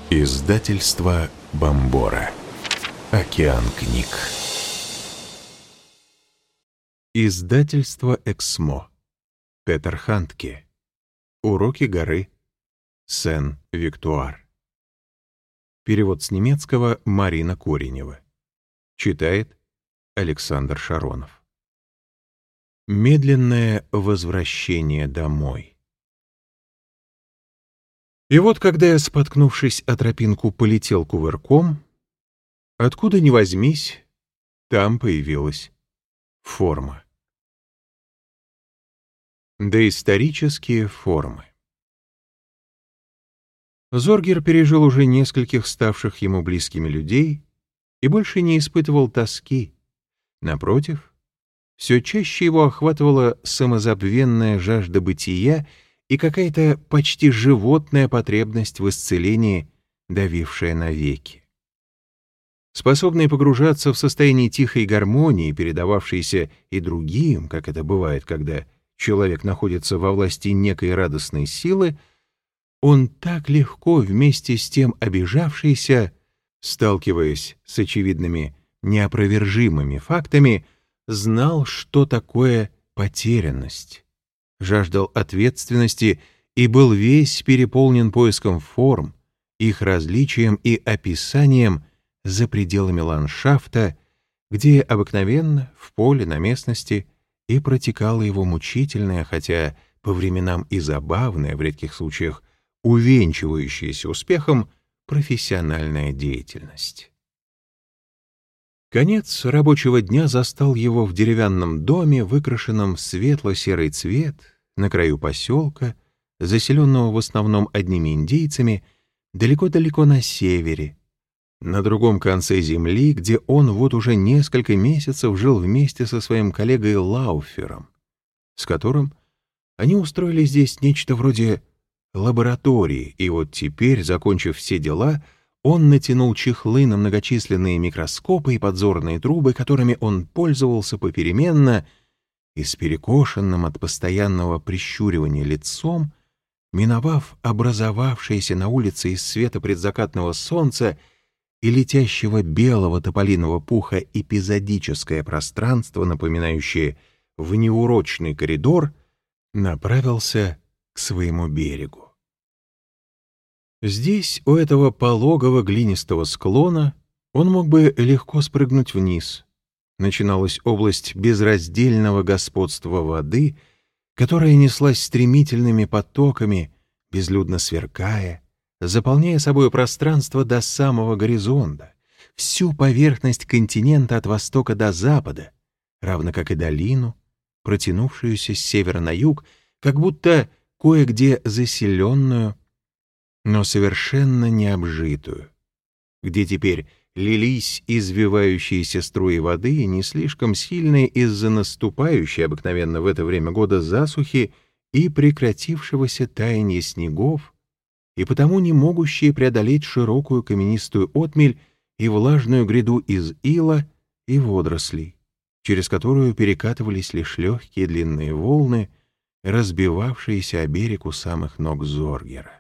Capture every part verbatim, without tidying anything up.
Издательство Бомбора. Океан книг. Издательство Эксмо. Петер Хандке. Уроки горы Сен-Виктуар. Перевод с немецкого Марина Коренева. Читает Александр Шаронов. Медленное возвращение домой. И вот, когда я, споткнувшись о тропинку, полетел кувырком, откуда ни возьмись, там появилась форма. Доисторические формы. Зоргер пережил уже нескольких ставших ему близкими людей и больше не испытывал тоски. Напротив, все чаще его охватывала самозабвенная жажда бытия и какая-то почти животная потребность в исцелении, давившая навеки. Способный погружаться в состояние тихой гармонии, передававшейся и другим, как это бывает, когда человек находится во власти некой радостной силы, он так легко вместе с тем обижавшийся, сталкиваясь с очевидными неопровержимыми фактами, знал, что такое потерянность, жаждал ответственности и был весь переполнен поиском форм, их различием и описанием за пределами ландшафта, где обыкновенно, в поле, на местности, и протекала его мучительная, хотя по временам и забавная, в редких случаях увенчивающаяся успехом, профессиональная деятельность. Конец рабочего дня застал его в деревянном доме, выкрашенном в светло-серый цвет, на краю поселка, заселенного в основном одними индейцами, далеко-далеко на севере, на другом конце земли, где он вот уже несколько месяцев жил вместе со своим коллегой Лауфером, с которым они устроили здесь нечто вроде лаборатории, и вот теперь, закончив все дела, он натянул чехлы на многочисленные микроскопы и подзорные трубы, которыми он пользовался попеременно, и с перекошенным от постоянного прищуривания лицом, миновав образовавшееся на улице из света предзакатного солнца и летящего белого тополиного пуха эпизодическое пространство, напоминающее внеурочный коридор, направился к своему берегу. Здесь, у этого пологого глинистого склона, он мог бы легко спрыгнуть вниз. Начиналась область безраздельного господства воды, которая неслась стремительными потоками, безлюдно сверкая, заполняя собой пространство до самого горизонта, всю поверхность континента от востока до запада, равно как и долину, протянувшуюся с севера на юг, как будто кое-где заселенную, но совершенно необжитую, где теперь лились извивающиеся струи воды, не слишком сильные из-за наступающей обыкновенно в это время года засухи и прекратившегося таяния снегов, и потому не могущие преодолеть широкую каменистую отмель и влажную гряду из ила и водорослей, через которую перекатывались лишь легкие длинные волны, разбивавшиеся о берег у самых ног Зоргера.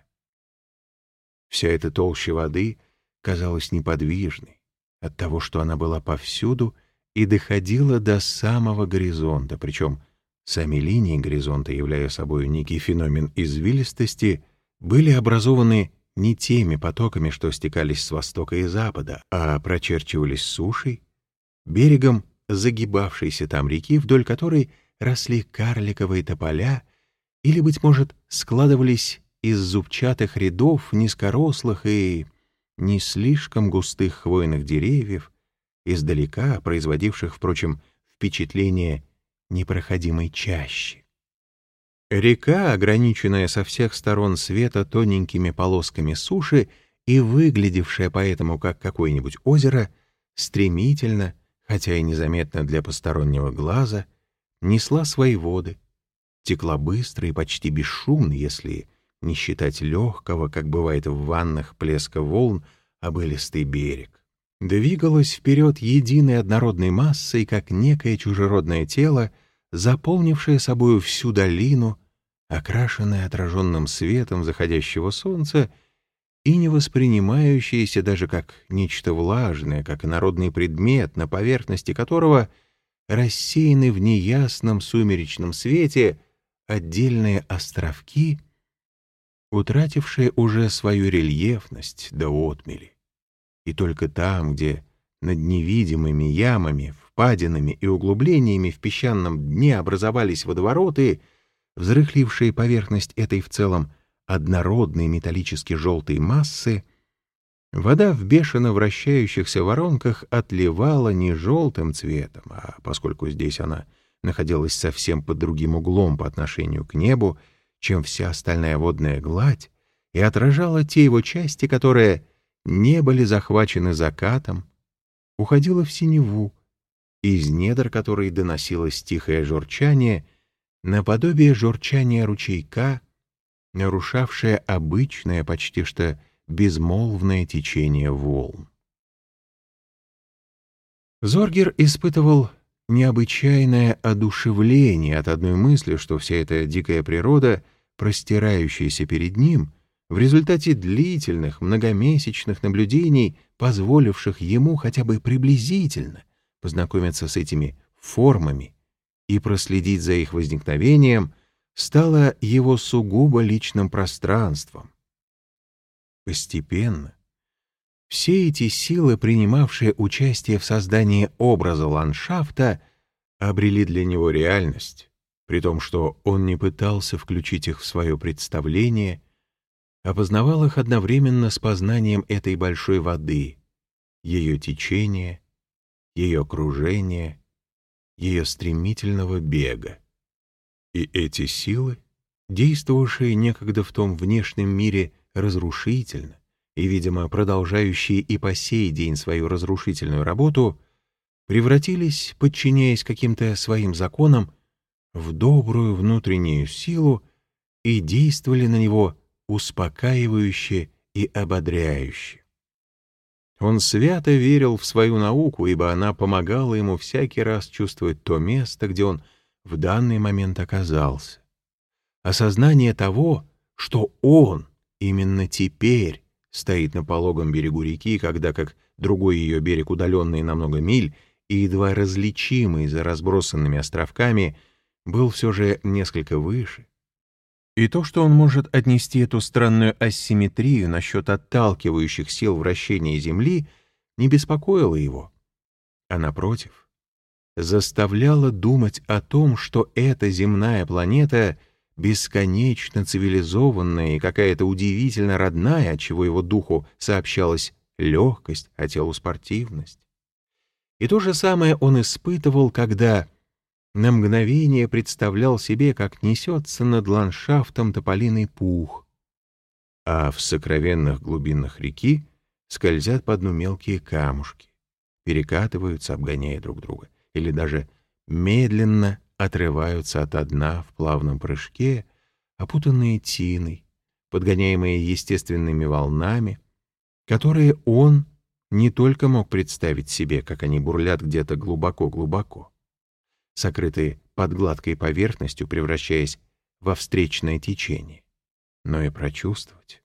Вся эта толща воды казалась неподвижной от того, что она была повсюду и доходила до самого горизонта, причем сами линии горизонта, являя собой некий феномен извилистости, были образованы не теми потоками, что стекались с востока и запада, а прочерчивались сушей, берегом загибавшейся там реки, вдоль которой росли карликовые тополя или, быть может, складывались из зубчатых рядов низкорослых и не слишком густых хвойных деревьев, издалека производивших, впрочем, впечатление непроходимой чащи. Река, ограниченная со всех сторон света тоненькими полосками суши и выглядевшая поэтому как какое-нибудь озеро, стремительно, хотя и незаметно для постороннего глаза, несла свои воды, текла быстро и почти бесшумно, если не считать легкого, как бывает в ваннах, плеска волн, обылистый берег. Двигалась вперед единой однородной массой, как некое чужеродное тело, заполнившее собою всю долину, окрашенное отраженным светом заходящего солнца и не воспринимающееся даже как нечто влажное, как инородный предмет, на поверхности которого рассеяны в неясном сумеречном свете отдельные островки, утратившие уже свою рельефность до отмели. И только там, где над невидимыми ямами, впадинами и углублениями в песчаном дне образовались водовороты, взрыхлившие поверхность этой в целом однородной металлически желтой массы, вода в бешено вращающихся воронках отливала не желтым цветом, а поскольку здесь она находилась совсем под другим углом по отношению к небу, чем вся остальная водная гладь, и отражала те его части, которые не были захвачены закатом, уходила в синеву, из недр которой доносилось тихое журчание, наподобие журчания ручейка, нарушавшее обычное, почти что безмолвное течение волн. Зоргер испытывал необычайное одушевление от одной мысли, что вся эта дикая природа, простирающаяся перед ним, в результате длительных, многомесячных наблюдений, позволивших ему хотя бы приблизительно познакомиться с этими формами и проследить за их возникновением, стало его сугубо личным пространством. Постепенно все эти силы, принимавшие участие в создании образа ландшафта, обрели для него реальность, при том, что он не пытался включить их в свое представление, а познавал их одновременно с познанием этой большой воды, ее течения, ее кружения, ее стремительного бега. И эти силы, действовавшие некогда в том внешнем мире разрушительно и, видимо, продолжающие и по сей день свою разрушительную работу, превратились, подчиняясь каким-то своим законам, в добрую внутреннюю силу и действовали на него успокаивающе и ободряюще. Он свято верил в свою науку, ибо она помогала ему всякий раз чувствовать то место, где он в данный момент оказался. Осознание того, что он именно теперь стоит на пологом берегу реки, когда как другой ее берег, удаленный на много миль и едва различимый за разбросанными островками, был все же несколько выше. И то, что он может отнести эту странную асимметрию насчет отталкивающих сил вращения Земли, не беспокоило его, а, напротив, заставляло думать о том, что эта земная планета бесконечно цивилизованная и какая-то удивительно родная, отчего его духу сообщалась легкость, а телу спортивность. И то же самое он испытывал, когда на мгновение представлял себе, как несется над ландшафтом тополиный пух, а в сокровенных глубинах реки скользят по дну мелкие камушки, перекатываются, обгоняя друг друга, или даже медленно отрываются ото дна в плавном прыжке, опутанные тиной, подгоняемые естественными волнами, которые он не только мог представить себе, как они бурлят где-то глубоко-глубоко, сокрытые под гладкой поверхностью, превращаясь во встречное течение, но и прочувствовать.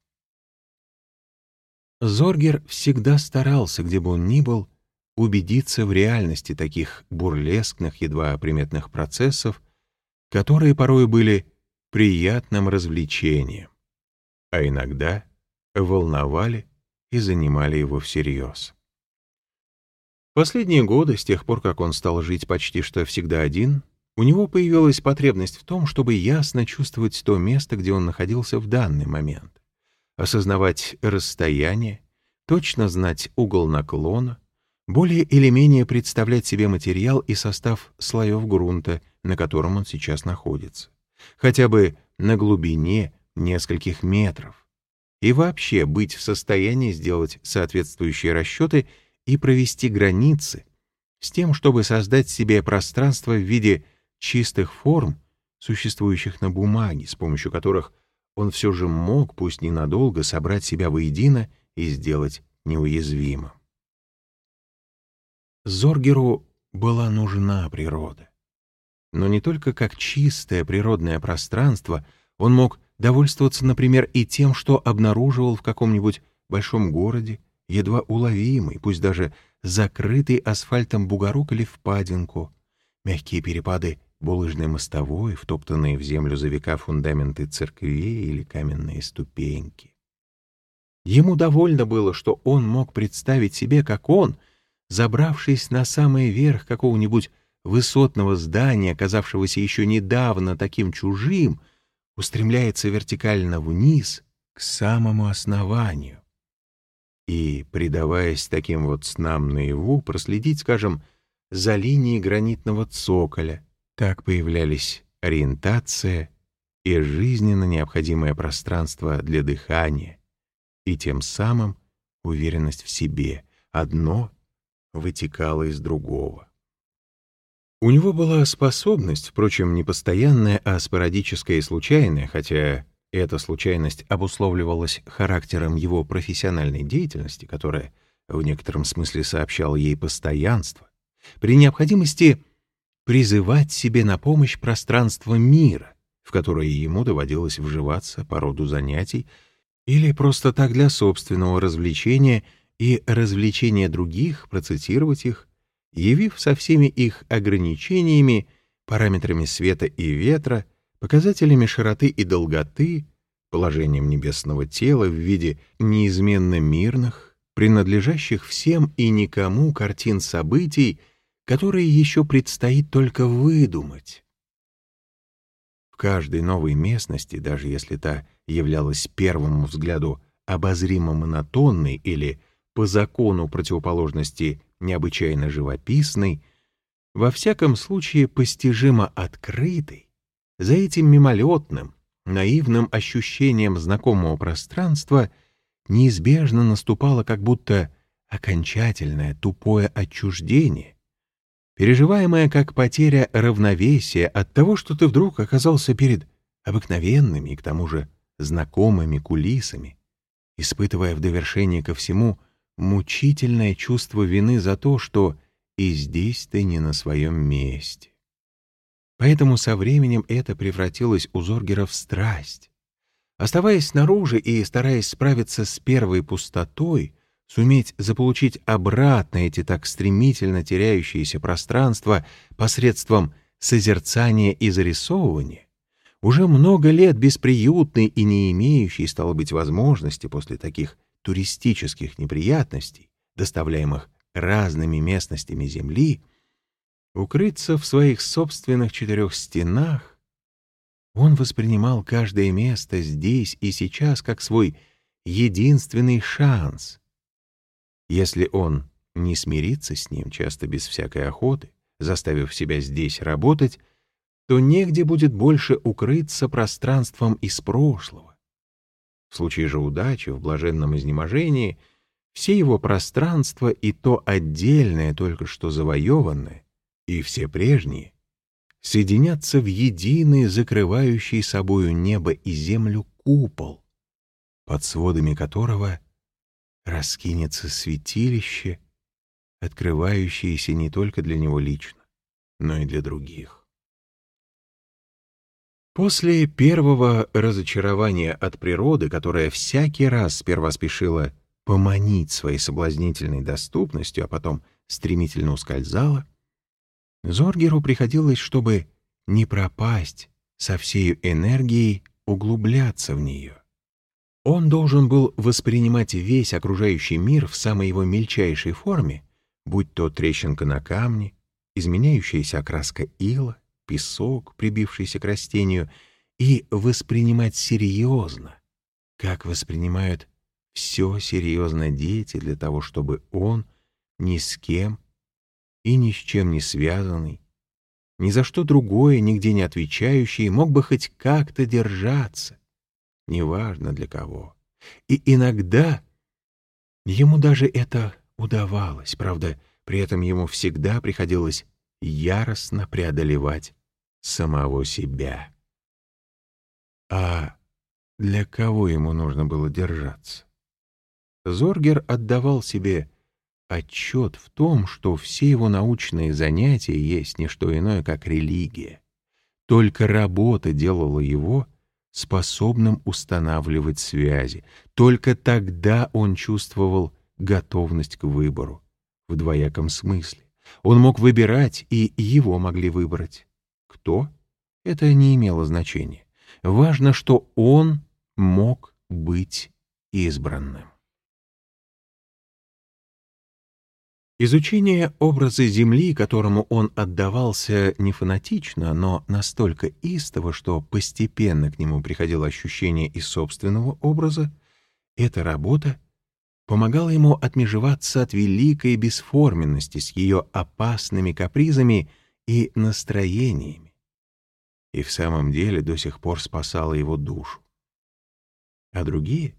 Зоргер всегда старался, где бы он ни был, убедиться в реальности таких бурлескных, едва приметных процессов, которые порой были приятным развлечением, а иногда волновали и занимали его всерьез. Последние годы, с тех пор, как он стал жить почти что всегда один, у него появилась потребность в том, чтобы ясно чувствовать то место, где он находился в данный момент, осознавать расстояние, точно знать угол наклона, более или менее представлять себе материал и состав слоев грунта, на котором он сейчас находится, хотя бы на глубине нескольких метров, и вообще быть в состоянии сделать соответствующие расчеты и провести границы с тем, чтобы создать себе пространство в виде чистых форм, существующих на бумаге, с помощью которых он все же мог, пусть ненадолго, собрать себя воедино и сделать неуязвимым. Зоргеру была нужна природа. Но не только как чистое природное пространство, он мог довольствоваться, например, и тем, что обнаруживал в каком-нибудь большом городе, едва уловимый, пусть даже закрытый асфальтом бугорок или впадинку, мягкие перепады булыжной мостовой, втоптанные в землю за века фундаменты церквей или каменные ступеньки. Ему довольно было, что он мог представить себе, как он, забравшись на самый верх какого-нибудь высотного здания, оказавшегося еще недавно таким чужим, устремляется вертикально вниз к самому основанию. И, предаваясь таким вот снам наяву, проследить, скажем, за линией гранитного цоколя. Так появлялись ориентация и жизненно необходимое пространство для дыхания, и тем самым уверенность в себе. Одно вытекало из другого. У него была способность, впрочем, не постоянная, а спорадическая и случайная, хотя эта случайность обусловливалась характером его профессиональной деятельности, которая в некотором смысле сообщала ей постоянство, при необходимости призывать себе на помощь пространство мира, в которое ему доводилось вживаться по роду занятий, или просто так для собственного развлечения и развлечения других, процитировать их, явив со всеми их ограничениями, параметрами света и ветра, показателями широты и долготы, положением небесного тела в виде неизменно мирных, принадлежащих всем и никому картин событий, которые еще предстоит только выдумать. В каждой новой местности, даже если та являлась первому взгляду обозримо монотонной или по закону противоположности необычайно живописной, во всяком случае постижимо открытой, за этим мимолетным, наивным ощущением знакомого пространства неизбежно наступало как будто окончательное тупое отчуждение, переживаемое как потеря равновесия от того, что ты вдруг оказался перед обыкновенными и к тому же знакомыми кулисами, испытывая в довершение ко всему мучительное чувство вины за то, что и здесь ты не на своем месте. Поэтому со временем это превратилось у Зоргера в страсть. Оставаясь снаружи и стараясь справиться с первой пустотой, суметь заполучить обратно эти так стремительно теряющиеся пространства посредством созерцания и зарисовывания, уже много лет бесприютный и не имеющий, стало быть, возможности после таких туристических неприятностей, доставляемых разными местностями Земли, укрыться в своих собственных четырех стенах, он воспринимал каждое место здесь и сейчас как свой единственный шанс. Если он не смирится с ним, часто без всякой охоты, заставив себя здесь работать, то негде будет больше укрыться пространством из прошлого. В случае же удачи, в блаженном изнеможении, все его пространства и то отдельное, только что завоеванное, и все прежние, соединятся в единый, закрывающий собою небо и землю купол, под сводами которого раскинется святилище, открывающееся не только для него лично, но и для других. После первого разочарования от природы, которая всякий раз сперва спешила поманить своей соблазнительной доступностью, а потом стремительно ускользала, Зоргеру приходилось, чтобы не пропасть со всею энергией, углубляться в нее. Он должен был воспринимать весь окружающий мир в самой его мельчайшей форме, будь то трещинка на камне, изменяющаяся окраска ила, песок, прибившийся к растению, и воспринимать серьезно, как воспринимают все серьезно дети, для того, чтобы он ни с кем и ни с чем не связанный, ни за что другое, нигде не отвечающий, мог бы хоть как-то держаться, неважно для кого. И иногда ему даже это удавалось, правда, при этом ему всегда приходилось яростно преодолевать самого себя. А для кого ему нужно было держаться? Зоргер отдавал себе отчет в том, что все его научные занятия есть не что иное, как религия. Только работа делала его способным устанавливать связи. Только тогда он чувствовал готовность к выбору в двояком смысле. Он мог выбирать, и его могли выбрать. Кто? Это не имело значения. Важно, что он мог быть избранным. Изучение образа Земли, которому он отдавался не фанатично, но настолько истово, что постепенно к нему приходило ощущение и собственного образа, эта работа помогала ему отмежеваться от великой бесформенности с ее опасными капризами и настроениями, и в самом деле до сих пор спасала его душу. А другие?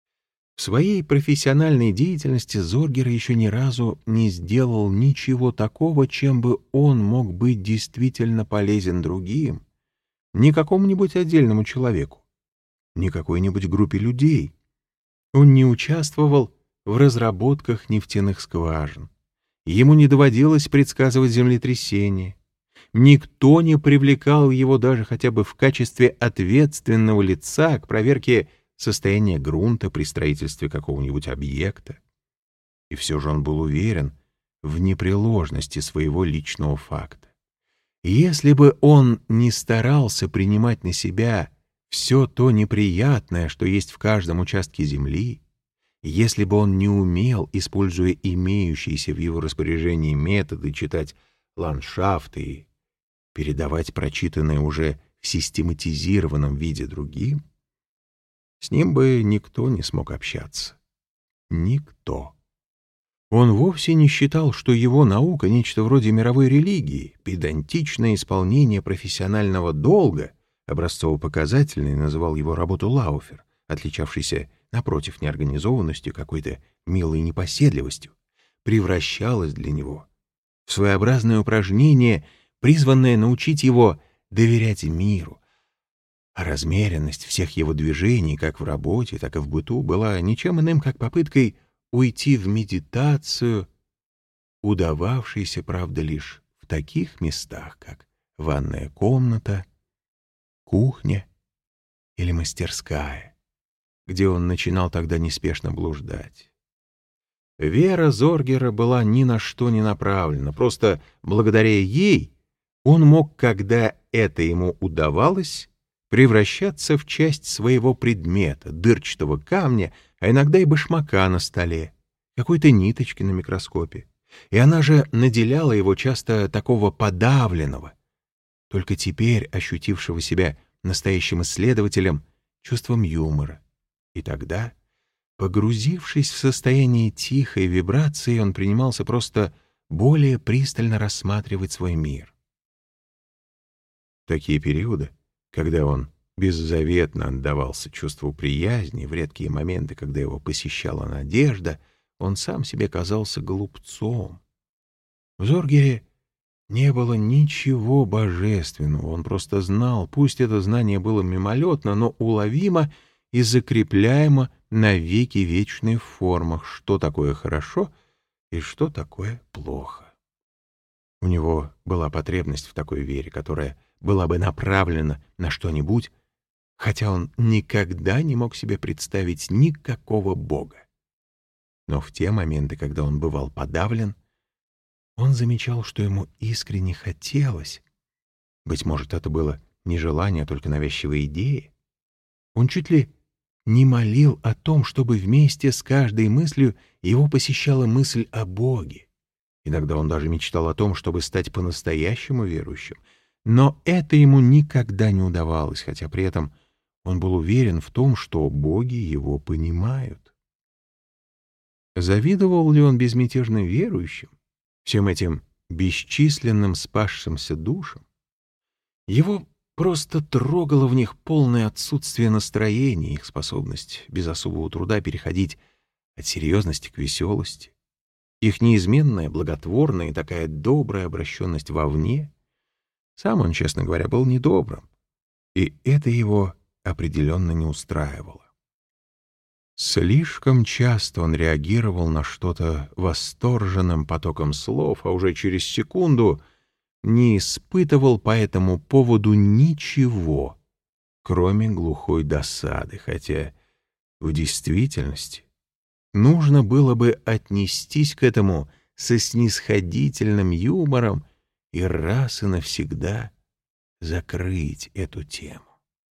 В своей профессиональной деятельности Зоргер еще ни разу не сделал ничего такого, чем бы он мог быть действительно полезен другим, не какому-нибудь отдельному человеку, не какой-нибудь группе людей. Он не участвовал в разработках нефтяных скважин. Ему не доводилось предсказывать землетрясения. Никто не привлекал его даже хотя бы в качестве ответственного лица к проверке состояние грунта при строительстве какого-нибудь объекта. И все же он был уверен в непреложности своего личного факта. Если бы он не старался принимать на себя все то неприятное, что есть в каждом участке земли, если бы он не умел, используя имеющиеся в его распоряжении методы, читать ландшафты и передавать прочитанное уже в систематизированном виде другим, с ним бы никто не смог общаться. Никто. Он вовсе не считал, что его наука — нечто вроде мировой религии, педантичное исполнение профессионального долга, образцово-показательный называл его работу Лауфер, отличавшийся, напротив, неорганизованностью, какой-то милой непоседливостью, превращалось для него в своеобразное упражнение, призванное научить его доверять миру. А размеренность всех его движений, как в работе, так и в быту, была ничем иным, как попыткой уйти в медитацию, удававшейся, правда, лишь в таких местах, как ванная комната, кухня или мастерская, где он начинал тогда неспешно блуждать. Вера Зоргера была ни на что не направлена, просто благодаря ей он мог, когда это ему удавалось, превращаться в часть своего предмета, дырчатого камня, а иногда и башмака на столе, какой-то ниточки на микроскопе. И она же наделяла его часто такого подавленного, только теперь ощутившего себя настоящим исследователем, чувством юмора. И тогда, погрузившись в состояние тихой вибрации, он принимался просто более пристально рассматривать свой мир. В такие периоды, когда он беззаветно отдавался чувству приязни, в редкие моменты, когда его посещала надежда, он сам себе казался глупцом. В Зоргере не было ничего божественного, он просто знал, пусть это знание было мимолетно, но уловимо и закрепляемо на веки вечные в формах, что такое хорошо и что такое плохо. У него была потребность в такой вере, которая была бы направлена на что-нибудь, хотя он никогда не мог себе представить никакого Бога. Но в те моменты, когда он бывал подавлен, он замечал, что ему искренне хотелось. Быть может, это было не желание, а только навязчивая идея. Он чуть ли не молил о том, чтобы вместе с каждой мыслью его посещала мысль о Боге. Иногда он даже мечтал о том, чтобы стать по-настоящему верующим. Но это ему никогда не удавалось, хотя при этом он был уверен в том, что боги его понимают. Завидовал ли он безмятежно верующим, всем этим бесчисленным спасшимся душам? Его просто трогало в них полное отсутствие настроения, их способность без особого труда переходить от серьезности к веселости, их неизменная, благотворная и такая добрая обращенность вовне. Сам он, честно говоря, был недобрым, и это его определенно не устраивало. Слишком часто он реагировал на что-то восторженным потоком слов, а уже через секунду не испытывал по этому поводу ничего, кроме глухой досады, хотя в действительности нужно было бы отнестись к этому со снисходительным юмором и раз и навсегда закрыть эту тему.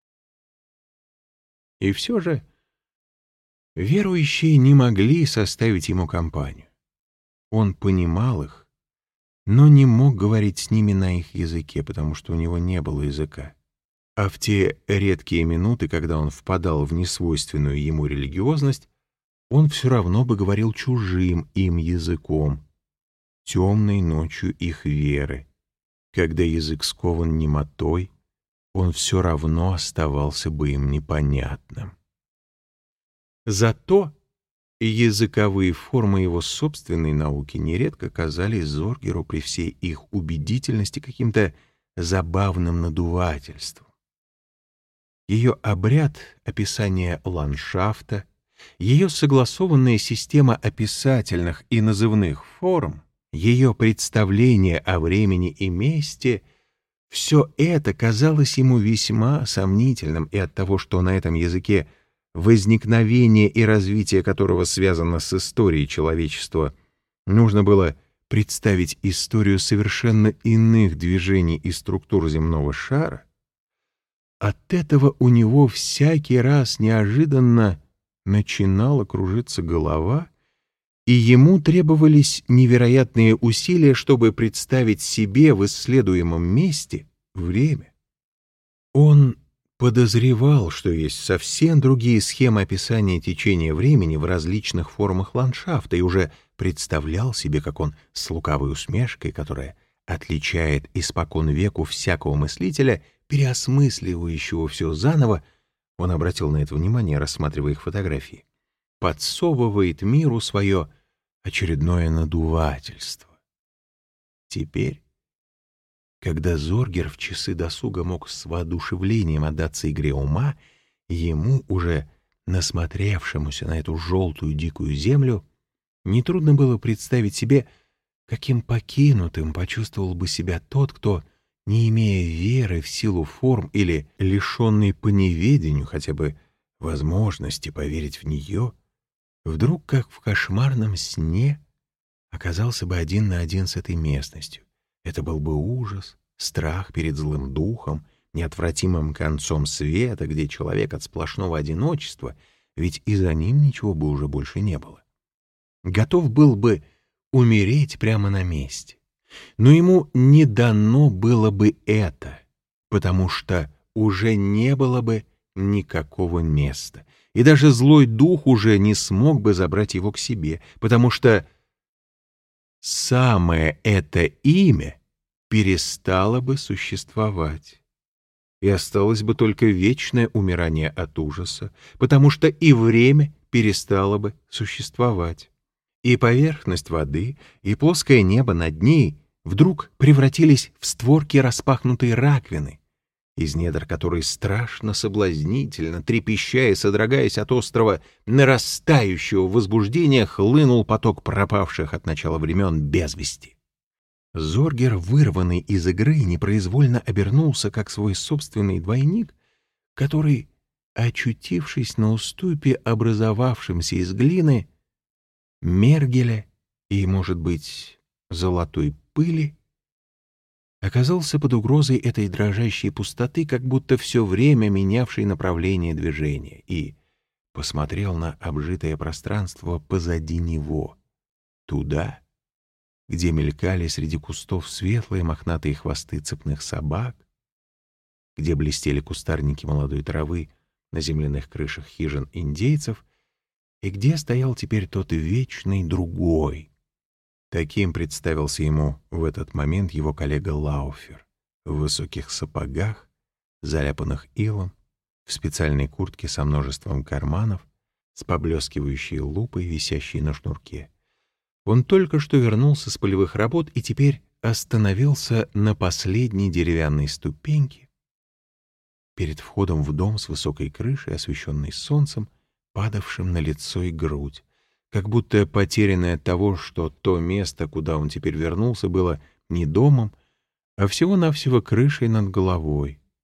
И все же верующие не могли составить ему компанию. Он понимал их, но не мог говорить с ними на их языке, потому что у него не было языка. А в те редкие минуты, когда он впадал в несвойственную ему религиозность, он все равно бы говорил чужим им языком, темной ночью их веры. Когда язык скован немотой, он все равно оставался бы им непонятным. Зато языковые формы его собственной науки нередко казались Зоргеру при всей их убедительности каким-то забавным надувательством. Ее обряд описания ландшафта, ее согласованная система описательных и назывных форм, ее представление о времени и месте — все это казалось ему весьма сомнительным, и от того, что на этом языке возникновение и развитие которого связано с историей человечества, нужно было представить историю совершенно иных движений и структур земного шара, от этого у него всякий раз неожиданно начинала кружиться голова, и ему требовались невероятные усилия, чтобы представить себе в исследуемом месте время. Он подозревал, что есть совсем другие схемы описания течения времени в различных формах ландшафта, и уже представлял себе, как он с лукавой усмешкой, которая отличает испокон веку всякого мыслителя, переосмысливающего все заново, он обратил на это внимание, рассматривая их фотографии, подсовывает миру свое очередное надувательство. Теперь, когда Зоргер в часы досуга мог с воодушевлением отдаться игре ума, ему, уже насмотревшемуся на эту желтую дикую землю, нетрудно было представить себе, каким покинутым почувствовал бы себя тот, кто, не имея веры в силу форм или лишенный по неведению хотя бы возможности поверить в нее, вдруг, как в кошмарном сне, оказался бы один на один с этой местностью. Это был бы ужас, страх перед злым духом, неотвратимым концом света, где человек от сплошного одиночества, ведь и за ним ничего бы уже больше не было, готов был бы умереть прямо на месте. Но ему не дано было бы это, потому что уже не было бы никакого места, и даже злой дух уже не смог бы забрать его к себе, потому что самое это имя перестало бы существовать, и осталось бы только вечное умирание от ужаса, потому что и время перестало бы существовать. И поверхность воды, и плоское небо над ней вдруг превратились в створки распахнутой раковины, из недр которой страшно соблазнительно, трепеща и содрогаясь от острого нарастающего возбуждения, хлынул поток пропавших от начала времен без вести. Зоргер, вырванный из игры, непроизвольно обернулся, как свой собственный двойник, который, очутившись на уступе, образовавшемся из глины, мергеля и, может быть, золотой пыли, оказался под угрозой этой дрожащей пустоты, как будто все время менявшей направление движения, и посмотрел на обжитое пространство позади него, туда, где мелькали среди кустов светлые мохнатые хвосты цепных собак, где блестели кустарники молодой травы на земляных крышах хижин индейцев, и где стоял теперь тот вечный другой. Таким представился ему в этот момент его коллега Лауфер в высоких сапогах, заляпанных илом, в специальной куртке со множеством карманов, с поблескивающей лупой, висящей на шнурке. Он только что вернулся с полевых работ и теперь остановился на последней деревянной ступеньке перед входом в дом с высокой крышей, освещенной солнцем, падавшим на лицо и грудь, как будто потерянное от того, что то место, куда он теперь вернулся, было не домом, а всего-навсего крышей над головой.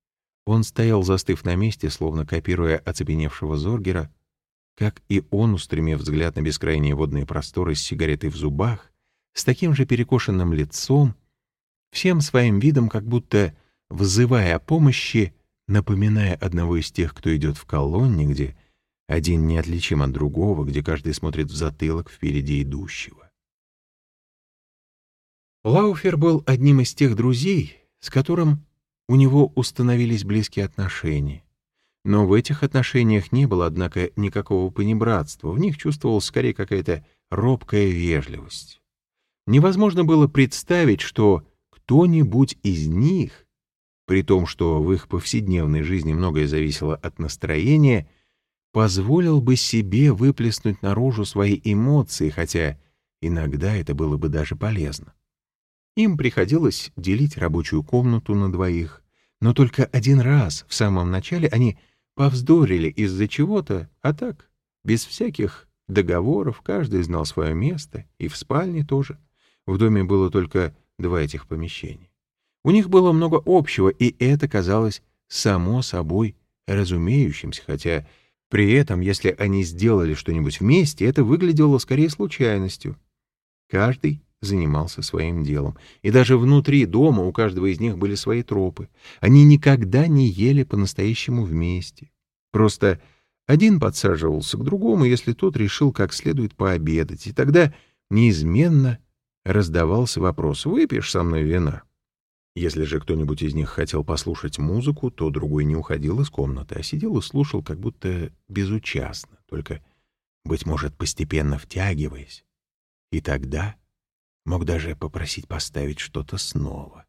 Он стоял, застыв на месте, словно копируя оцепеневшего Зоргера, как и он, устремив взгляд на бескрайние водные просторы с сигаретой в зубах, с таким же перекошенным лицом, всем своим видом, как будто взывая о помощи, напоминая одного из тех, кто идет в колонне, где один неотличим от другого, где каждый смотрит в затылок впереди идущего. Лауфер был одним из тех друзей, с которым у него установились близкие отношения. Но в этих отношениях не было, однако, никакого понебратства, в них чувствовалась скорее какая-то робкая вежливость. Невозможно было представить, что кто-нибудь из них, при том, что в их повседневной жизни многое зависело от настроения, позволил бы себе выплеснуть наружу свои эмоции, хотя иногда это было бы даже полезно. Им приходилось делить рабочую комнату на двоих, но только один раз в самом начале они повздорили из-за чего-то, а так, без всяких договоров, каждый знал свое место, и в спальне тоже. В доме было только два этих помещения. У них было много общего, и это казалось само собой разумеющимся, хотя при этом, если они сделали что-нибудь вместе, это выглядело скорее случайностью. Каждый занимался своим делом, и даже внутри дома у каждого из них были свои тропы. Они никогда не ели по-настоящему вместе. Просто один подсаживался к другому, если тот решил как следует пообедать, и тогда неизменно раздавался вопрос: «Выпьешь со мной вина?» Если же кто-нибудь из них хотел послушать музыку, то другой не уходил из комнаты, а сидел и слушал как будто безучастно, только, быть может, постепенно втягиваясь. И тогда мог даже попросить поставить что-то снова.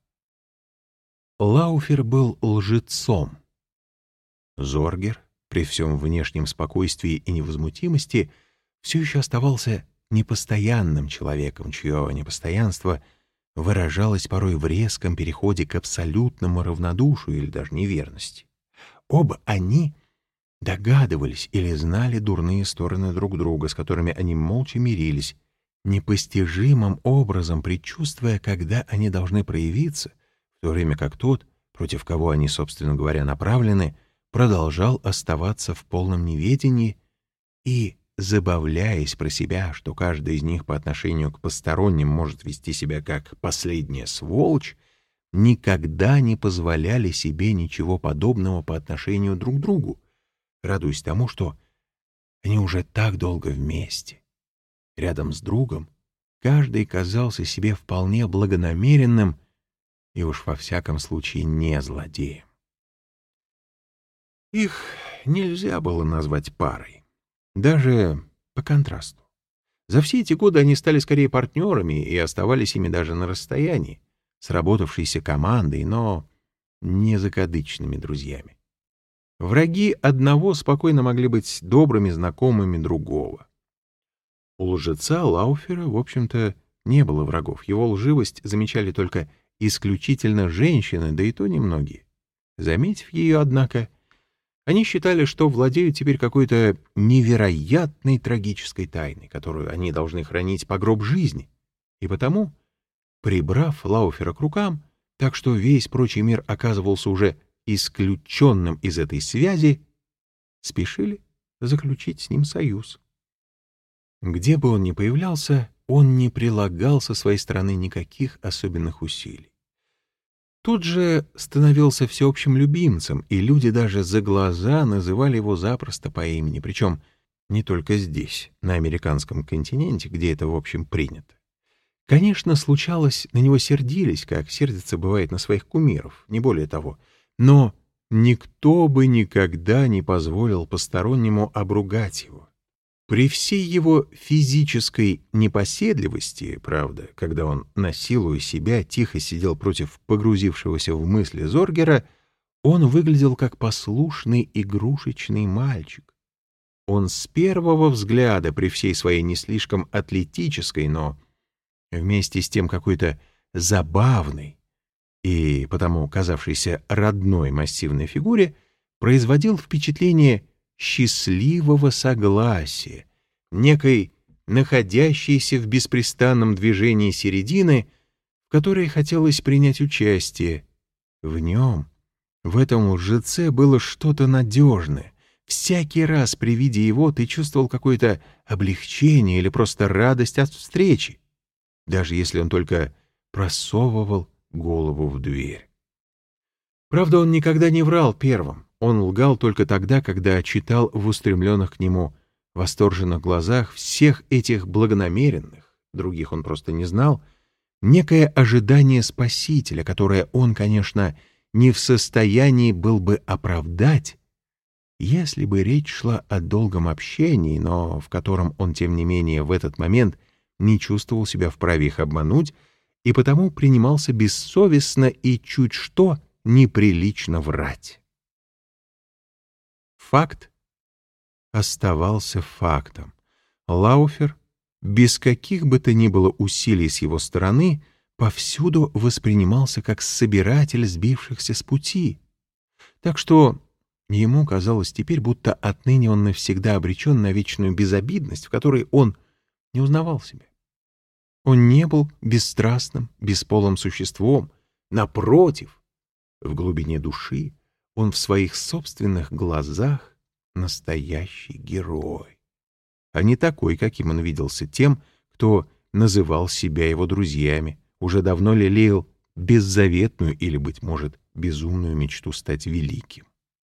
Лауфер был лжецом. Зоргер, при всем внешнем спокойствии и невозмутимости, все еще оставался непостоянным человеком, чье непостоянство выражалось порой в резком переходе к абсолютному равнодушию или даже неверности. Оба они догадывались или знали дурные стороны друг друга, с которыми они молча мирились, непостижимым образом предчувствуя, когда они должны проявиться, в то время как тот, против кого они, собственно говоря, направлены, продолжал оставаться в полном неведении и, забавляясь про себя, что каждый из них по отношению к посторонним может вести себя как последняя сволочь, никогда не позволяли себе ничего подобного по отношению друг к другу, радуясь тому, что они уже так долго вместе. Рядом с другом каждый казался себе вполне благонамеренным и уж во всяком случае не злодеем. Их нельзя было назвать парой, даже по контрасту. За все эти годы они стали скорее партнерами и оставались ими даже на расстоянии, сработавшейся командой, но не закадычными друзьями. Враги одного спокойно могли быть добрыми знакомыми другого. У лжеца Лауфера, в общем-то, не было врагов. Его лживость замечали только исключительно женщины, да и то немногие. Заметив ее, однако, они считали, что владеют теперь какой-то невероятной трагической тайной, которую они должны хранить по гроб жизни, и потому, прибрав Лауфера к рукам, так что весь прочий мир оказывался уже исключенным из этой связи, спешили заключить с ним союз. Где бы он ни появлялся, он не прилагал со своей стороны никаких особенных усилий. Тут же становился всеобщим любимцем, и люди даже за глаза называли его запросто по имени, причем не только здесь, на американском континенте, где это, в общем, принято. Конечно, случалось, на него сердились, как сердится бывает на своих кумиров, не более того, но никто бы никогда не позволил постороннему обругать его. При всей его физической непоседливости, правда, когда он, насилуя себя, тихо сидел против погрузившегося в мысли Зоргера, он выглядел как послушный игрушечный мальчик. Он с первого взгляда, при всей своей не слишком атлетической, но вместе с тем какой-то забавной и потому казавшейся родной массивной фигуре, производил впечатление счастливого согласия, некой находящейся в беспрестанном движении середины, в которой хотелось принять участие. В нем, В этом лжеце было что-то надежное. Всякий раз при виде его ты чувствовал какое-то облегчение или просто радость от встречи, даже если он только просовывал голову в дверь. Правда, он никогда не врал первым. Он лгал только тогда, когда читал в устремленных к нему восторженных глазах всех этих благонамеренных, других он просто не знал, некое ожидание Спасителя, которое он, конечно, не в состоянии был бы оправдать, если бы речь шла о долгом общении, но в котором он, тем не менее, в этот момент не чувствовал себя вправе их обмануть и потому принимался бессовестно и чуть что неприлично врать. Факт оставался фактом. Лауфер, без каких бы то ни было усилий с его стороны, повсюду воспринимался как собиратель сбившихся с пути. Так что ему казалось теперь, будто отныне он навсегда обречен на вечную безобидность, в которой он не узнавал себя. Он не был бесстрастным, бесполым существом. Напротив, в глубине души он в своих собственных глазах настоящий герой, а не такой, каким он виделся тем, кто называл себя его друзьями, уже давно лелеял беззаветную или, быть может, безумную мечту стать великим.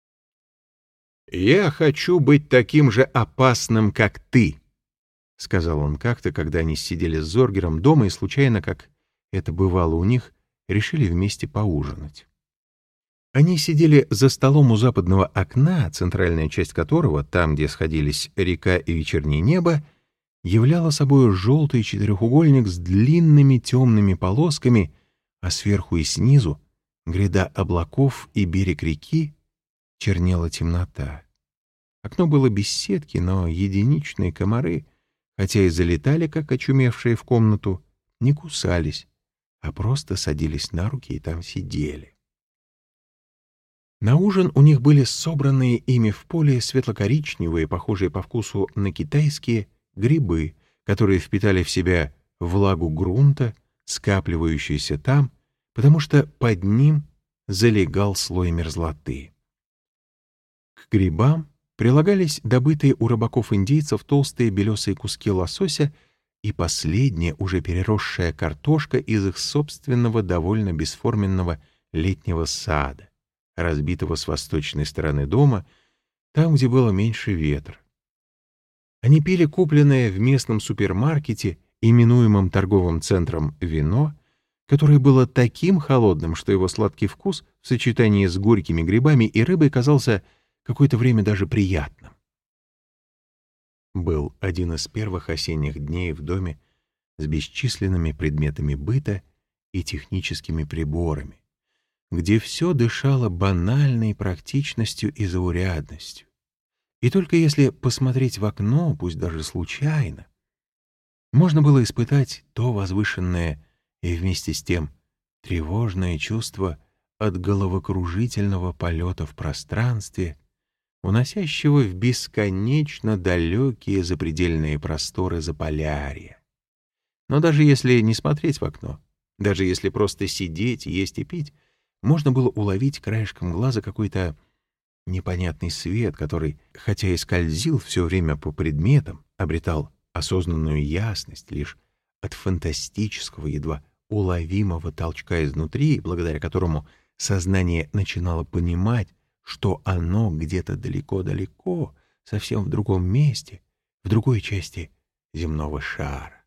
«Я хочу быть таким же опасным, как ты», — сказал он как-то, когда они сидели с Зоргером дома и случайно, как это бывало у них, решили вместе поужинать. Они сидели за столом у западного окна, центральная часть которого, там, где сходились река и вечернее небо, являла собой желтый четырехугольник с длинными темными полосками, а сверху и снизу гряда облаков и берег реки чернела темнота. Окно было без сетки, но единичные комары, хотя и залетали, как очумевшие в комнату, не кусались, а просто садились на руки и там сидели. На ужин у них были собранные ими в поле светло-коричневые, похожие по вкусу на китайские, грибы, которые впитали в себя влагу грунта, скапливающуюся там, потому что под ним залегал слой мерзлоты. К грибам прилагались добытые у рыбаков-индейцев толстые белесые куски лосося и последняя, уже переросшая картошка из их собственного довольно бесформенного летнего сада, разбитого с восточной стороны дома, там, где было меньше ветра. Они пили купленное в местном супермаркете, именуемом торговым центром, вино, которое было таким холодным, что его сладкий вкус в сочетании с горькими грибами и рыбой казался какое-то время даже приятным. Был один из первых осенних дней в доме с бесчисленными предметами быта и техническими приборами, где все дышало банальной практичностью и заурядностью. И только если посмотреть в окно, пусть даже случайно, можно было испытать то возвышенное и вместе с тем тревожное чувство от головокружительного полета в пространстве, уносящего в бесконечно далекие запредельные просторы Заполярья. Но даже если не смотреть в окно, даже если просто сидеть, есть и пить, можно было уловить краешком глаза какой-то непонятный свет, который, хотя и скользил все время по предметам, обретал осознанную ясность лишь от фантастического, едва уловимого толчка изнутри, благодаря которому сознание начинало понимать, что оно где-то далеко-далеко, совсем в другом месте, в другой части земного шара.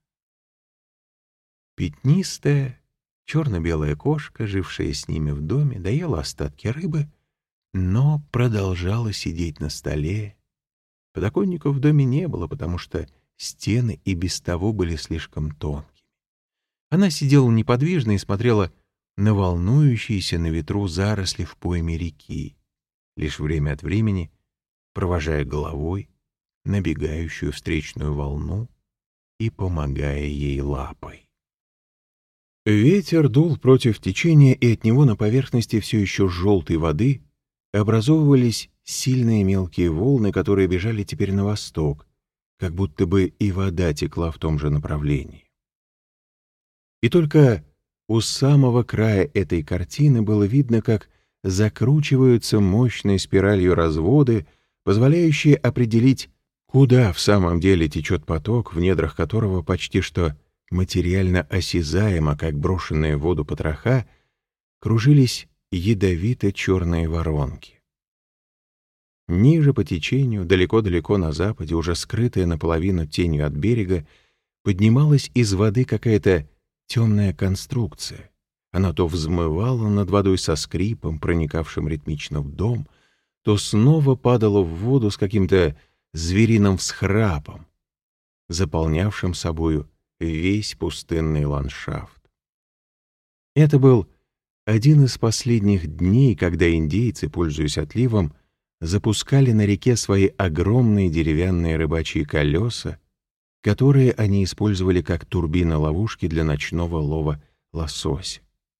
Пятнистая, черно-белая кошка, жившая с ними в доме, доела остатки рыбы, но продолжала сидеть на столе. Подоконников в доме не было, потому что стены и без того были слишком тонкими. Она сидела неподвижно и смотрела на волнующиеся на ветру заросли в пойме реки, лишь время от времени провожая головой набегающую встречную волну и помогая ей лапой. Ветер дул против течения, и от него на поверхности все еще желтой воды образовывались сильные мелкие волны, которые бежали теперь на восток, как будто бы и вода текла в том же направлении. И только у самого края этой картины было видно, как закручиваются мощной спиралью разводы, позволяющие определить, куда в самом деле течет поток, в недрах которого почти что материально осязаемо, как брошенные в воду потроха, кружились ядовито-черные воронки. Ниже по течению, далеко-далеко на западе, уже скрытая наполовину тенью от берега, поднималась из воды какая-то темная конструкция. Она то взмывала над водой со скрипом, проникавшим ритмично в дом, то снова падала в воду с каким-то звериным всхрапом, заполнявшим собою весь пустынный ландшафт. Это был один из последних дней, когда индейцы, пользуясь отливом, запускали на реке свои огромные деревянные рыбачьи колеса, которые они использовали как турбины-ловушки для ночного лова лосося.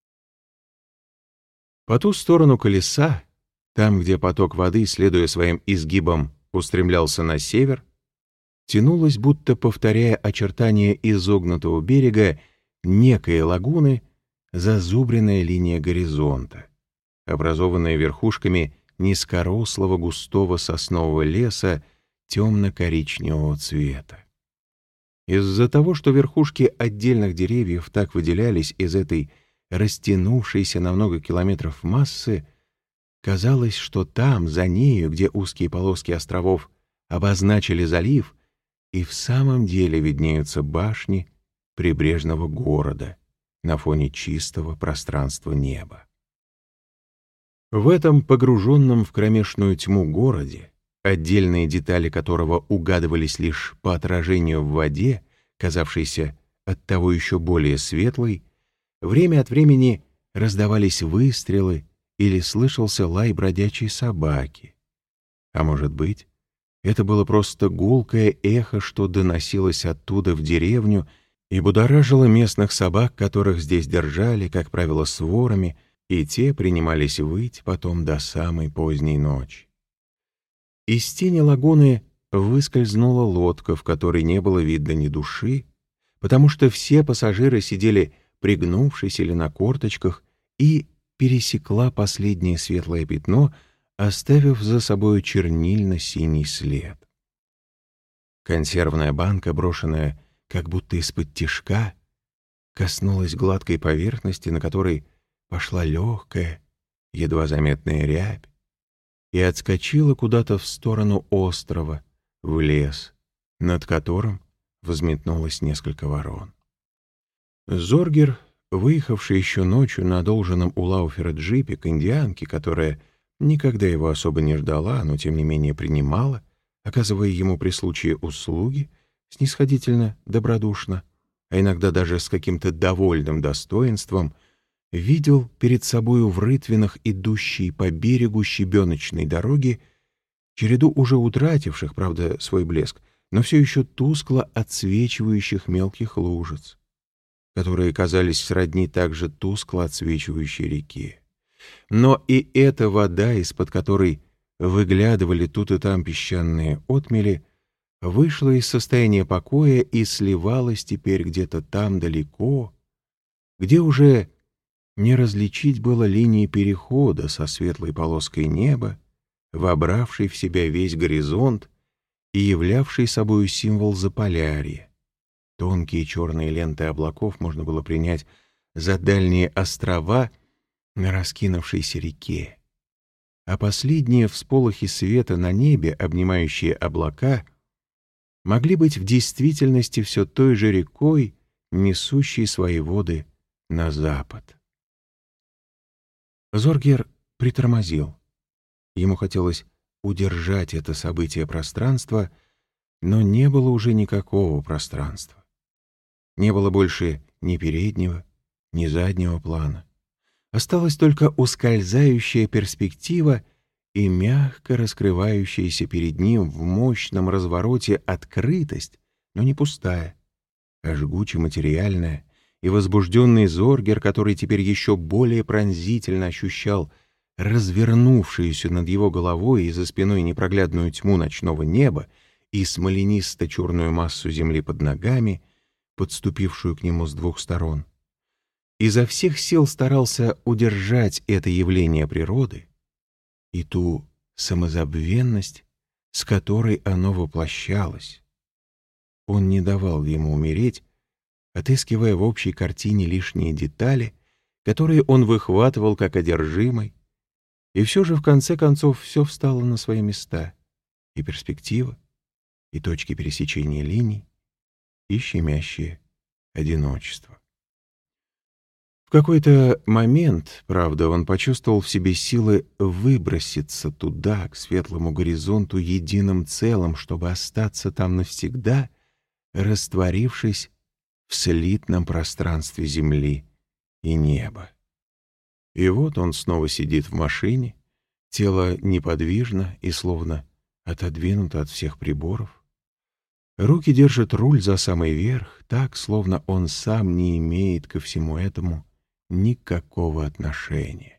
По ту сторону колеса, там, где поток воды, следуя своим изгибам, устремлялся на север, тянулась, будто повторяя очертания изогнутого берега некой лагуны, зазубренная линия горизонта, образованная верхушками низкорослого густого соснового леса темно-коричневого цвета. Из-за того, что верхушки отдельных деревьев так выделялись из этой растянувшейся на много километров массы, казалось, что там, за нею, где узкие полоски островов обозначили залив, и в самом деле виднеются башни прибрежного города на фоне чистого пространства неба. В этом погруженном в кромешную тьму городе, отдельные детали которого угадывались лишь по отражению в воде, казавшейся оттого еще более светлой, время от времени раздавались выстрелы или слышался лай бродячей собаки. А может быть, это было просто гулкое эхо, что доносилось оттуда в деревню и будоражило местных собак, которых здесь держали, как правило, сворами, и те принимались выть потом до самой поздней ночи. Из тени лагуны выскользнула лодка, в которой не было видно ни души, потому что все пассажиры сидели пригнувшись или на корточках, и пересекла последнее светлое пятно, оставив за собой чернильно-синий след. Консервная банка, брошенная как будто из-под тишка, коснулась гладкой поверхности, на которой пошла легкая, едва заметная рябь, и отскочила куда-то в сторону острова, в лес, над которым взметнулось несколько ворон. Зоргер, выехавший еще ночью на одолженном у Лауфера джипе к индианке, которая никогда его особо не ждала, но тем не менее принимала, оказывая ему при случае услуги, снисходительно, добродушно, а иногда даже с каким-то довольным достоинством, видел перед собою в рытвинах, идущей по берегу щебеночной дороги, череду уже утративших, правда, свой блеск, но все еще тускло отсвечивающих мелких лужиц, которые казались сродни также тускло отсвечивающей реке. Но и эта вода, из-под которой выглядывали тут и там песчаные отмели, вышла из состояния покоя и сливалась теперь где-то там далеко, где уже не различить было линии перехода со светлой полоской неба, вобравшей в себя весь горизонт и являвшей собою символ Заполярья. Тонкие черные ленты облаков можно было принять за дальние острова на раскинувшейся реке, а последние всполохи света на небе, обнимающие облака, могли быть в действительности все той же рекой, несущей свои воды на запад. Зоргер притормозил. Ему хотелось удержать это событие пространства, но не было уже никакого пространства. Не было больше ни переднего, ни заднего плана. Осталась только ускользающая перспектива и мягко раскрывающаяся перед ним в мощном развороте открытость, но не пустая, а жгуче материальная, и возбужденный Зоргер, который теперь еще более пронзительно ощущал развернувшуюся над его головой и за спиной непроглядную тьму ночного неба и смоленисто-черную массу земли под ногами, подступившую к нему с двух сторон, изо всех сил старался удержать это явление природы и ту самозабвенность, с которой оно воплощалось. Он не давал ему умереть, отыскивая в общей картине лишние детали, которые он выхватывал как одержимый, и все же в конце концов все встало на свои места: и перспектива, и точки пересечения линий, и щемящее одиночество. В какой-то момент, правда, он почувствовал в себе силы выброситься туда, к светлому горизонту, единым целым, чтобы остаться там навсегда, растворившись в слитном пространстве земли и неба. И вот он снова сидит в машине, тело неподвижно и словно отодвинуто от всех приборов. Руки держат руль за самый верх, так, словно он сам не имеет ко всему этому никакого отношения.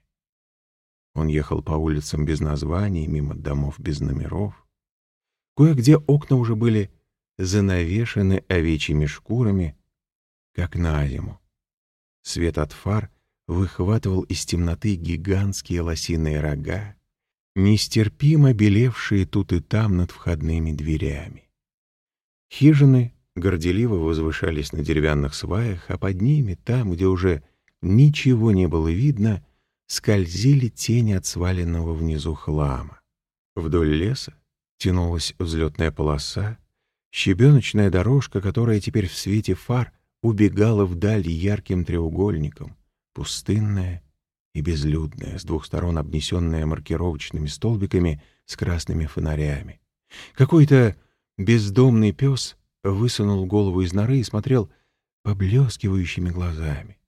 Он ехал по улицам без названий, мимо домов без номеров. Кое-где окна уже были занавешены овечьими шкурами, как на зиму. Свет от фар выхватывал из темноты гигантские лосиные рога, нестерпимо белевшие тут и там над входными дверями. Хижины горделиво возвышались на деревянных сваях, а под ними, там, где уже ничего не было видно, скользили тени от сваленного внизу хлама. Вдоль леса тянулась взлетная полоса, щебеночная дорожка, которая теперь в свете фар убегала вдаль ярким треугольником, пустынная и безлюдная, с двух сторон обнесенная маркировочными столбиками с красными фонарями. Какой-то бездомный пес высунул голову из норы и смотрел поблескивающими глазами.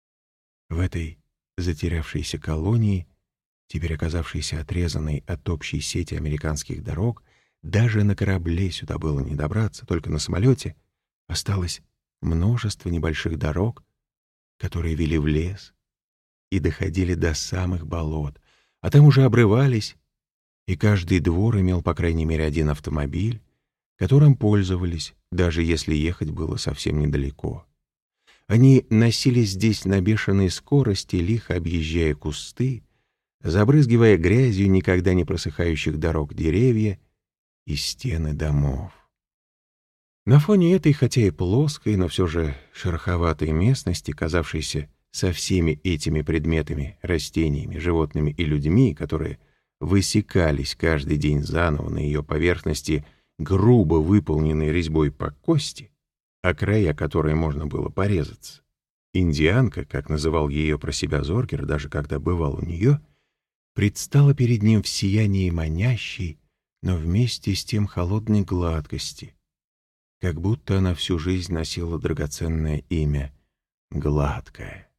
В этой затерявшейся колонии, теперь оказавшейся отрезанной от общей сети американских дорог, даже на корабле сюда было не добраться, только на самолете осталось множество небольших дорог, которые вели в лес и доходили до самых болот, а там уже обрывались, и каждый двор имел по крайней мере один автомобиль, которым пользовались, даже если ехать было совсем недалеко. Они носились здесь на бешеной скорости, лихо объезжая кусты, забрызгивая грязью никогда не просыхающих дорог деревья и стены домов. На фоне этой, хотя и плоской, но все же шероховатой местности, казавшейся со всеми этими предметами, растениями, животными и людьми, которые высекались каждый день заново на ее поверхности, грубо выполненной резьбой по кости, о края которой можно было порезаться. Индианка, как называл ее про себя Зоргер, даже когда бывал у нее, предстала перед ним в сиянии манящей, но вместе с тем холодной гладкости, как будто она всю жизнь носила драгоценное имя «Гладкая».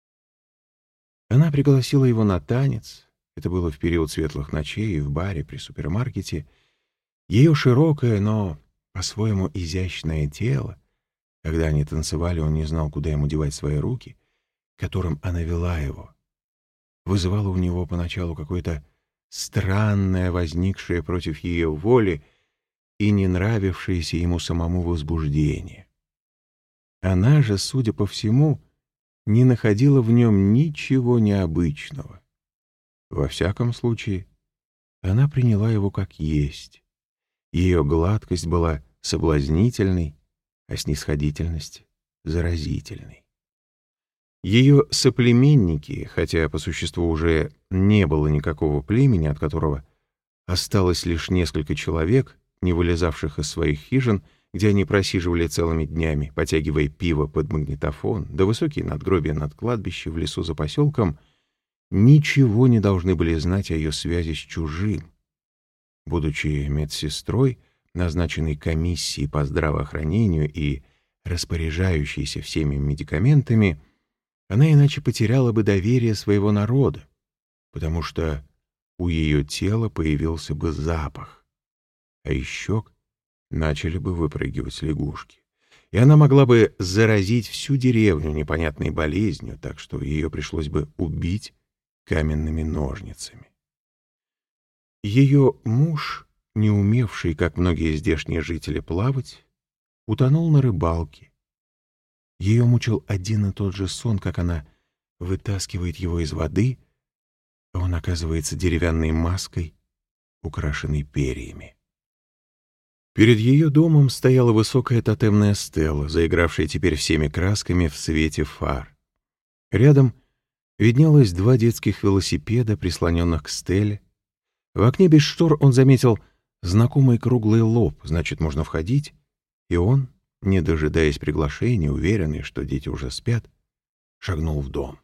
Она пригласила его на танец, это было в период светлых ночей в баре при супермаркете. Ее широкое, но по-своему изящное тело, когда они танцевали, он не знал, куда ему девать свои руки, которым она вела его, вызывало у него поначалу какое-то странное, возникшее против ее воли и не нравившееся ему самому возбуждение. Она же, судя по всему, не находила в нем ничего необычного. Во всяком случае, она приняла его как есть. Ее гладкость была соблазнительной, а снисходительность — заразительной. Ее соплеменники, хотя по существу уже не было никакого племени, от которого осталось лишь несколько человек, не вылезавших из своих хижин, где они просиживали целыми днями, потягивая пиво под магнитофон, да высокие надгробия над кладбищем в лесу за поселком, ничего не должны были знать о ее связи с чужим. Будучи медсестрой, назначенной комиссией по здравоохранению и распоряжающейся всеми медикаментами, она иначе потеряла бы доверие своего народа, потому что у ее тела появился бы запах, а из щек начали бы выпрыгивать лягушки, и она могла бы заразить всю деревню непонятной болезнью, так что ее пришлось бы убить каменными ножницами. Ее муж, не умевший, как многие здешние жители, плавать, утонул на рыбалке. Ее мучил один и тот же сон, как она вытаскивает его из воды, а он оказывается деревянной маской, украшенной перьями. Перед ее домом стояла высокая тотемная стела, заигравшая теперь всеми красками в свете фар. Рядом виднелось два детских велосипеда, прислоненных к стеле. В окне без штор он заметил знакомый круглый лоб, значит, можно входить, и он, не дожидаясь приглашения, уверенный, что дети уже спят, шагнул в дом.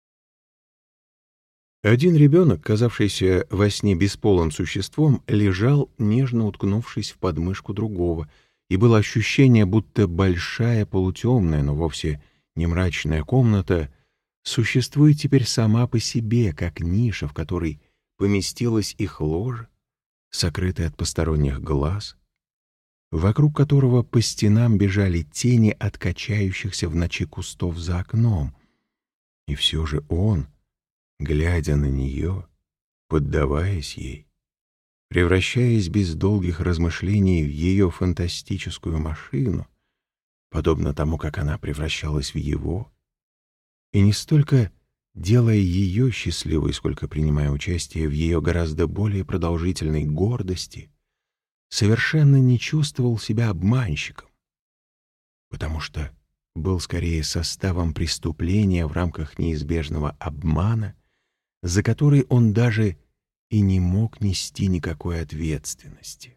Один ребенок, казавшийся во сне бесполым существом, лежал, нежно уткнувшись в подмышку другого, и было ощущение, будто большая полутемная, но вовсе не мрачная комната существует теперь сама по себе, как ниша, в которой поместилась их ложа, сокрытая от посторонних глаз, вокруг которого по стенам бежали тени от качающихся в ночи кустов за окном. И все же он, глядя на нее, поддаваясь ей, превращаясь без долгих размышлений в ее фантастическую машину, подобно тому, как она превращалась в его, и не столько делая ее счастливой, сколько принимая участие в ее гораздо более продолжительной гордости, совершенно не чувствовал себя обманщиком, потому что был скорее составом преступления в рамках неизбежного обмана, за который он даже и не мог нести никакой ответственности.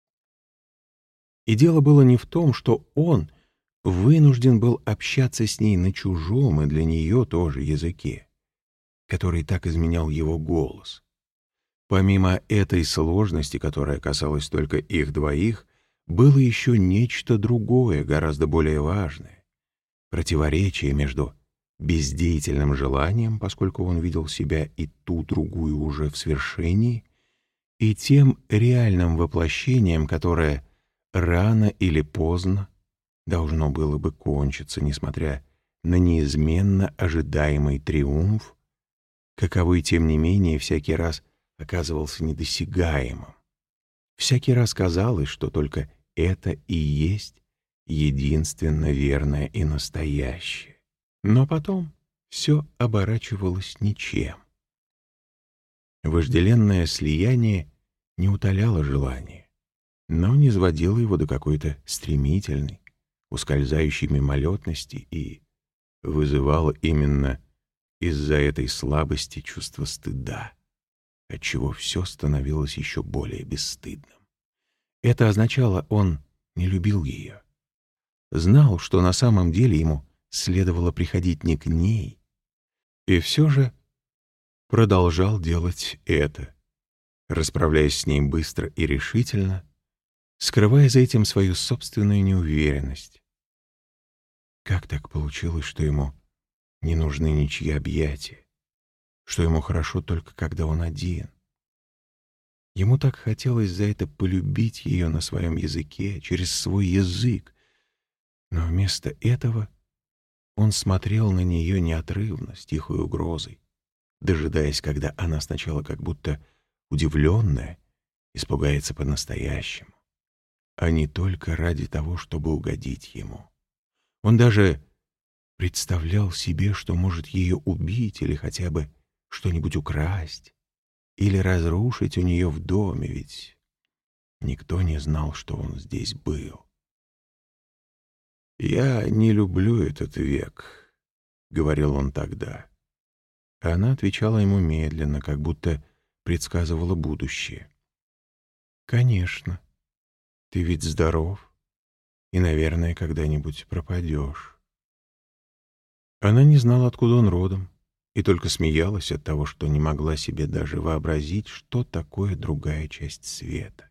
И дело было не в том, что он вынужден был общаться с ней на чужом и для нее тоже языке, который так изменял его голос. Помимо этой сложности, которая касалась только их двоих, было еще нечто другое, гораздо более важное — противоречие между бездеятельным желанием, поскольку он видел себя и ту другую уже в свершении, и тем реальным воплощением, которое рано или поздно должно было бы кончиться, несмотря на неизменно ожидаемый триумф, каковой, тем не менее, всякий раз оказывался недосягаемым. Всякий раз казалось, что только это и есть единственно верное и настоящее. Но потом все оборачивалось ничем. Вожделенное слияние не утоляло желание, но низводило его до какой-то стремительной, ускользающей мимолетности и вызывало именно из-за этой слабости чувство стыда, отчего все становилось еще более бесстыдным. Это означало, он не любил ее. Знал, что на самом деле ему следовало приходить не к ней, и все же продолжал делать это, расправляясь с ней быстро и решительно, скрывая за этим свою собственную неуверенность. Как так получилось, что ему не нужны ничьи объятия, что ему хорошо только когда он один? Ему так хотелось за это полюбить ее на своем языке, через свой язык, но вместо этого он смотрел на нее неотрывно, с тихой угрозой, дожидаясь, когда она сначала как будто удивленная испугается по-настоящему, а не только ради того, чтобы угодить ему. Он даже представлял себе, что может ее убить или хотя бы что-нибудь украсть, или разрушить у нее в доме, ведь никто не знал, что он здесь был. «Я не люблю этот век», — говорил он тогда. Она отвечала ему медленно, как будто предсказывала будущее. «Конечно, ты ведь здоров, и, наверное, когда-нибудь пропадешь». Она не знала, откуда он родом, и только смеялась от того, что не могла себе даже вообразить, что такое другая часть света.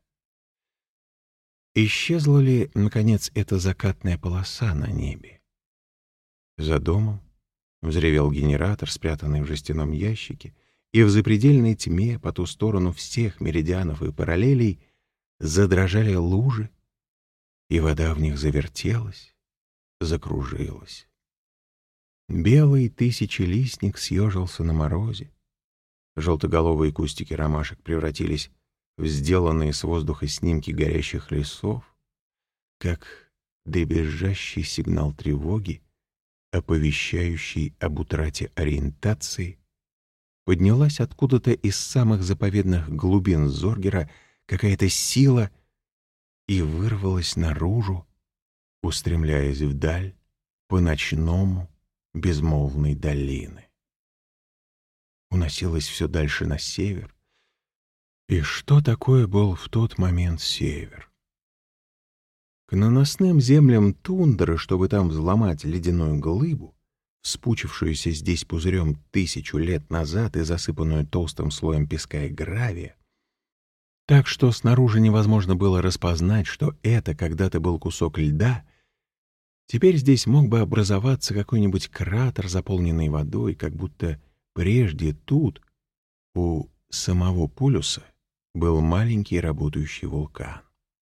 Исчезла ли, наконец, эта закатная полоса на небе? За домом взревел генератор, спрятанный в жестяном ящике, и в запредельной тьме по ту сторону всех меридианов и параллелей задрожали лужи, и вода в них завертелась, закружилась. Белый тысячелистник съежился на морозе. Желтоголовые кустики ромашек превратились в сделанные с воздуха снимки горящих лесов, как дребезжащий сигнал тревоги оповещающей об утрате ориентации, поднялась откуда-то из самых заповедных глубин Зоргера какая-то сила и вырвалась наружу, устремляясь вдаль по ночному безмолвной долины. Уносилась все дальше на север. И что такое был в тот момент север? К наносным землям тундры, чтобы там взломать ледяную глыбу, вспучившуюся здесь пузырем тысячу лет назад и засыпанную толстым слоем песка и гравия, так что снаружи невозможно было распознать, что это когда-то был кусок льда, теперь здесь мог бы образоваться какой-нибудь кратер, заполненный водой, как будто прежде тут, у самого полюса, был маленький работающий вулкан.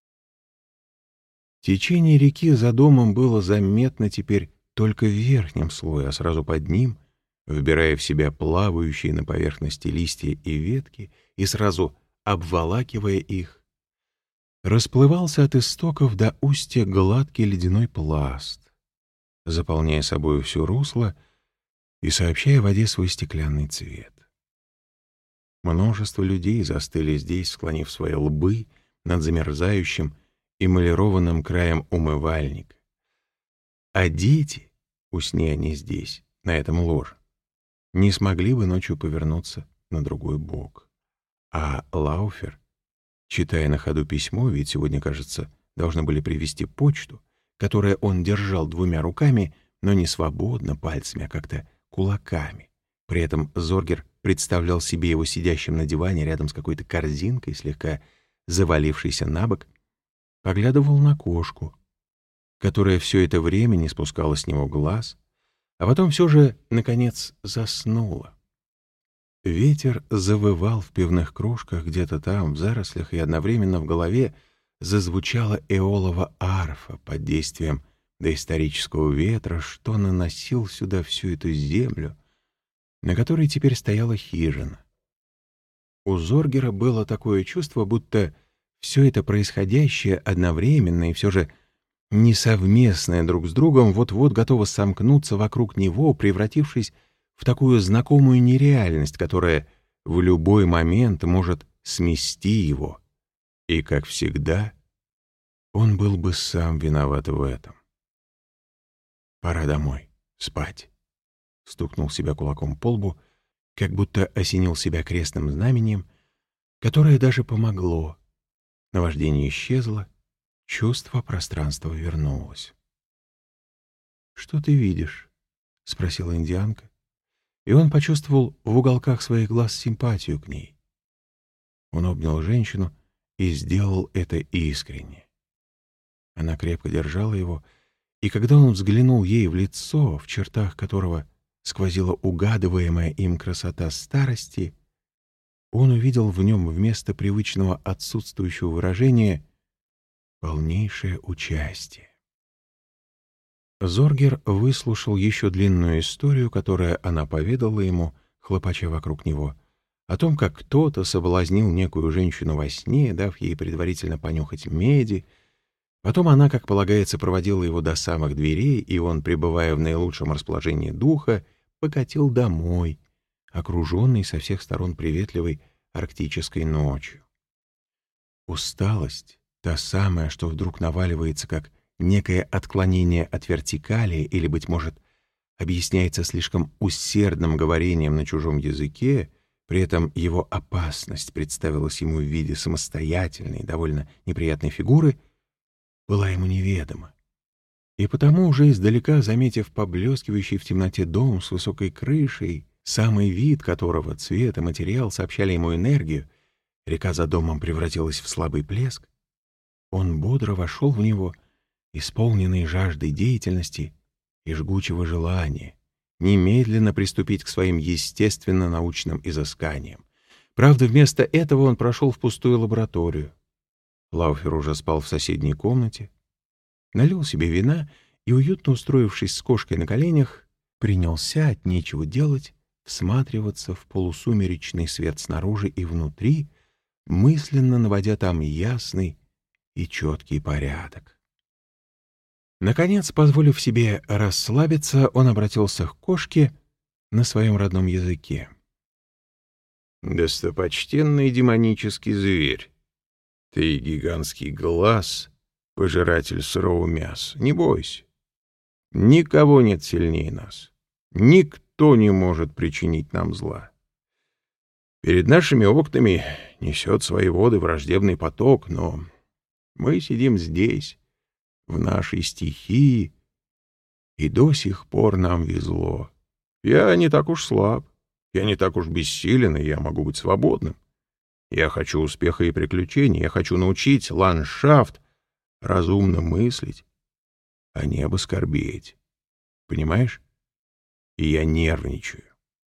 Течение реки за домом было заметно теперь только в верхнем слое, а сразу под ним, вбирая в себя плавающие на поверхности листья и ветки и сразу обволакивая их, расплывался от истоков до устья гладкий ледяной пласт, заполняя собой все русло и сообщая воде свой стеклянный цвет. Множество людей застыли здесь, склонив свои лбы над замерзающим эмалированным краем умывальника. А дети, усни они здесь, на этом ложе, не смогли бы ночью повернуться на другой бок. А Лауфер, читая на ходу письмо, ведь сегодня, кажется, должны были привезти почту, которое он держал двумя руками, но не свободно пальцами, а как-то кулаками. При этом Зоргер представлял себе его сидящим на диване рядом с какой-то корзинкой, слегка завалившейся на бок, поглядывал на кошку, которая все это время не спускала с него глаз, а потом все же, наконец, заснула. Ветер завывал в пивных кружках где-то там, в зарослях, и одновременно в голове зазвучала эолова арфа под действием доисторического ветра, что наносил сюда всю эту землю, на которой теперь стояла хижина. У Зоргера было такое чувство, будто все это происходящее одновременно и все же несовместное друг с другом вот-вот готово сомкнуться вокруг него, превратившись в такую знакомую нереальность, которая в любой момент может смести его. И, как всегда, он был бы сам виноват в этом. «Пора домой, спать», — стукнул себя кулаком по лбу, как будто осенил себя крестным знамением, которое даже помогло. Наваждение исчезло, чувство пространства вернулось. «Что ты видишь?» — спросила индианка, и он почувствовал в уголках своих глаз симпатию к ней. Он обнял женщину и сделал это искренне. Она крепко держала его, и когда он взглянул ей в лицо, в чертах которого сквозила угадываемая им красота старости, он увидел в нем вместо привычного отсутствующего выражения полнейшее участие. Зоргер выслушал еще длинную историю, которую она поведала ему, хлопача вокруг него, о том, как кто-то соблазнил некую женщину во сне, дав ей предварительно понюхать меди. Потом она, как полагается, проводила его до самых дверей, и он, пребывая в наилучшем расположении духа, покатил домой, окруженный со всех сторон приветливой арктической ночью. Усталость, та самая, что вдруг наваливается как некое отклонение от вертикали или, быть может, объясняется слишком усердным говорением на чужом языке, при этом его опасность представилась ему в виде самостоятельной, довольно неприятной фигуры, была ему неведома. И потому, уже издалека заметив поблескивающий в темноте дом с высокой крышей, самый вид которого, цвет и материал сообщали ему энергию, река за домом превратилась в слабый плеск, он бодро вошел в него, исполненный жаждой деятельности и жгучего желания немедленно приступить к своим естественно-научным изысканиям. Правда, вместо этого он прошел в пустую лабораторию. Лауфер уже спал в соседней комнате, налил себе вина и, уютно устроившись с кошкой на коленях, принялся от нечего делать всматриваться в полусумеречный свет снаружи и внутри, мысленно наводя там ясный и четкий порядок. Наконец, позволив себе расслабиться, он обратился к кошке на своем родном языке. «Достопочтенный демонический зверь, ты гигантский глаз, пожиратель сырого мяса, не бойся. Никого нет сильнее нас. Никто не может причинить нам зла. Перед нашими окнами несет свои воды враждебный поток, но мы сидим здесь, в нашей стихии, и до сих пор нам везло. Я не так уж слаб, я не так уж бессилен, и я могу быть свободным. Я хочу успеха и приключений, я хочу научить ландшафт разумно мыслить, а небо скорбеть. Понимаешь? И я нервничаю».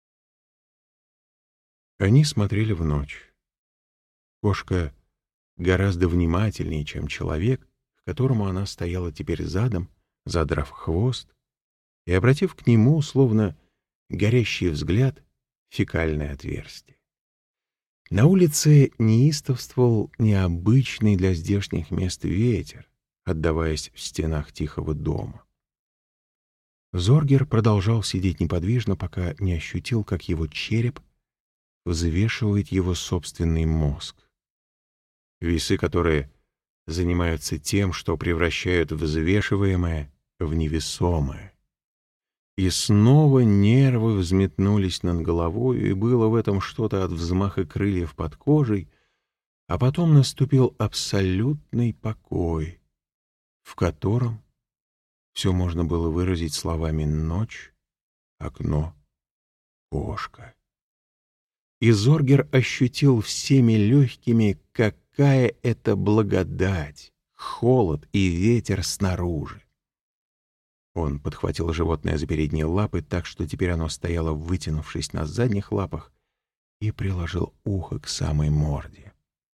Они смотрели в ночь. Кошка гораздо внимательнее, чем человек, к которому она стояла теперь задом, задрав хвост и обратив к нему, словно горящий взгляд, фекальное отверстие. На улице неистовствовал необычный для здешних мест ветер, отдаваясь в стенах тихого дома. Зоргер продолжал сидеть неподвижно, пока не ощутил, как его череп взвешивает его собственный мозг. Весы, которые занимаются тем, что превращают взвешиваемое в невесомое. И снова нервы взметнулись над головой, и было в этом что-то от взмаха крыльев под кожей, а потом наступил абсолютный покой, в котором все можно было выразить словами «ночь», «окно», «кошка». И Зоргер ощутил всеми легкими, какая это благодать, холод и ветер снаружи. Он подхватил животное за передние лапы так, что теперь оно стояло, вытянувшись на задних лапах, и приложил ухо к самой морде.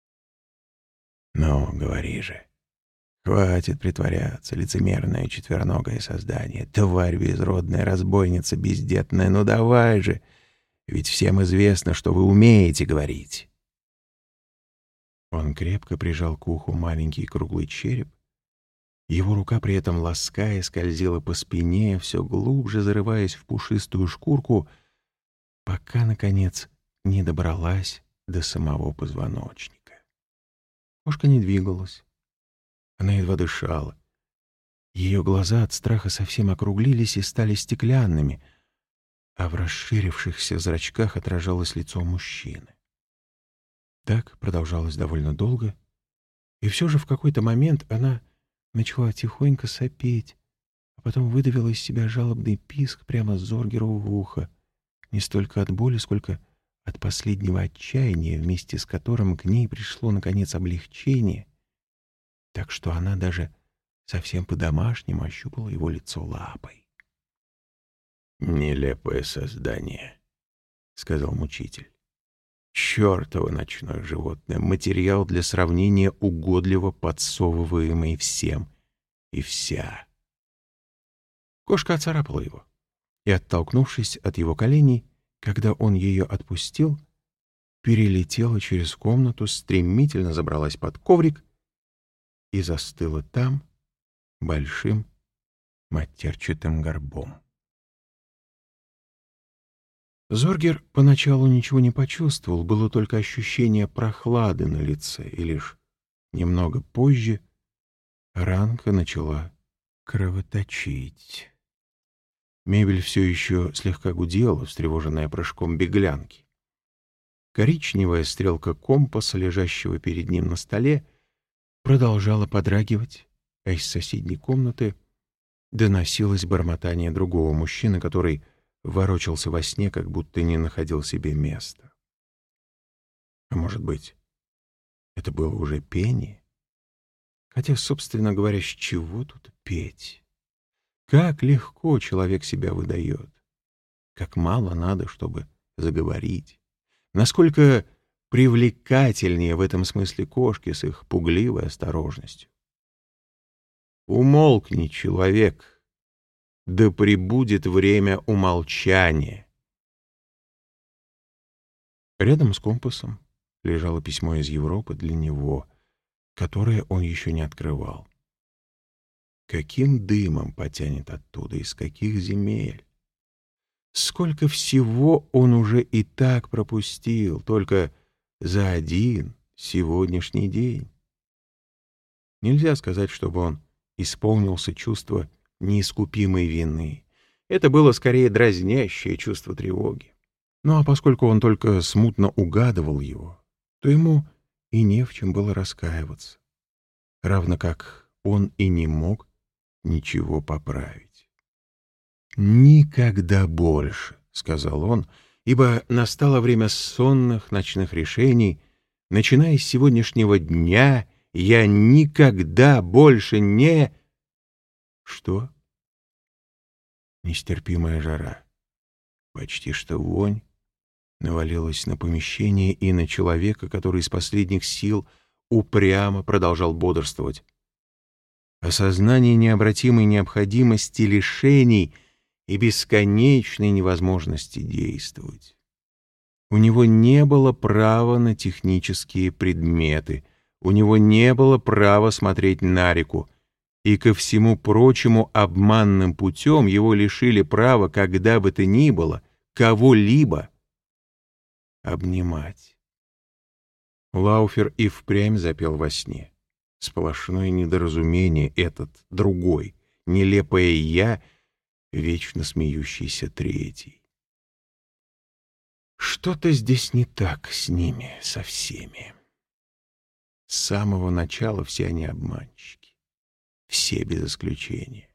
«Ну, говори же, хватит притворяться, лицемерное четвероногое создание, тварь безродная, разбойница бездетная, ну давай же, ведь всем известно, что вы умеете говорить». Он крепко прижал к уху маленький круглый череп. Его рука при этом, лаская, скользила по спине, все глубже зарываясь в пушистую шкурку, пока, наконец, не добралась до самого позвоночника. Кошка не двигалась. Она едва дышала. Ее глаза от страха совсем округлились и стали стеклянными, а в расширившихся зрачках отражалось лицо мужчины. Так продолжалось довольно долго, и все же в какой-то момент она начала тихонько сопеть, а потом выдавила из себя жалобный писк прямо Зоргеру в ухо, не столько от боли, сколько от последнего отчаяния, вместе с которым к ней пришло, наконец, облегчение, так что она даже совсем по-домашнему ощупала его лицо лапой. «Нелепое создание», — сказал мучитель. «Чёртово ночное животное, материал для сравнения, угодливо подсовываемый всем и вся». Кошка оцарапала его и, оттолкнувшись от его коленей, когда он ее отпустил, перелетела через комнату, стремительно забралась под коврик и застыла там большим матерчатым горбом. Зоргер поначалу ничего не почувствовал, было только ощущение прохлады на лице, и лишь немного позже ранка начала кровоточить. Мебель все еще слегка гудела, встревоженная прыжком беглянки. Коричневая стрелка компаса, лежащего перед ним на столе, продолжала подрагивать, а из соседней комнаты доносилось бормотание другого мужчины, который ворочался во сне, как будто не находил себе места. А может быть, это было уже пение? Хотя, собственно говоря, с чего тут петь? Как легко человек себя выдает. Как мало надо, чтобы заговорить. Насколько привлекательнее в этом смысле кошки с их пугливой осторожностью. Умолкни, человек, да пребудет время умолчания. Рядом с компасом лежало письмо из Европы для него, которое он еще не открывал. Каким дымом потянет оттуда, из каких земель? Сколько всего он уже и так пропустил, только за один сегодняшний день. Нельзя сказать, чтобы он исполнился чувства неискупимой вины. Это было скорее дразнящее чувство тревоги. Ну а поскольку он только смутно угадывал его, то ему и не в чем было раскаиваться, равно как он и не мог ничего поправить. «Никогда больше», — сказал он, ибо настало время сонных ночных решений. «Начиная с сегодняшнего дня я никогда больше не...» Что? Нестерпимая жара, почти что вонь, навалилась на помещение и на человека, который из последних сил упрямо продолжал бодрствовать. Осознание необратимой необходимости лишений и бесконечной невозможности действовать. У него не было права на технические предметы, у него не было права смотреть на реку, и ко всему прочему обманным путем его лишили права когда бы то ни было кого-либо обнимать. Лауфер и впрямь запел во сне. Сплошное недоразумение этот, другой, нелепое «я», вечно смеющийся третий. Что-то здесь не так с ними, со всеми. С самого начала все они обманщики. Все без исключения.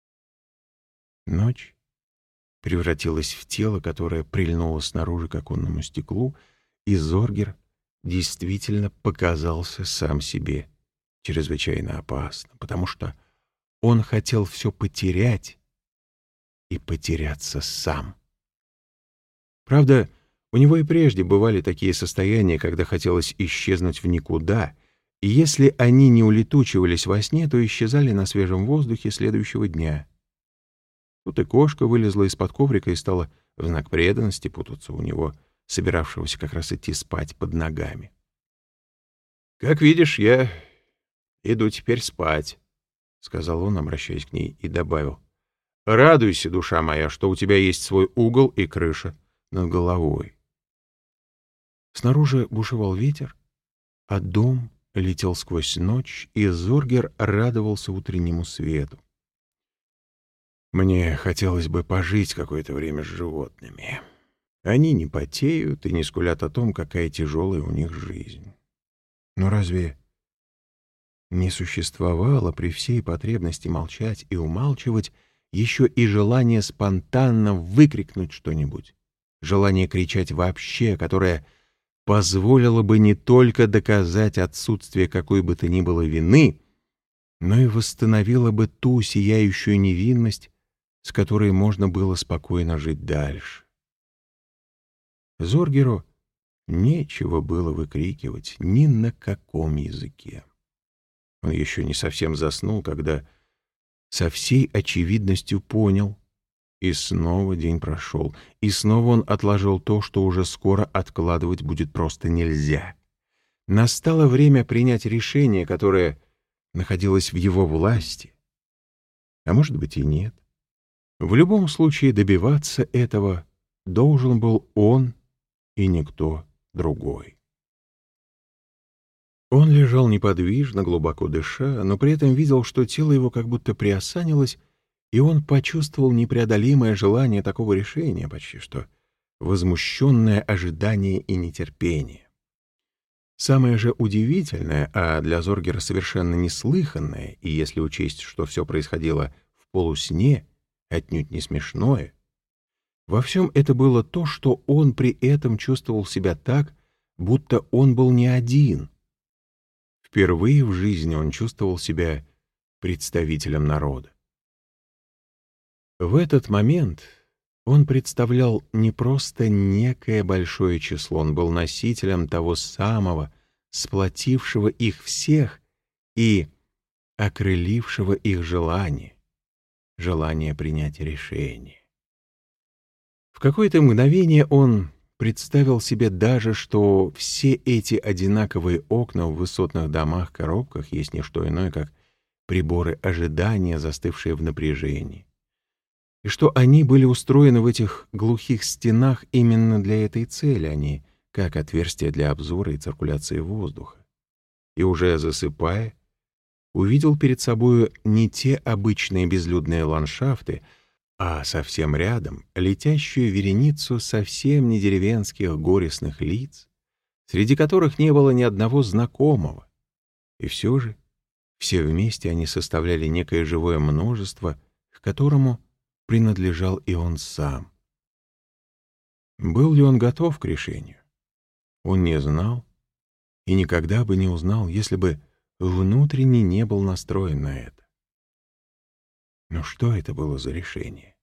Ночь превратилась в тело, которое прильнуло снаружи к оконному стеклу, и Зоргер действительно показался сам себе чрезвычайно опасным, потому что он хотел все потерять и потеряться сам. Правда, у него и прежде бывали такие состояния, когда хотелось исчезнуть в никуда, и если они не улетучивались во сне, то исчезали на свежем воздухе следующего дня. Тут и кошка вылезла из-под коврика и стала в знак преданности путаться у него, собиравшегося как раз идти спать под ногами. «Как видишь, я иду теперь спать», — сказал он, обращаясь к ней, и добавил: «Радуйся, душа моя, что у тебя есть свой угол и крыша над головой». Снаружи бушевал ветер, а дом летел сквозь ночь, и Зоргер радовался утреннему свету. «Мне хотелось бы пожить какое-то время с животными. Они не потеют и не скулят о том, какая тяжелая у них жизнь. Но разве не существовало при всей потребности молчать и умалчивать еще и желание спонтанно выкрикнуть что-нибудь, желание кричать вообще, которое позволило бы не только доказать отсутствие какой бы то ни было вины, но и восстановило бы ту сияющую невинность, с которой можно было спокойно жить дальше? Зоргеру нечего было выкрикивать ни на каком языке. Он еще не совсем заснул, когда со всей очевидностью понял, и снова день прошел, и снова он отложил то, что уже скоро откладывать будет просто нельзя. Настало время принять решение, которое находилось в его власти. А может быть и нет. В любом случае добиваться этого должен был он и никто другой. Он лежал неподвижно, глубоко дыша, но при этом видел, что тело его как будто приосанилось, и он почувствовал непреодолимое желание такого решения, почти что возмущенное ожидание и нетерпение. Самое же удивительное, а для Зоргера совершенно неслыханное, и если учесть, что все происходило в полусне, отнюдь не смешное, во всем это было то, что он при этом чувствовал себя так, будто он был не один. Впервые в жизни он чувствовал себя представителем народа. В этот момент он представлял не просто некое большое число, он был носителем того самого, сплотившего их всех и окрылившего их желание, желание принять решение. В какое-то мгновение он представил себе даже, что все эти одинаковые окна в высотных домах-коробках есть не что иное, как приборы ожидания, застывшие в напряжении, и что они были устроены в этих глухих стенах именно для этой цели, а не как отверстия для обзора и циркуляции воздуха. И уже засыпая, увидел перед собою не те обычные безлюдные ландшафты, а совсем рядом летящую вереницу совсем не деревенских горестных лиц, среди которых не было ни одного знакомого. И все же все вместе они составляли некое живое множество, к которому принадлежал и он сам. Был ли он готов к решению? Он не знал и никогда бы не узнал, если бы внутренне не был настроен на это. Но что это было за решение?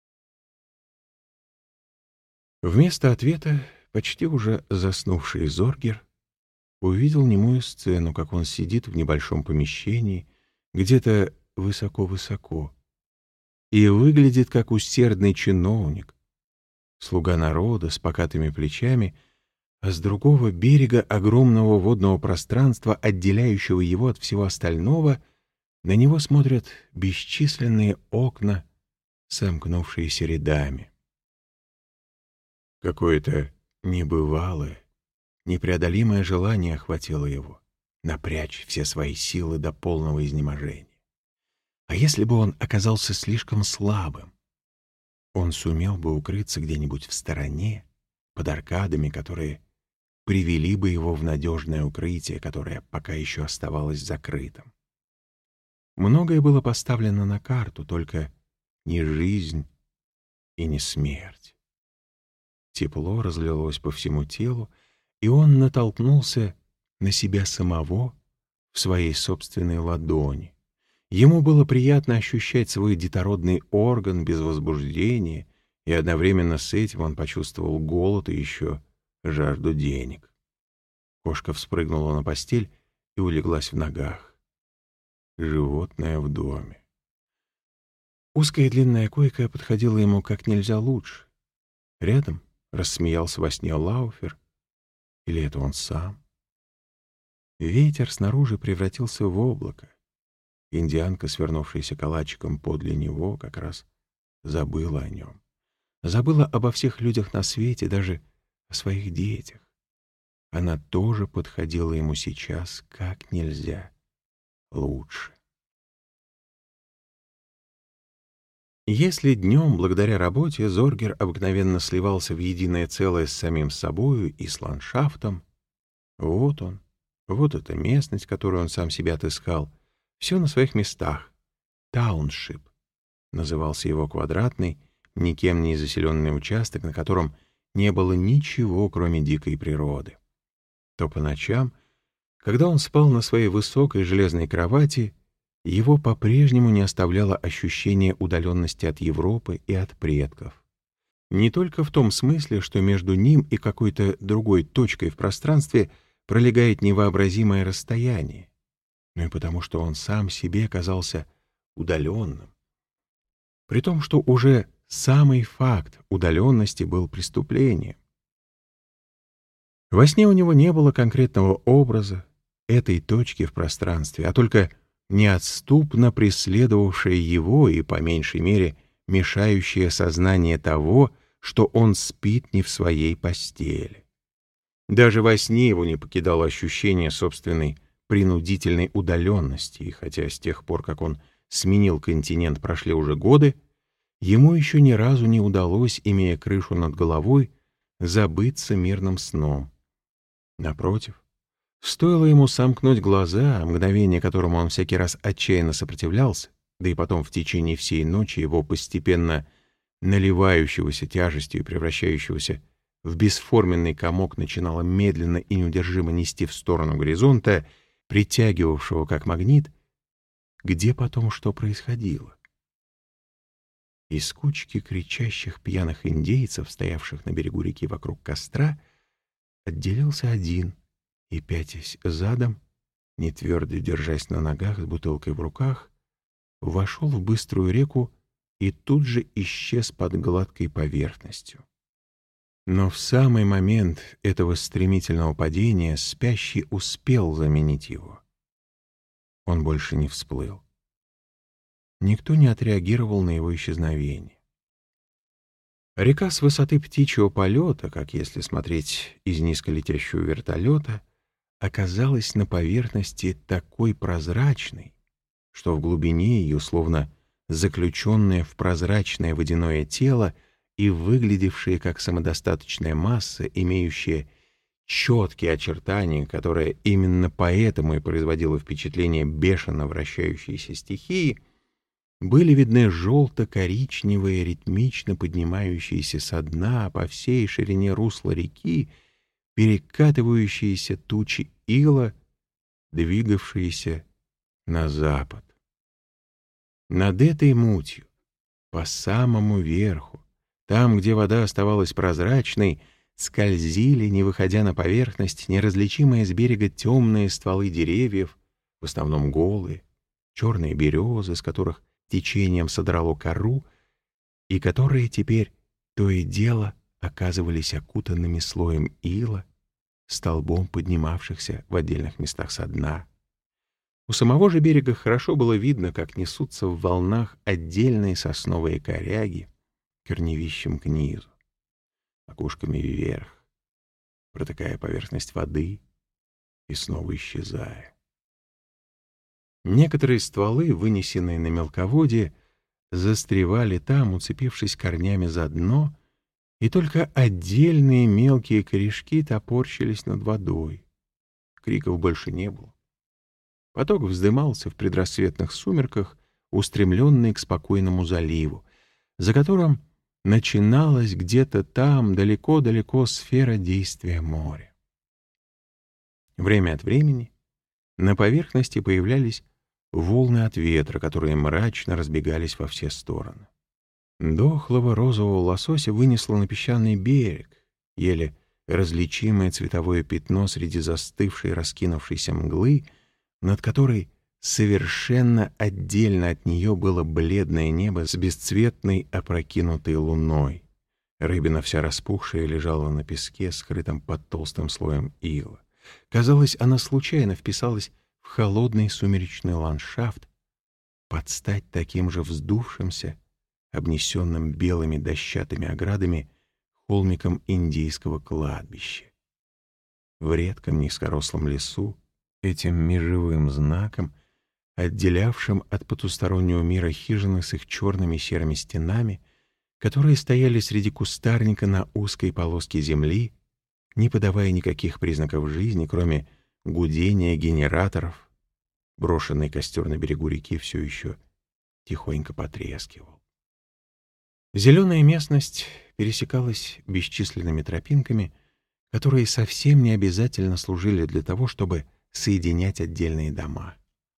Вместо ответа почти уже заснувший Зоргер увидел немую сцену, как он сидит в небольшом помещении, где-то высоко-высоко, и выглядит как усердный чиновник, слуга народа с покатыми плечами, а с другого берега огромного водного пространства, отделяющего его от всего остального, на него смотрят бесчисленные окна, сомкнувшиеся рядами. Какое-то небывалое, непреодолимое желание охватило его напрячь все свои силы до полного изнеможения. А если бы он оказался слишком слабым, он сумел бы укрыться где-нибудь в стороне, под аркадами, которые привели бы его в надежное укрытие, которое пока еще оставалось закрытым. Многое было поставлено на карту, только не жизнь и не смерть. Тепло разлилось по всему телу, и он натолкнулся на себя самого в своей собственной ладони. Ему было приятно ощущать свой детородный орган без возбуждения, и одновременно с этим он почувствовал голод и еще жажду денег. Кошка вспрыгнула на постель и улеглась в ногах. Животное в доме. Узкая длинная койка подходила ему как нельзя лучше. Рядом рассмеялся во сне Лауфер. Или это он сам? Ветер снаружи превратился в облако. Индианка, свернувшаяся калачиком подле него, как раз забыла о нем. Забыла обо всех людях на свете, даже о своих детях. Она тоже подходила ему сейчас как нельзя лучше. Если днем, благодаря работе, Зоргер обыкновенно сливался в единое целое с самим собою и с ландшафтом, вот он, вот эта местность, которую он сам себе отыскал, все на своих местах. Тауншип назывался его квадратный, никем не заселенный участок, на котором не было ничего, кроме дикой природы. То по ночам, когда он спал на своей высокой железной кровати, его по-прежнему не оставляло ощущение удаленности от Европы и от предков. Не только в том смысле, что между ним и какой-то другой точкой в пространстве пролегает невообразимое расстояние, но и потому, что он сам себе казался удаленным. При том, что уже самый факт удаленности был преступлением. Во сне у него не было конкретного образа этой точки в пространстве, а только неотступно преследовавшая его и, по меньшей мере, мешающее сознание того, что он спит не в своей постели. Даже во сне его не покидало ощущение собственной принудительной удаленности, и хотя с тех пор, как он сменил континент, прошли уже годы, ему еще ни разу не удалось, имея крышу над головой, забыться мирным сном. Напротив, стоило ему сомкнуть глаза, мгновение которому он всякий раз отчаянно сопротивлялся, да и потом в течение всей ночи его постепенно наливающегося тяжестью и превращающегося в бесформенный комок начинало медленно и неудержимо нести в сторону горизонта, притягивавшего как магнит, где потом что происходило? Из кучки кричащих пьяных индейцев, стоявших на берегу реки вокруг костра, отделился один и, пятясь задом, не твердо держась на ногах с бутылкой в руках, вошел в быструю реку и тут же исчез под гладкой поверхностью. Но в самый момент этого стремительного падения спящий успел заменить его. Он больше не всплыл. никто не отреагировал на его исчезновение. Река с высоты птичьего полета, как если смотреть из низколетящего вертолета, оказалась на поверхности такой прозрачной, что в глубине ее, словно заключенное в прозрачное водяное тело и выглядевшее как самодостаточная масса, имеющая четкие очертания, которое именно поэтому и производило впечатление бешено вращающейся стихии, были видны желто-коричневые, ритмично поднимающиеся со дна по всей ширине русла реки, перекатывающиеся тучи ила, двигавшиеся на запад. Над этой мутью, по самому верху, там, где вода оставалась прозрачной, скользили, не выходя на поверхность, неразличимые с берега темные стволы деревьев, в основном голые, черные березы, с которых течением содрало кору, и которые теперь то и дело оказывались окутанными слоем ила, столбом поднимавшихся в отдельных местах со дна. У самого же берега хорошо было видно, как несутся в волнах отдельные сосновые коряги корневищем к низу, макушками вверх, протыкая поверхность воды и снова исчезая. Некоторые стволы, вынесенные на мелководье, застревали там, уцепившись корнями за дно, и только отдельные мелкие корешки топорщились над водой. Криков больше не было. Поток вздымался в предрассветных сумерках, устремленный к спокойному заливу, за которым начиналась где-то там, далеко-далеко, сфера действия моря. Время от времени на поверхности появлялись волны от ветра, которые мрачно разбегались во все стороны. Дохлого розового лосося вынесло на песчаный берег, еле различимое цветовое пятно среди застывшей раскинувшейся мглы, над которой совершенно отдельно от нее было бледное небо с бесцветной опрокинутой луной. Рыбина вся распухшая лежала на песке, скрытом под толстым слоем ила. Казалось, она случайно вписалась в холодный сумеречный ландшафт, под стать таким же вздувшимся, обнесенным белыми дощатыми оградами холмиком индейского кладбища. В редком низкорослом лесу, этим межевым знаком, отделявшим от потустороннего мира хижины с их черными серыми стенами, которые стояли среди кустарника на узкой полоске земли, не подавая никаких признаков жизни, кроме гудения генераторов, брошенный костер на берегу реки все еще тихонько потрескивал. Зеленая местность пересекалась бесчисленными тропинками, которые совсем не обязательно служили для того, чтобы соединять отдельные дома.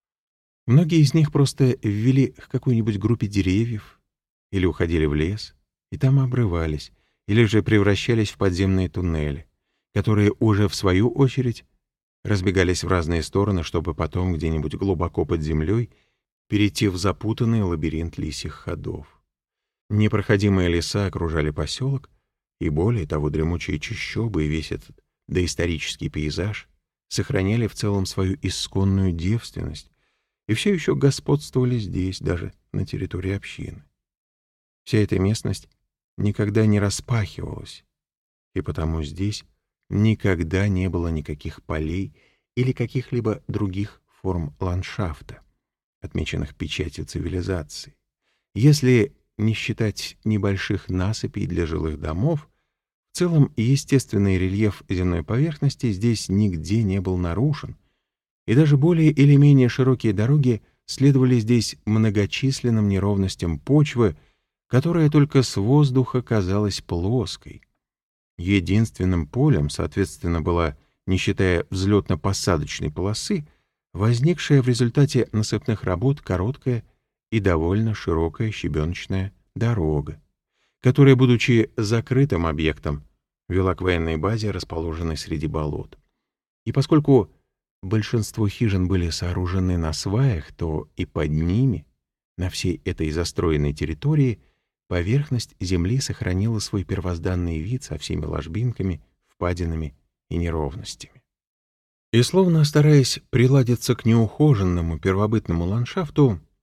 Многие из них просто ввели к какой-нибудь группе деревьев или уходили в лес, и там обрывались, или же превращались в подземные туннели, которые уже, в свою очередь, разбегались в разные стороны, чтобы потом где-нибудь глубоко под землей перейти в запутанный лабиринт лисьих ходов. Непроходимые леса окружали поселок, и более того, дремучие чащобы и весь этот доисторический пейзаж сохраняли в целом свою исконную девственность и все еще господствовали здесь, даже на территории общины. Вся эта местность никогда не распахивалась, и потому здесь никогда не было никаких полей или каких-либо других форм ландшафта, отмеченных печатью цивилизации. Если не считать небольших насыпей для жилых домов, в целом естественный рельеф земной поверхности здесь нигде не был нарушен, и даже более или менее широкие дороги следовали здесь многочисленным неровностям почвы, которая только с воздуха казалась плоской. Единственным полем, соответственно, была, не считая взлетно-посадочной полосы, возникшая в результате насыпных работ короткая и довольно широкая щебеночная дорога, которая, будучи закрытым объектом, вела к военной базе, расположенной среди болот. И поскольку большинство хижин были сооружены на сваях, то и под ними, на всей этой застроенной территории, поверхность земли сохранила свой первозданный вид со всеми ложбинками, впадинами и неровностями. И словно стараясь приладиться к неухоженному первобытному ландшафту,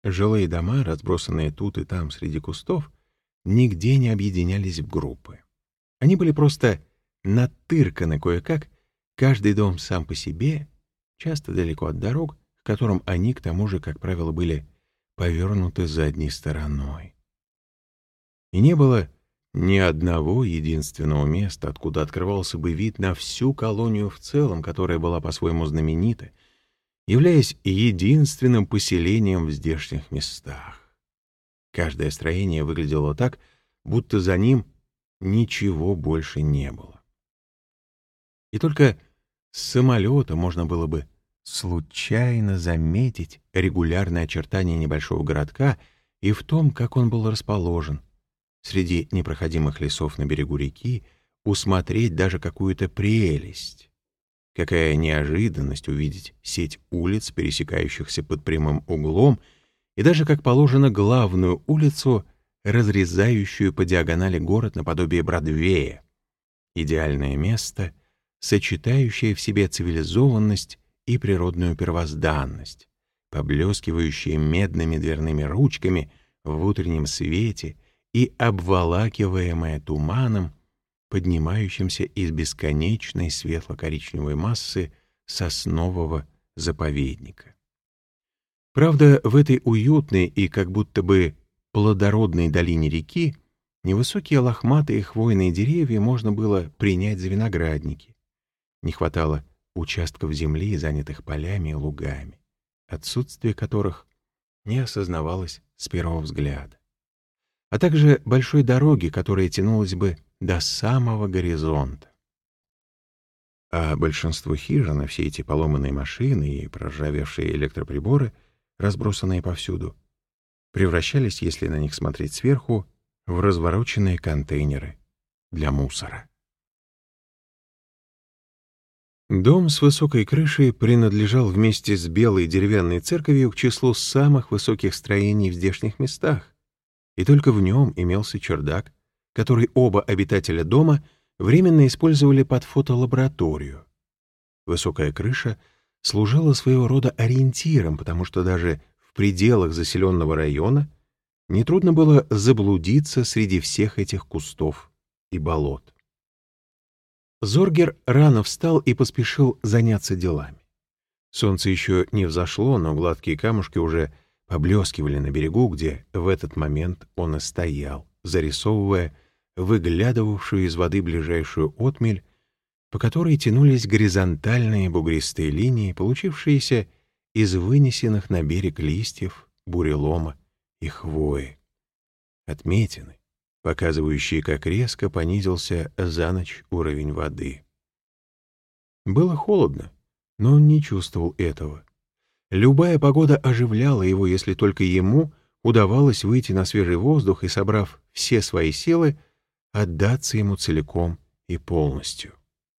Жилые дома, разбросанные тут и там среди кустов, нигде не объединялись в группы. Они были просто натырканы кое-как, каждый дом сам по себе, часто далеко от дорог, к которым они, к тому же, как правило, были повернуты задней стороной. И не было ни одного единственного места, откуда открывался бы вид на всю колонию в целом, которая была по-своему знаменита, являясь единственным поселением в здешних местах. Каждое строение выглядело так, будто за ним ничего больше не было. И только с самолета можно было бы случайно заметить регулярные очертания небольшого городка и в том, как он был расположен, среди непроходимых лесов на берегу реки, усмотреть даже какую-то прелесть. Какая неожиданность увидеть сеть улиц, пересекающихся под прямым углом, и даже, как положено, главную улицу, разрезающую по диагонали город наподобие Бродвея. Идеальное место, сочетающее в себе цивилизованность и природную первозданность, поблескивающее медными дверными ручками в утреннем свете и обволакиваемое туманом, поднимающимся из бесконечной светло-коричневой массы соснового заповедника. Правда, в этой уютной и как будто бы плодородной долине реки невысокие лохматые хвойные деревья можно было принять за виноградники. Не хватало участков земли, занятых полями и лугами, отсутствие которых не осознавалось с первого взгляда, а также большой дороги, которая тянулась бы до самого горизонта. А большинство хижин, все эти поломанные машины и проржавевшие электроприборы, разбросанные повсюду, превращались, если на них смотреть сверху, в развороченные контейнеры для мусора. Дом с высокой крышей принадлежал вместе с белой деревянной церковью к числу самых высоких строений в здешних местах, и только в нем имелся чердак, который оба обитателя дома временно использовали под фотолабораторию. Высокая крыша служила своего рода ориентиром, потому что даже в пределах заселенного района нетрудно было заблудиться среди всех этих кустов и болот. Зоргер рано встал и поспешил заняться делами. Солнце еще не взошло, но гладкие камушки уже поблескивали на берегу, где в этот момент он и стоял, зарисовывая выглядывавшую из воды ближайшую отмель, по которой тянулись горизонтальные бугристые линии, получившиеся из вынесенных на берег листьев, бурелома и хвои. Отметины, показывающие, как резко понизился за ночь уровень воды. Было холодно, но он не чувствовал этого. Любая погода оживляла его, если только ему удавалось выйти на свежий воздух и, собрав все свои силы, отдаться ему целиком и полностью.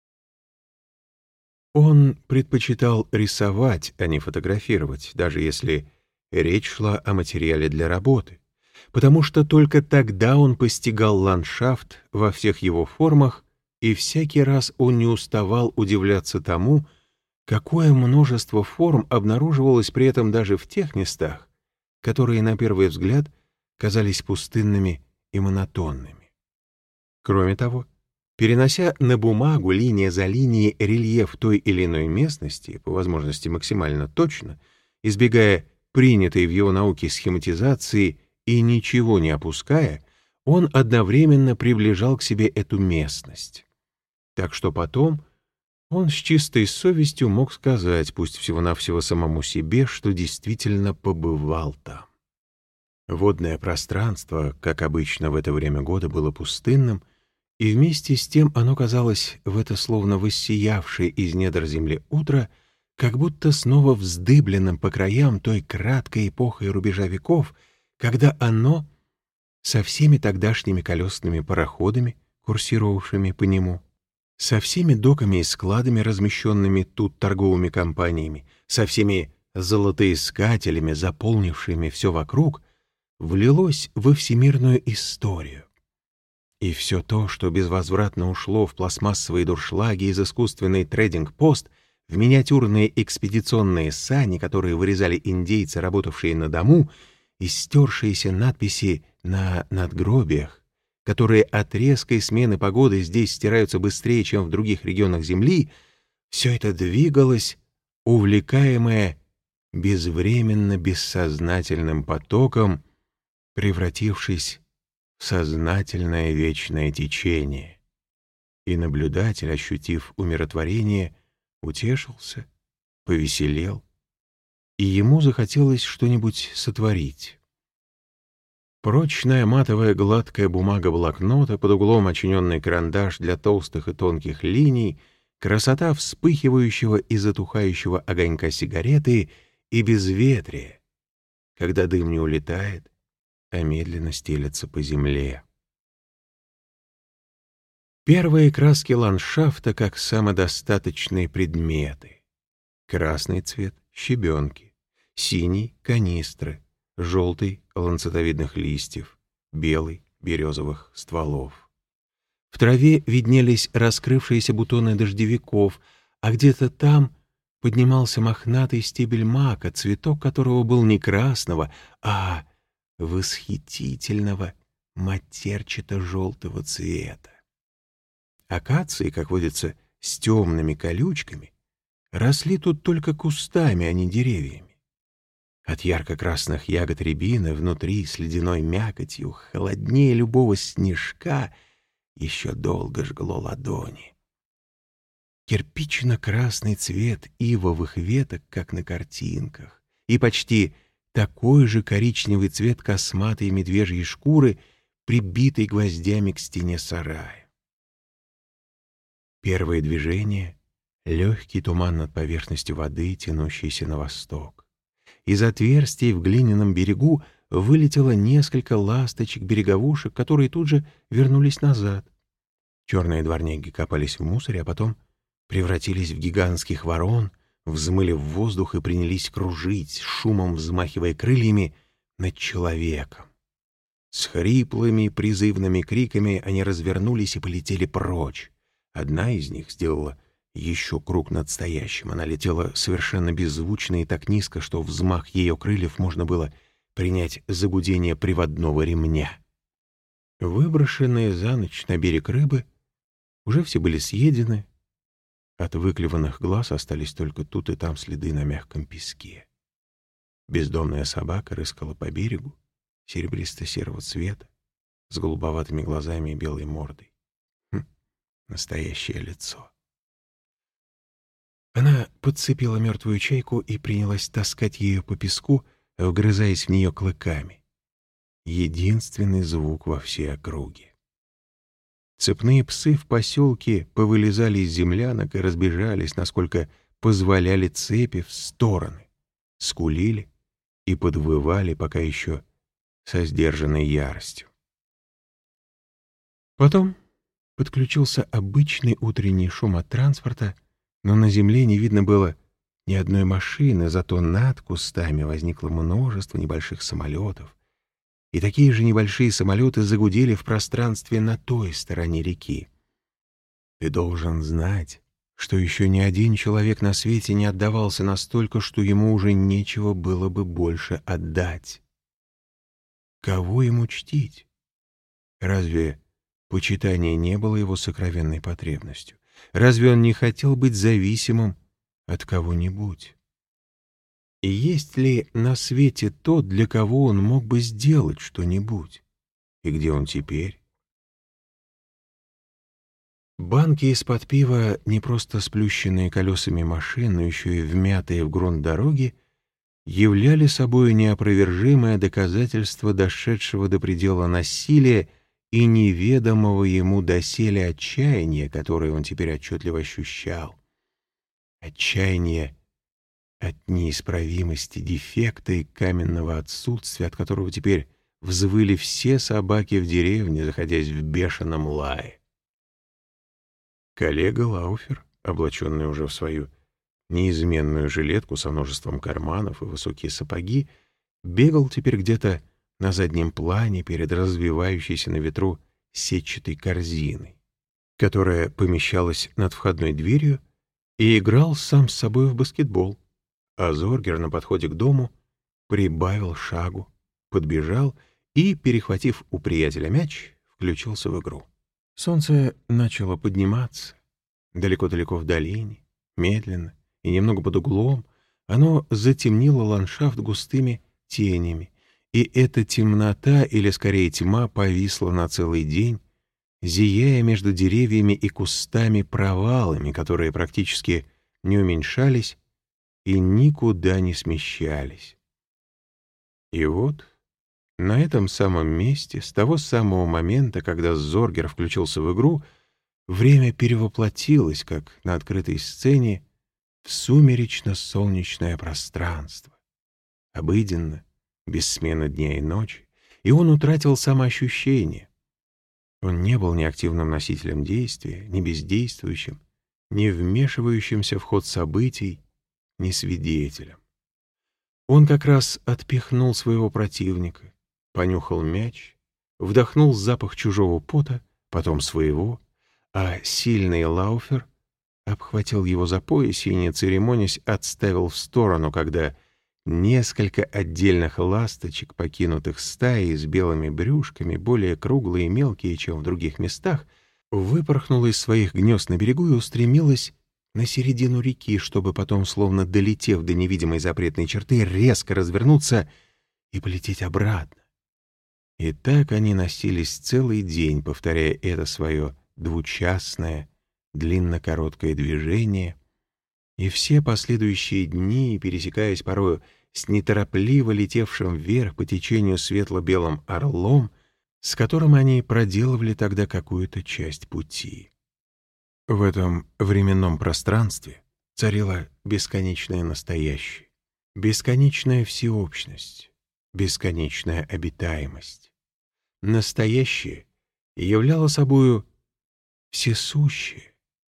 Он предпочитал рисовать, а не фотографировать, даже если речь шла о материале для работы, потому что только тогда он постигал ландшафт во всех его формах, и всякий раз он не уставал удивляться тому, какое множество форм обнаруживалось при этом даже в тех местах, которые на первый взгляд казались пустынными и монотонными. Кроме того, перенося на бумагу линия за линией рельеф той или иной местности, по возможности максимально точно, избегая принятой в его науке схематизации и ничего не опуская, он одновременно приближал к себе эту местность. Так что потом он с чистой совестью мог сказать, пусть всего-навсего самому себе, что действительно побывал там. Водное пространство, как обычно в это время года, было пустынным, и вместе с тем оно казалось в это словно воссиявшее из недр земли утро, как будто снова вздыбленным по краям той краткой эпохой рубежа веков, когда оно со всеми тогдашними колесными пароходами, курсировавшими по нему, со всеми доками и складами, размещенными тут торговыми компаниями, со всеми золотоискателями, заполнившими все вокруг, влилось во всемирную историю. И все то, что безвозвратно ушло в пластмассовые дуршлаги из искусственный трейдинг-пост, в миниатюрные экспедиционные сани, которые вырезали индейцы, работавшие на дому, истершиеся надписи на надгробиях, которые от резкой смены погоды здесь стираются быстрее, чем в других регионах Земли, все это двигалось, увлекаемое безвременно-бессознательным потоком, превратившись в сознательное вечное течение. И наблюдатель, ощутив умиротворение, утешился, повеселел, и ему захотелось что-нибудь сотворить. Прочная матовая гладкая бумага блокнота, под углом очиненный карандаш для толстых и тонких линий, красота вспыхивающего и затухающего огонька сигареты и безветрие, когда дым не улетает, а медленно стелется по земле. Первые краски ландшафта как самодостаточные предметы. Красный цвет — щебенки, синий — канистры, желтый — ланцетовидных листьев, белый — березовых стволов. В траве виднелись раскрывшиеся бутоны дождевиков, а где-то там поднимался мохнатый стебель мака, цветок которого был не красного, а восхитительного матерчато-желтого цвета. Акации, как водится, с темными колючками, росли тут только кустами, а не деревьями. От ярко-красных ягод рябины внутри с ледяной мякотью, холоднее любого снежка, еще долго жгло ладони. Кирпично-красный цвет ивовых веток, как на картинках, и почти такой же коричневый цвет косматой медвежьей шкуры, прибитой гвоздями к стене сарая. Первое движение — легкий туман над поверхностью воды, тянущийся на восток. Из отверстий в глиняном берегу вылетело несколько ласточек-береговушек, которые тут же вернулись назад. Черные дворняги копались в мусоре, а потом превратились в гигантских ворон, взмыли в воздух и принялись кружить, шумом взмахивая крыльями над человеком. С хриплыми призывными криками они развернулись и полетели прочь. Одна из них сделала еще круг над стоящим. Она летела совершенно беззвучно и так низко, что взмах ее крыльев можно было принять за гудение приводного ремня. Выброшенные за ночь на берег рыбы уже все были съедены. От выклеванных глаз остались только тут и там следы на мягком песке. Бездомная собака рыскала по берегу, серебристо-серого цвета, с голубоватыми глазами и белой мордой. Хм, настоящее лицо. Она подцепила мертвую чайку и принялась таскать ее по песку, вгрызаясь в нее клыками. Единственный звук во всей округе. Цепные псы в поселке повылезали из землянок и разбежались, насколько позволяли цепи, в стороны, скулили и подвывали пока еще со сдержанной яростью. Потом подключился обычный утренний шум от транспорта, но на земле не видно было ни одной машины, зато над кустами возникло множество небольших самолетов, и такие же небольшие самолеты загудели в пространстве на той стороне реки. Ты должен знать, что еще ни один человек на свете не отдавался настолько, что ему уже нечего было бы больше отдать. Кого ему чтить? Разве почитание не было его сокровенной потребностью? Разве он не хотел быть зависимым от кого-нибудь? И есть ли на свете тот, для кого он мог бы сделать что-нибудь? И где он теперь? Банки из-под пива, не просто сплющенные колесами машин, но еще и вмятые в грунт дороги, являли собой неопровержимое доказательство дошедшего до предела насилия и неведомого ему доселе отчаяния, которое он теперь отчетливо ощущал. Отчаяние от неисправимости дефекта и каменного отсутствия, от которого теперь взвыли все собаки в деревне, заходясь в бешеном лае. Коллега Лауфер, облаченный уже в свою неизменную жилетку со множеством карманов и высокие сапоги, бегал теперь где-то на заднем плане перед развивающейся на ветру сетчатой корзиной, которая помещалась над входной дверью, и играл сам с собой в баскетбол, а Зоргер на подходе к дому прибавил шагу подбежал и, перехватив у приятеля мяч, включился в игру. Солнце начало подниматься. Далеко-далеко в долине, медленно и немного под углом, оно затемнило ландшафт густыми тенями, и эта темнота, или скорее тьма, повисла на целый день, зияя между деревьями и кустами провалами, которые практически не уменьшались и никуда не смещались. И вот на этом самом месте, с того самого момента, когда Зоргер включился в игру, время перевоплотилось, как на открытой сцене, в сумеречно-солнечное пространство. Обыденно, без смены дня и ночи, и он утратил самоощущение. Он не был ни активным носителем действия, ни бездействующим, ни вмешивающимся в ход событий, ни свидетелем. Он как раз отпихнул своего противника, понюхал мяч, вдохнул запах чужого пота, потом своего, а сильный Лауфер обхватил его за пояс и, не церемонясь, отставил в сторону, когда несколько отдельных ласточек, покинутых стаей с белыми брюшками, более круглые и мелкие, чем в других местах, выпорхнула из своих гнезд на берегу и устремилась на середину реки, чтобы потом, словно долетев до невидимой запретной черты, резко развернуться и полететь обратно. И так они носились целый день, повторяя это свое двучастное, длинно-короткое движение, и все последующие дни, пересекаясь порою с неторопливо летевшим вверх по течению светло-белым орлом, с которым они проделывали тогда какую-то часть пути. В этом временном пространстве царила бесконечное настоящее, бесконечная всеобщность, бесконечная обитаемость. Настоящее являло собою всесущее,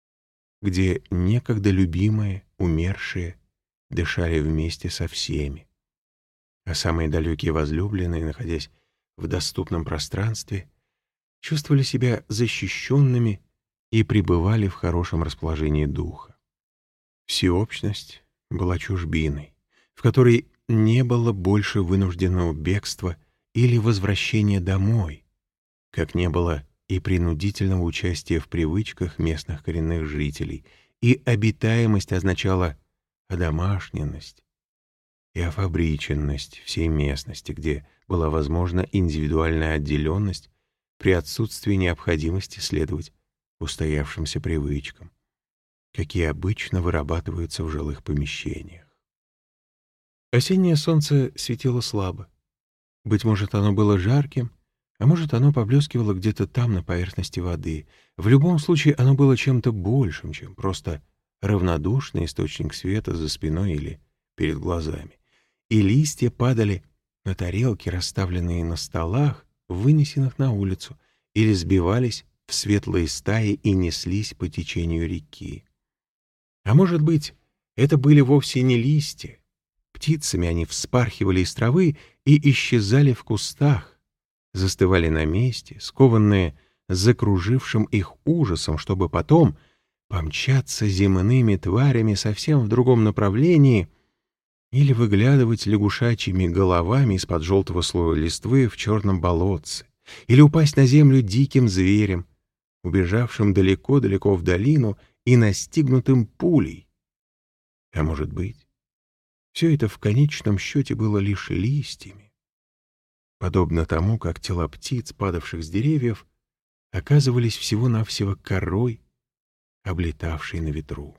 где некогда любимые, умершие, дышали вместе со всеми, а самые далекие возлюбленные, находясь в доступном пространстве, чувствовали себя защищенными и пребывали в хорошем расположении духа. Всеобщность была чужбиной, в которой не было больше вынужденного бегства или возвращения домой, как не было и принудительного участия в привычках местных коренных жителей, и обитаемость означала одомашненность и офабриченность всей местности, где была возможна индивидуальная отделенность при отсутствии необходимости следовать устоявшимся привычкам, какие обычно вырабатываются в жилых помещениях. Осеннее солнце светило слабо. Быть может, оно было жарким, а может, оно поблескивало где-то там, на поверхности воды. В любом случае, оно было чем-то большим, чем просто равнодушный источник света за спиной или перед глазами. И листья падали на тарелки, расставленные на столах, вынесенных на улицу, или сбивались в светлые стаи и неслись по течению реки. А может быть, это были вовсе не листья. Птицами они вспархивали из травы и исчезали в кустах, застывали на месте, скованные закружившим их ужасом, чтобы потом помчаться земными тварями совсем в другом направлении или выглядывать лягушачьими головами из-под желтого слоя листвы в черном болотце, или упасть на землю диким зверем, убежавшим далеко-далеко в долину и настигнутым пулей. А может быть, все это в конечном счете было лишь листьями, подобно тому, как тела птиц, падавших с деревьев, оказывались всего-навсего корой, облетавшей на ветру.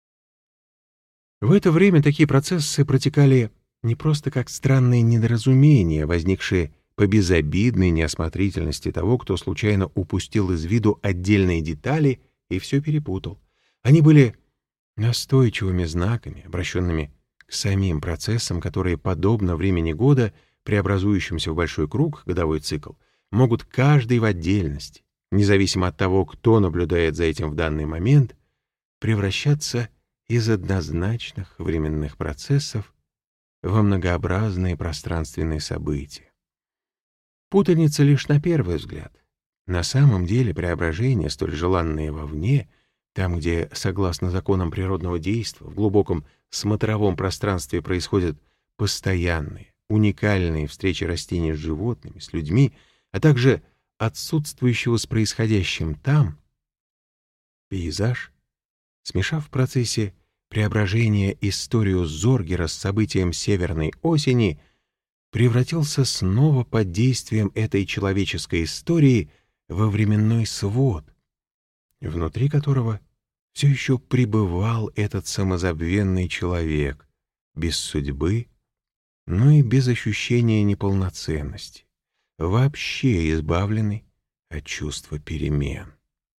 В это время такие процессы протекали не просто как странные недоразумения, возникшие по безобидной неосмотрительности того, кто случайно упустил из виду отдельные детали и все перепутал. Они были настойчивыми знаками, обращенными к самим процессам, которые, подобно времени года, преобразующимся в большой круг, годовой цикл, могут каждый в отдельности, независимо от того, кто наблюдает за этим в данный момент, превращаться из однозначных временных процессов во многообразные пространственные события. Путаница лишь на первый взгляд. На самом деле преображения, столь желанные вовне, там, где, согласно законам природного действия, в глубоком смотровом пространстве происходят постоянные, уникальные встречи растений с животными, с людьми, а также отсутствующего с происходящим там, пейзаж, смешав в процессе преображения историю Зоргера с событием северной осени, превратился снова под действием этой человеческой истории во временной свод, внутри которого все еще пребывал этот самозабвенный человек, без судьбы, но и без ощущения неполноценности, вообще избавленный от чувства перемен.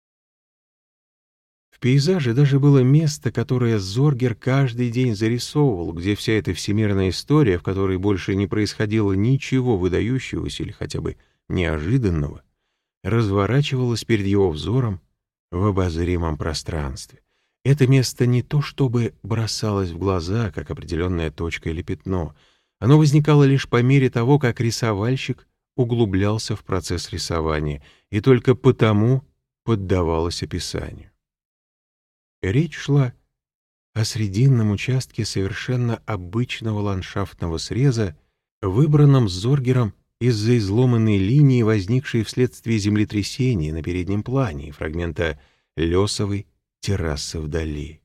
В пейзаже даже было место, которое Зоргер каждый день зарисовывал, где вся эта всемирная история, в которой больше не происходило ничего выдающегося или хотя бы неожиданного, разворачивалась перед его взором в обозримом пространстве. Это место не то чтобы бросалось в глаза, как определенная точка или пятно. Оно возникало лишь по мере того, как рисовальщик углублялся в процесс рисования, и только потому поддавалось описанию. Речь шла о срединном участке совершенно обычного ландшафтного среза, выбранном Зоргером из-за изломанной линии, возникшей вследствие землетрясения на переднем плане и фрагмента лесовой террасы вдали.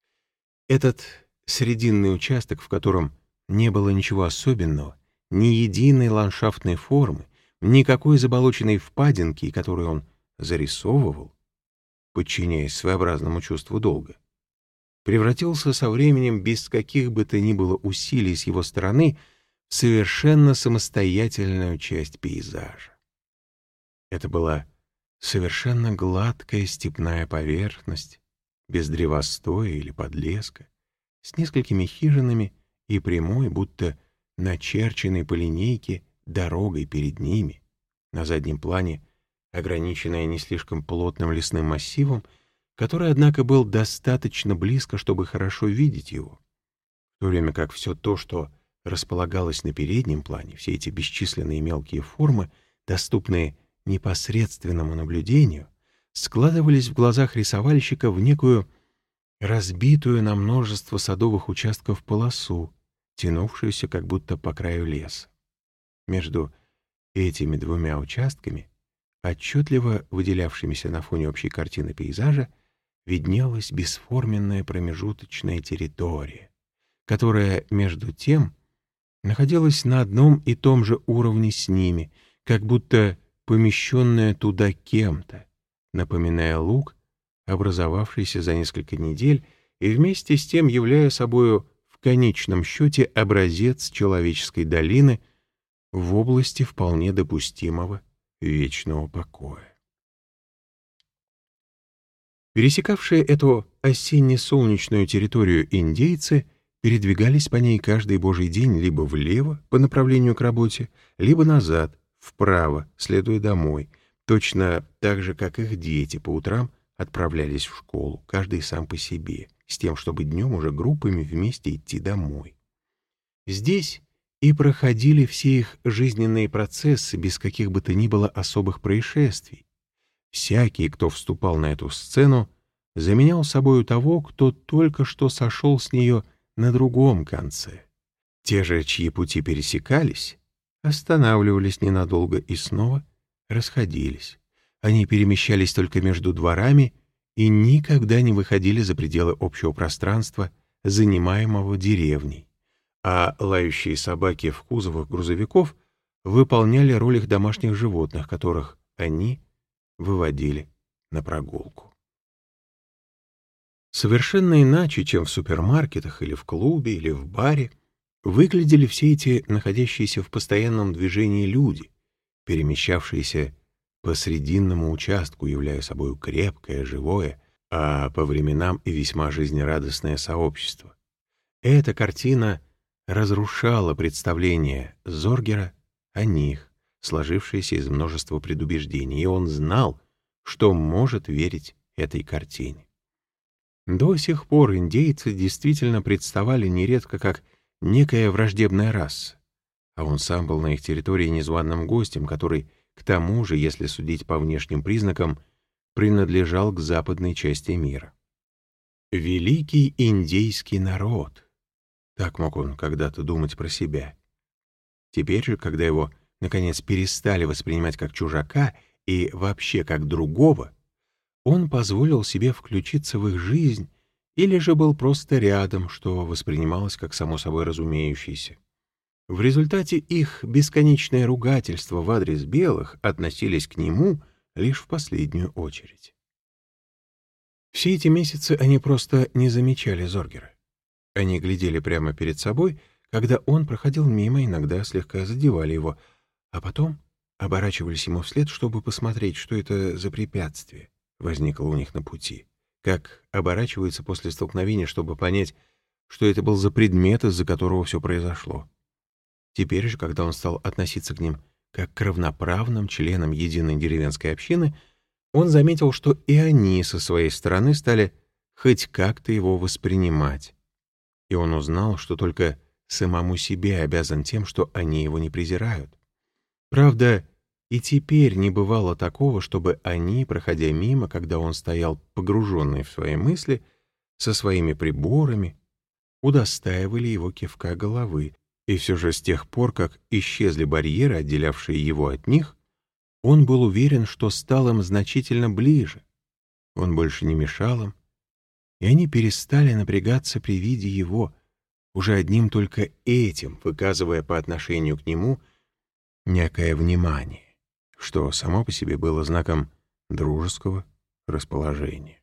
Этот срединный участок, в котором не было ничего особенного, ни единой ландшафтной формы, никакой заболоченной впадинки, которую он зарисовывал, подчиняясь своеобразному чувству долга, превратился со временем без каких бы то ни было усилий с его стороны в совершенно самостоятельную часть пейзажа. Это была совершенно гладкая степная поверхность, без древостоя или подлеска, с несколькими хижинами и прямой, будто начерченной по линейке, дорогой перед ними, на заднем плане ограниченная не слишком плотным лесным массивом, который, однако, был достаточно близко, чтобы хорошо видеть его, в то время как все то, что располагалось на переднем плане, все эти бесчисленные мелкие формы, доступные непосредственному наблюдению, складывались в глазах рисовальщика в некую разбитую на множество садовых участков полосу, тянувшуюся как будто по краю леса. Между этими двумя участками, отчетливо выделявшимися на фоне общей картины пейзажа, виднелась бесформенная промежуточная территория, которая, между тем, находилась на одном и том же уровне с ними, как будто помещенная туда кем-то, напоминая луг, образовавшийся за несколько недель и вместе с тем являя собою в конечном счете образец человеческой долины в области вполне допустимого вечного покоя. Пересекавшие эту осенне-солнечную территорию индейцы передвигались по ней каждый божий день либо влево по направлению к работе, либо назад, вправо, следуя домой, точно так же, как их дети по утрам отправлялись в школу, каждый сам по себе, с тем, чтобы днем уже группами вместе идти домой. Здесь и проходили все их жизненные процессы без каких бы то ни было особых происшествий. Всякий, кто вступал на эту сцену, заменял собою того, кто только что сошел с нее на другом конце. Те же, чьи пути пересекались, останавливались ненадолго и снова расходились. Они перемещались только между дворами и никогда не выходили за пределы общего пространства, занимаемого деревней, а лающие собаки в кузовах грузовиков выполняли роль их домашних животных, которых они выводили на прогулку. Совершенно иначе, чем в супермаркетах или в клубе или в баре, выглядели все эти находящиеся в постоянном движении люди, перемещавшиеся по срединному участку, являя собой крепкое, живое, а по временам и весьма жизнерадостное сообщество. Эта картина разрушала представление Зоргера о них, сложившееся из множества предубеждений, и он знал, что может верить этой картине. До сих пор индейцы действительно представали нередко как некая враждебная раса, а он сам был на их территории незваным гостем, который, к тому же, если судить по внешним признакам, принадлежал к западной части мира. «Великий индейский народ», так мог он когда-то думать про себя. Теперь же, когда его, наконец, перестали воспринимать как чужака и вообще как другого, он позволил себе включиться в их жизнь или же был просто рядом, что воспринималось как само собой разумеющееся. В результате их бесконечное ругательство в адрес белых относились к нему лишь в последнюю очередь. Все эти месяцы они просто не замечали Зоргера. Они глядели прямо перед собой, когда он проходил мимо, иногда слегка задевали его, а потом оборачивались ему вслед, чтобы посмотреть, что это за препятствие возникло у них на пути, как оборачиваются после столкновения, чтобы понять, что это был за предмет, из-за которого все произошло. Теперь же, когда он стал относиться к ним как к равноправным членам единой деревенской общины, он заметил, что и они со своей стороны стали хоть как-то его воспринимать. И он узнал, что только самому себе обязан тем, что они его не презирают. Правда, и теперь не бывало такого, чтобы они, проходя мимо, когда он стоял погруженный в свои мысли, со своими приборами, удостаивали его кивка головы. И все же с тех пор, как исчезли барьеры, отделявшие его от них, он был уверен, что стал им значительно ближе. Он больше не мешал им, и они перестали напрягаться при виде его, уже одним только этим выказывая по отношению к нему некое внимание, что само по себе было знаком дружеского расположения.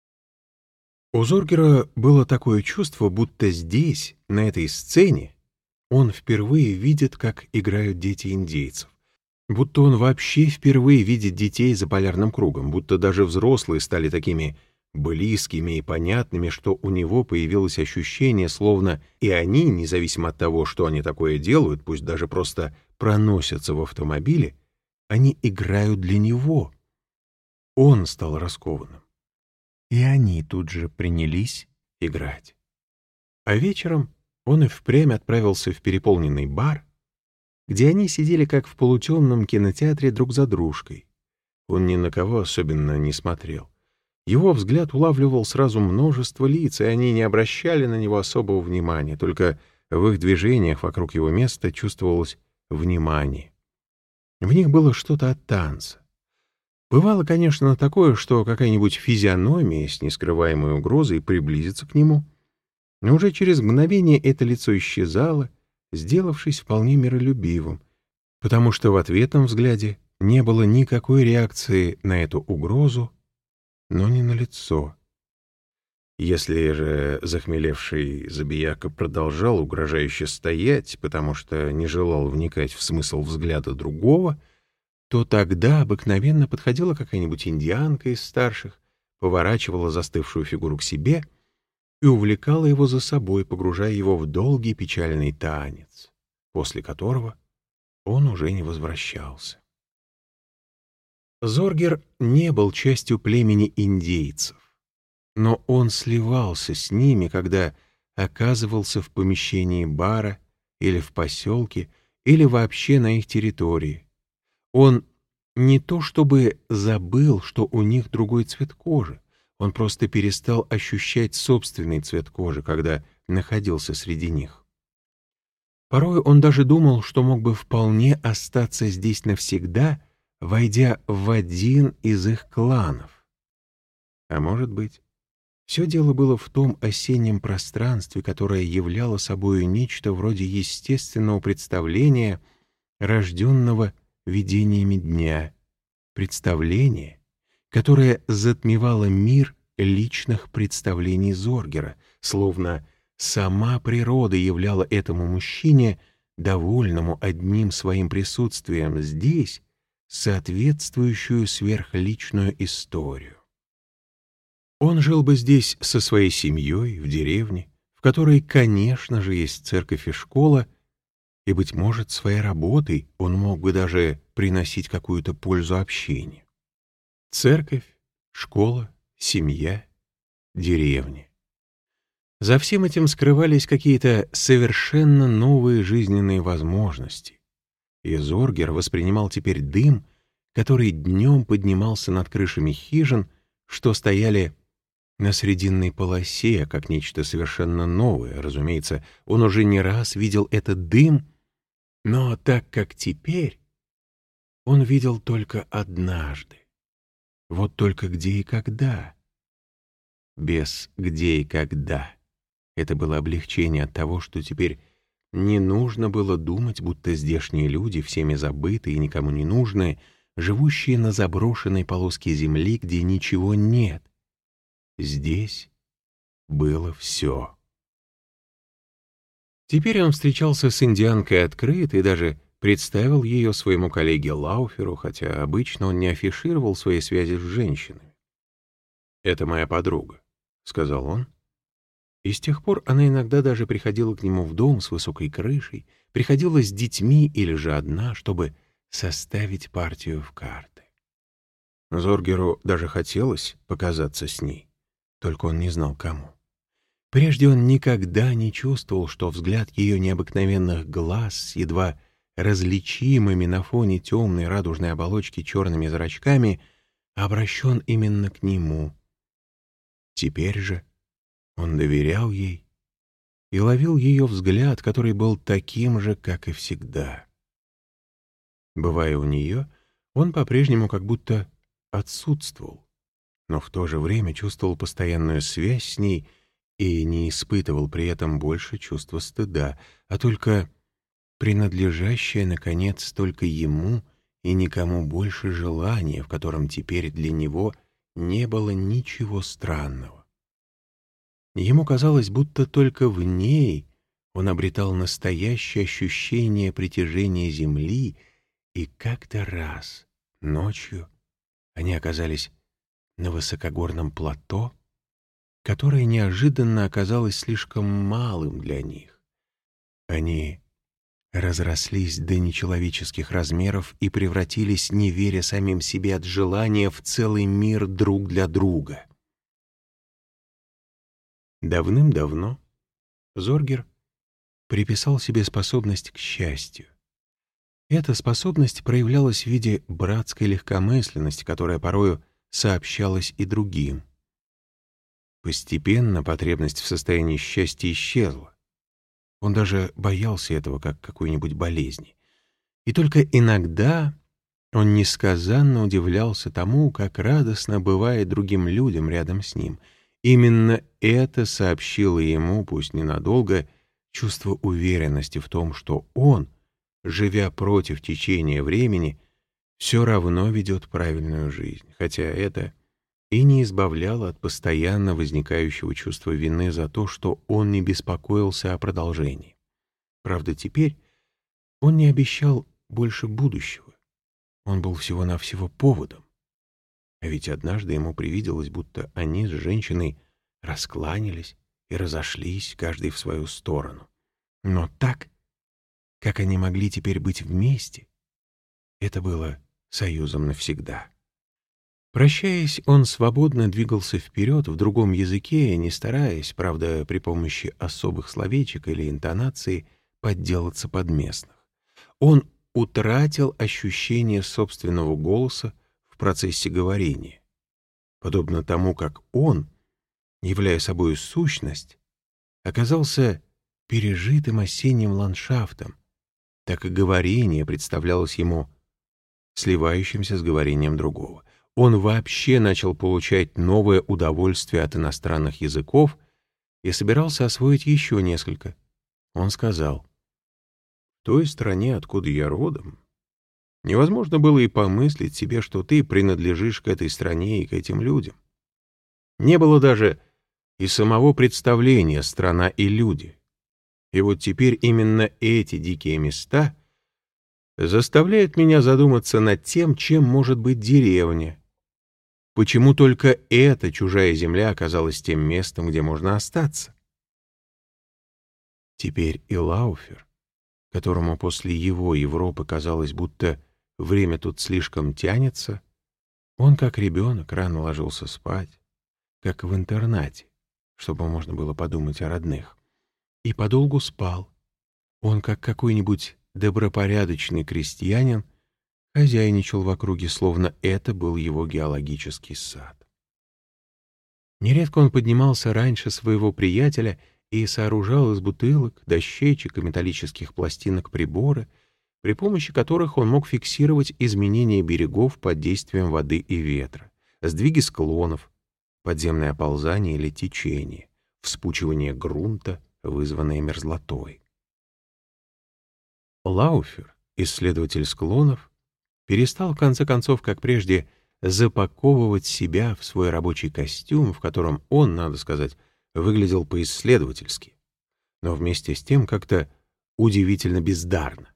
У Зоргера было такое чувство, будто здесь, на этой сцене, он впервые видит, как играют дети индейцев, будто он вообще впервые видит детей за полярным кругом, будто даже взрослые стали такими близкими и понятными, что у него появилось ощущение, словно и они, независимо от того, что они такое делают, пусть даже просто проносятся в автомобиле, они играют для него. Он стал раскованным. И они тут же принялись играть. А вечером он и впрямь отправился в переполненный бар, где они сидели как в полутемном кинотеатре друг за дружкой. Он ни на кого особенно не смотрел. Его взгляд улавливал сразу множество лиц, и они не обращали на него особого внимания, только в их движениях вокруг его места чувствовалось внимание. В них было что-то от танца. Бывало, конечно, такое, что какая-нибудь физиономия с нескрываемой угрозой приблизится к нему, но уже через мгновение это лицо исчезало, сделавшись вполне миролюбивым, потому что в ответном взгляде не было никакой реакции на эту угрозу, но не на лицо. Если же захмелевший забияка продолжал угрожающе стоять, потому что не желал вникать в смысл взгляда другого, то тогда обыкновенно подходила какая-нибудь индианка из старших, поворачивала застывшую фигуру к себе и увлекала его за собой, погружая его в долгий печальный танец, после которого он уже не возвращался. Зоргер не был частью племени индейцев, но он сливался с ними, когда оказывался в помещении бара или в поселке, или вообще на их территории. Он не то чтобы забыл, что у них другой цвет кожи, он просто перестал ощущать собственный цвет кожи, когда находился среди них. Порой он даже думал, что мог бы вполне остаться здесь навсегда, войдя в один из их кланов. А может быть, все дело было в том осеннем пространстве, которое являло собою нечто вроде естественного представления, рожденного видениями дня, представление, которое затмевало мир личных представлений Зоргера, словно сама природа являла этому мужчине, довольному одним своим присутствием здесь, соответствующую сверхличную историю. Он жил бы здесь со своей семьей, в деревне, в которой, конечно же, есть церковь и школа, и, быть может, своей работой он мог бы даже приносить какую-то пользу общению. Церковь, школа, семья, деревня. За всем этим скрывались какие-то совершенно новые жизненные возможности. И Зоргер воспринимал теперь дым, который днем поднимался над крышами хижин, что стояли на срединной полосе, как нечто совершенно новое. Разумеется, он уже не раз видел этот дым, Но так как теперь он видел только однажды, вот только где и когда. Без «где и когда» это было облегчение от того, что теперь не нужно было думать, будто здешние люди, всеми забытые и никому не нужные, живущие на заброшенной полоске земли, где ничего нет. Здесь было все. Теперь он встречался с индианкой открыто и даже представил ее своему коллеге Лауферу, хотя обычно он не афишировал свои связи с женщинами. «Это моя подруга», — сказал он. И с тех пор она иногда даже приходила к нему в дом с высокой крышей, приходила с детьми или же одна, чтобы составить партию в карты. Зоргеру даже хотелось показаться с ней, только он не знал, кому. Прежде он никогда не чувствовал, что взгляд ее необыкновенных глаз с едва различимыми на фоне темной радужной оболочки черными зрачками обращен именно к нему. Теперь же он доверял ей и ловил ее взгляд, который был таким же, как и всегда. Бывая у нее, он по-прежнему как будто отсутствовал, но в то же время чувствовал постоянную связь с ней и не испытывал при этом больше чувства стыда, а только принадлежащее, наконец, только ему и никому больше желание, в котором теперь для него не было ничего странного. Ему казалось, будто только в ней он обретал настоящее ощущение притяжения земли, и как-то раз, ночью, они оказались на высокогорном плато, которое неожиданно оказалось слишком малым для них. Они разрослись до нечеловеческих размеров и превратились, не веря самим себе от желания, в целый мир друг для друга. Давным-давно Зоргер приписал себе способность к счастью. Эта способность проявлялась в виде братской легкомысленности, которая порою сообщалась и другим. Постепенно потребность в состоянии счастья исчезла. Он даже боялся этого как какой-нибудь болезни. И только иногда он несказанно удивлялся тому, как радостно бывает другим людям рядом с ним. Именно это сообщило ему, пусть ненадолго, чувство уверенности в том, что он, живя против течения времени, все равно ведет правильную жизнь, хотя это и не избавляло от постоянно возникающего чувства вины за то, что он не беспокоился о продолжении. Правда, теперь он не обещал больше будущего. Он был всего-навсего поводом. А ведь однажды ему привиделось, будто они с женщиной раскланялись и разошлись, каждый в свою сторону. Но так, как они могли теперь быть вместе, это было союзом навсегда. Прощаясь, он свободно двигался вперед в другом языке, не стараясь, правда, при помощи особых словечек или интонации, подделаться под местных. Он утратил ощущение собственного голоса в процессе говорения. Подобно тому, как он, являя собой сущность, оказался пережитым осенним ландшафтом, так и говорение представлялось ему сливающимся с говорением другого. Он вообще начал получать новое удовольствие от иностранных языков и собирался освоить еще несколько. Он сказал: «В той стране, откуда я родом, невозможно было и помыслить себе, что ты принадлежишь к этой стране и к этим людям. Не было даже и самого представления «страна и люди». И вот теперь именно эти дикие места заставляют меня задуматься над тем, чем может быть деревня. Почему только эта чужая земля оказалась тем местом, где можно остаться?» Теперь и Лауфер, которому после его Европы казалось, будто время тут слишком тянется, он, как ребенок, рано ложился спать, как в интернате, чтобы можно было подумать о родных, и подолгу спал. Он, как какой-нибудь добропорядочный крестьянин, хозяйничал в округе, словно это был его геологический сад. Нередко он поднимался раньше своего приятеля и сооружал из бутылок, дощечек и металлических пластинок приборы, при помощи которых он мог фиксировать изменения берегов под действием воды и ветра, сдвиги склонов, подземное оползание или течение, вспучивание грунта, вызванное мерзлотой. Лауфер, исследователь склонов, перестал в конце концов, как прежде, запаковывать себя в свой рабочий костюм, в котором он, надо сказать, выглядел по-исследовательски, но вместе с тем как-то удивительно бездарно.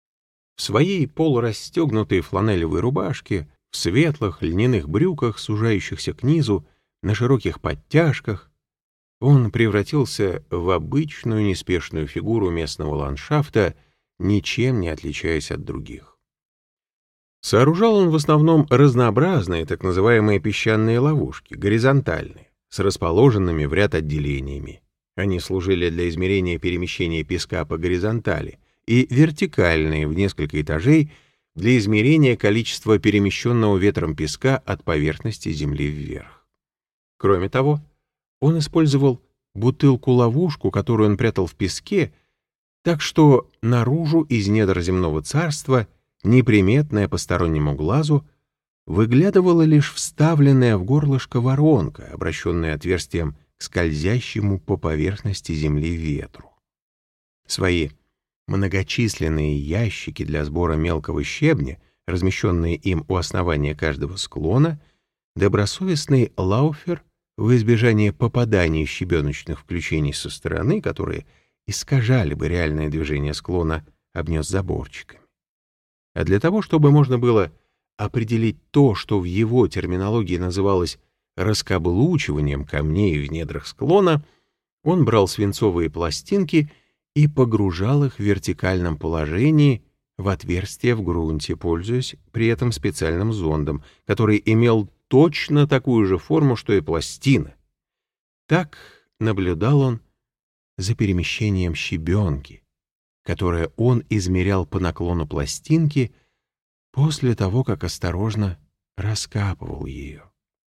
В своей полурастегнутой фланелевой рубашке, в светлых льняных брюках, сужающихся к низу, на широких подтяжках, он превратился в обычную неспешную фигуру местного ландшафта, ничем не отличаясь от других. Сооружал он в основном разнообразные так называемые песчаные ловушки, горизонтальные, с расположенными в ряд отделениями. Они служили для измерения перемещения песка по горизонтали, и вертикальные в несколько этажей для измерения количества перемещенного ветром песка от поверхности земли вверх. Кроме того, он использовал бутылку-ловушку, которую он прятал в песке, так что наружу из недр земного царства, неприметная постороннему глазу, выглядывала лишь вставленная в горлышко воронка, обращенная отверстием к скользящему по поверхности земли ветру. Свои многочисленные ящики для сбора мелкого щебня, размещенные им у основания каждого склона, добросовестный Лауфер, в избежание попадания щебеночных включений со стороны, которые искажали бы реальное движение склона, обнес заборчиками. А для того, чтобы можно было определить то, что в его терминологии называлось раскаблучиванием камней в недрах склона, он брал свинцовые пластинки и погружал их в вертикальном положении в отверстие в грунте, пользуясь при этом специальным зондом, который имел точно такую же форму, что и пластина. Так наблюдал он за перемещением щебенки, которое он измерял по наклону пластинки после того, как осторожно раскапывал ее.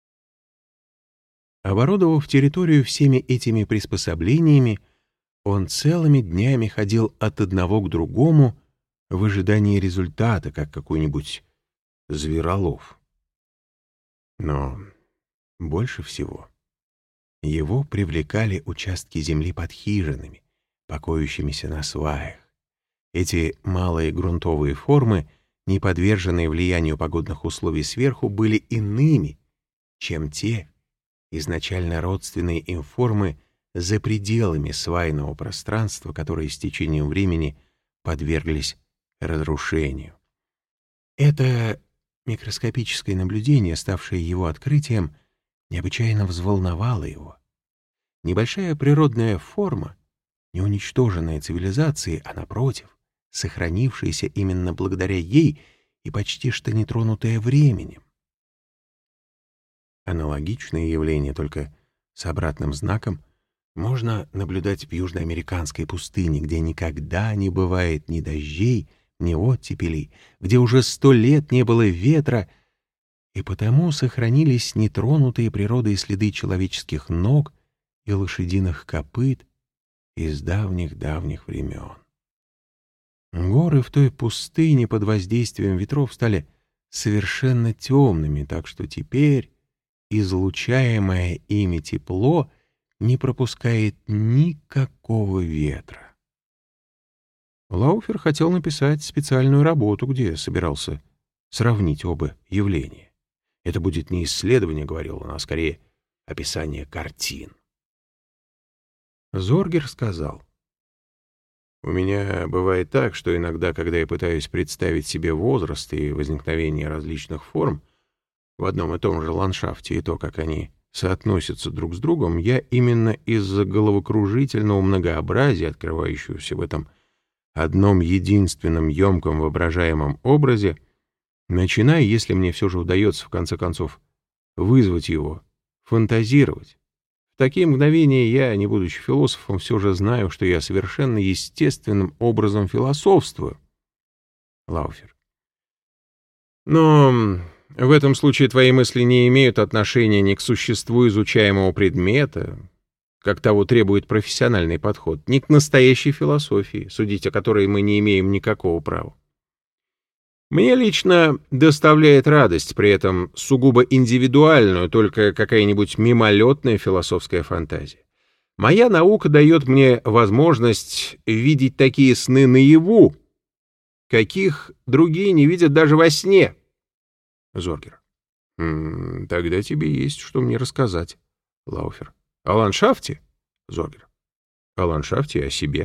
Оборудовав территорию всеми этими приспособлениями, он целыми днями ходил от одного к другому в ожидании результата, как какой-нибудь зверолов. Но больше всего его привлекали участки земли под хижинами, покоящимися на сваях. Эти малые грунтовые формы, не подверженные влиянию погодных условий сверху, были иными, чем те изначально родственные им формы за пределами свайного пространства, которые с течением времени подверглись разрушению. Это микроскопическое наблюдение, ставшее его открытием, необычайно взволновало его. Небольшая природная форма, не уничтоженная цивилизацией, а, напротив, сохранившаяся именно благодаря ей и почти что нетронутая временем. Аналогичные явления, только с обратным знаком, можно наблюдать в южноамериканской пустыне, где никогда не бывает ни дождей, ни оттепелей, где уже сто лет не было ветра, и потому сохранились нетронутые природой следы человеческих ног и лошадиных копыт из давних-давних времен. Горы в той пустыне под воздействием ветров стали совершенно темными, так что теперь излучаемое ими тепло не пропускает никакого ветра. Лауфер хотел написать специальную работу, где собирался сравнить оба явления. Это будет не исследование, говорил он, а скорее описание картин. Зоргер сказал: «У меня бывает так, что иногда, когда я пытаюсь представить себе возраст и возникновение различных форм в одном и том же ландшафте и то, как они соотносятся друг с другом, я именно из-за головокружительного многообразия, открывающегося в этом одном единственном емком воображаемом образе, начинаю, если мне все же удается в конце концов вызвать его, фантазировать. В такие мгновения я, не будучи философом, все же знаю, что я совершенно естественным образом философствую». Лауфер: «Но в этом случае твои мысли не имеют отношения ни к существу изучаемого предмета, как того требует профессиональный подход, ни к настоящей философии, судить о которой мы не имеем никакого права. Мне лично доставляет радость, при этом сугубо индивидуальную, только какая-нибудь мимолетная философская фантазия. Моя наука дает мне возможность видеть такие сны наяву, каких другие не видят даже во сне. Зоргер. М-м, тогда тебе есть что мне рассказать. Лауфер. О ландшафте? Зоргер. О ландшафте и о себе.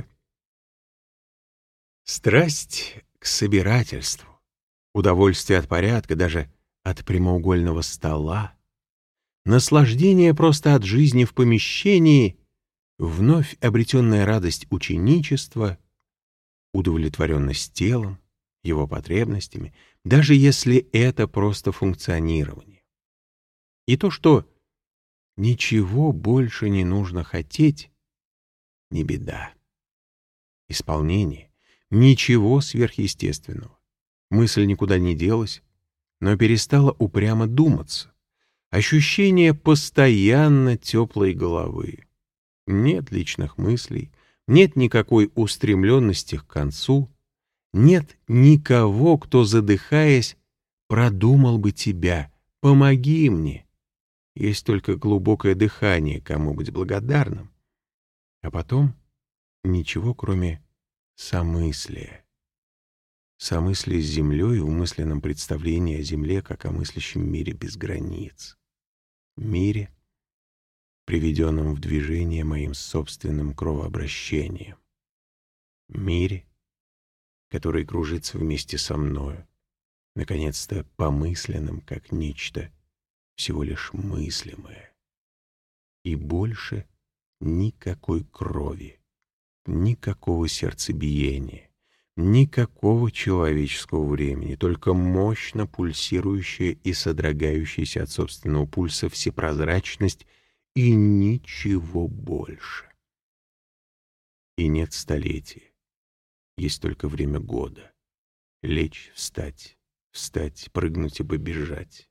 Страсть к собирательству, удовольствие от порядка, даже от прямоугольного стола, наслаждение просто от жизни в помещении, вновь обретенная радость ученичества, удовлетворенность телом, его потребностями, даже если это просто функционирование. И то, что ничего больше не нужно хотеть, не беда. Исполнение — ничего сверхъестественного. Мысль никуда не делась, но перестала упрямо думаться. Ощущение постоянно теплой головы. Нет личных мыслей, нет никакой устремленности к концу, нет никого, кто, задыхаясь, продумал бы тебя. Помоги мне. Есть только глубокое дыхание, кому быть благодарным. А потом ничего, кроме самыслия. Самыслие с землей в мысленном представлении о земле, как о мыслящем мире без границ. Мире, приведенном в движение моим собственным кровообращением. Мире, который кружится вместе со мною, наконец-то помысленным, как нечто всего лишь мыслимое. И больше никакой крови, никакого сердцебиения, никакого человеческого времени, только мощно пульсирующая и содрогающаяся от собственного пульса всепрозрачность и ничего больше. И нет столетия, есть только время года. Лечь, встать, встать, прыгнуть и побежать.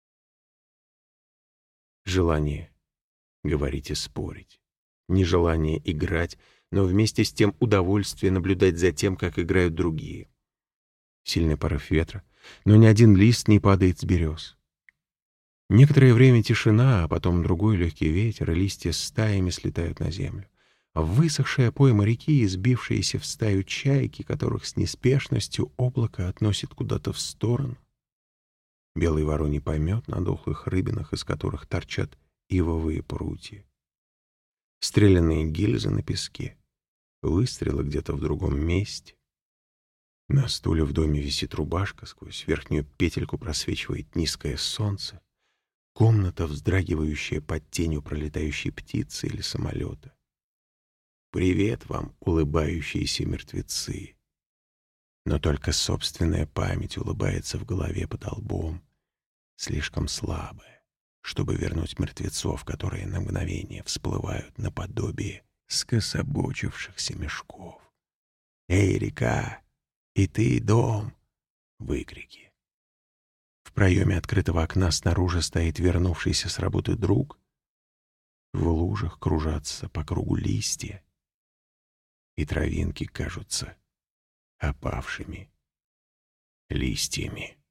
Желание говорить и спорить, нежелание играть, но вместе с тем удовольствие наблюдать за тем, как играют другие. Сильный порыв ветра, но ни один лист не падает с берез. Некоторое время тишина, а потом другой легкий ветер, и листья стаями слетают на землю. Высохшая пойма реки и сбившиеся в стаю чайки, которых с неспешностью облако относит куда-то в сторону. Белый вороний помет на дохлых рыбинах, из которых торчат ивовые прутья. Стрелянные гильзы на песке, выстрелы где-то в другом месте. На стуле в доме висит рубашка, сквозь верхнюю петельку просвечивает низкое солнце. Комната, вздрагивающая под тенью пролетающей птицы или самолета. Привет вам, улыбающиеся мертвецы. Но только собственная память улыбается в голове под лбом, слишком слабая, чтобы вернуть мертвецов, которые на мгновение всплывают наподобие скособочившихся мешков. «Эй, река! И ты, дом!» — выкрики. В проеме открытого окна снаружи стоит вернувшийся с работы друг. В лужах кружатся по кругу листья, и травинки кажутся опавшими листьями.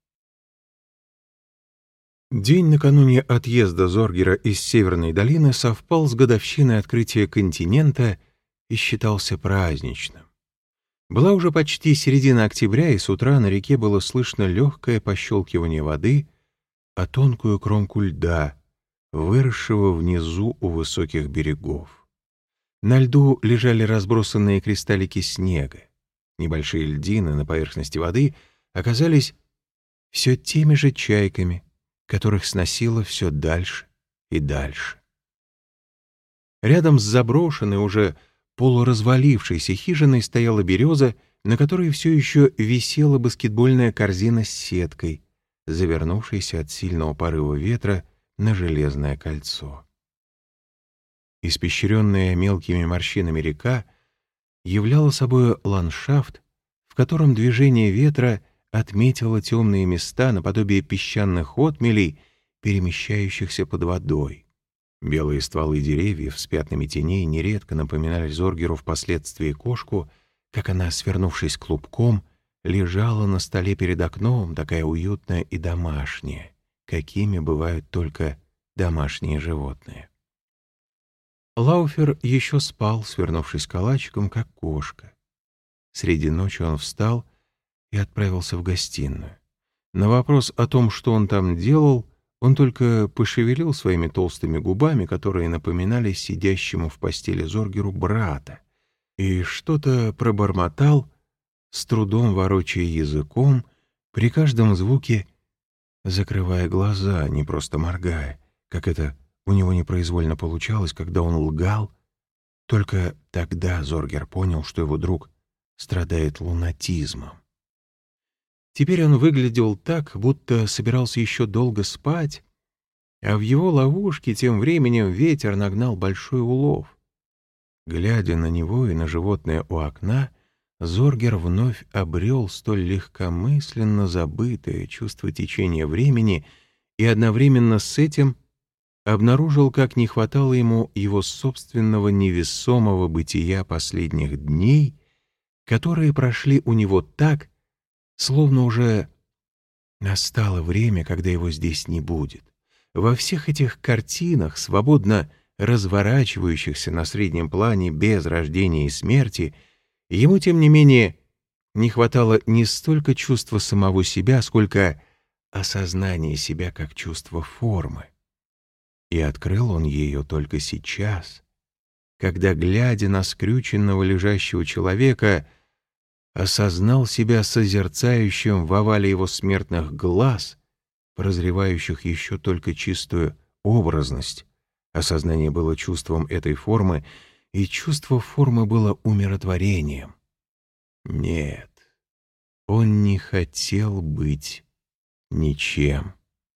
День накануне отъезда Зоргера из Северной долины совпал с годовщиной открытия континента и считался праздничным. Была уже почти середина октября, и с утра на реке было слышно легкое пощелкивание воды о тонкую кромку льда, выросшего внизу у высоких берегов. На льду лежали разбросанные кристаллики снега. Небольшие льдины на поверхности воды оказались все теми же чайками, которых сносило все дальше и дальше. Рядом с заброшенной, уже полуразвалившейся хижиной стояла береза, на которой все еще висела баскетбольная корзина с сеткой, завернувшейся от сильного порыва ветра на железное кольцо. Испещренная мелкими морщинами река являла собой ландшафт, в котором движение ветра отметило темные места наподобие песчаных отмелей, перемещающихся под водой. Белые стволы деревьев с пятнами теней нередко напоминали Зоргеру впоследствии кошку, как она, свернувшись клубком, лежала на столе перед окном, такая уютная и домашняя, какими бывают только домашние животные. Лауфер еще спал, свернувшись калачиком, как кошка. Среди ночи он встал и отправился в гостиную. На вопрос о том, что он там делал, он только пошевелил своими толстыми губами, которые напоминали сидящему в постели Зоргеру брата, и что-то пробормотал, с трудом ворочая языком, при каждом звуке закрывая глаза, не просто моргая, как это у него непроизвольно получалось, когда он лгал. Только тогда Зоргер понял, что его друг страдает лунатизмом. Теперь он выглядел так, будто собирался еще долго спать, а в его ловушке тем временем ветер нагнал большой улов. Глядя на него и на животное у окна, Зоргер вновь обрел столь легкомысленно забытое чувство течения времени и одновременно с этим обнаружил, как не хватало ему его собственного невесомого бытия последних дней, которые прошли у него так, словно уже настало время, когда его здесь не будет. Во всех этих картинах, свободно разворачивающихся на среднем плане без рождения и смерти, ему, тем не менее, не хватало не столько чувства самого себя, сколько осознания себя как чувства формы. И открыл он ее только сейчас, когда, глядя на скрюченного лежащего человека, осознал себя созерцающим в овале его смертных глаз, прозревающих еще только чистую образность. Осознание было чувством этой формы, и чувство формы было умиротворением. Нет, он не хотел быть ничем.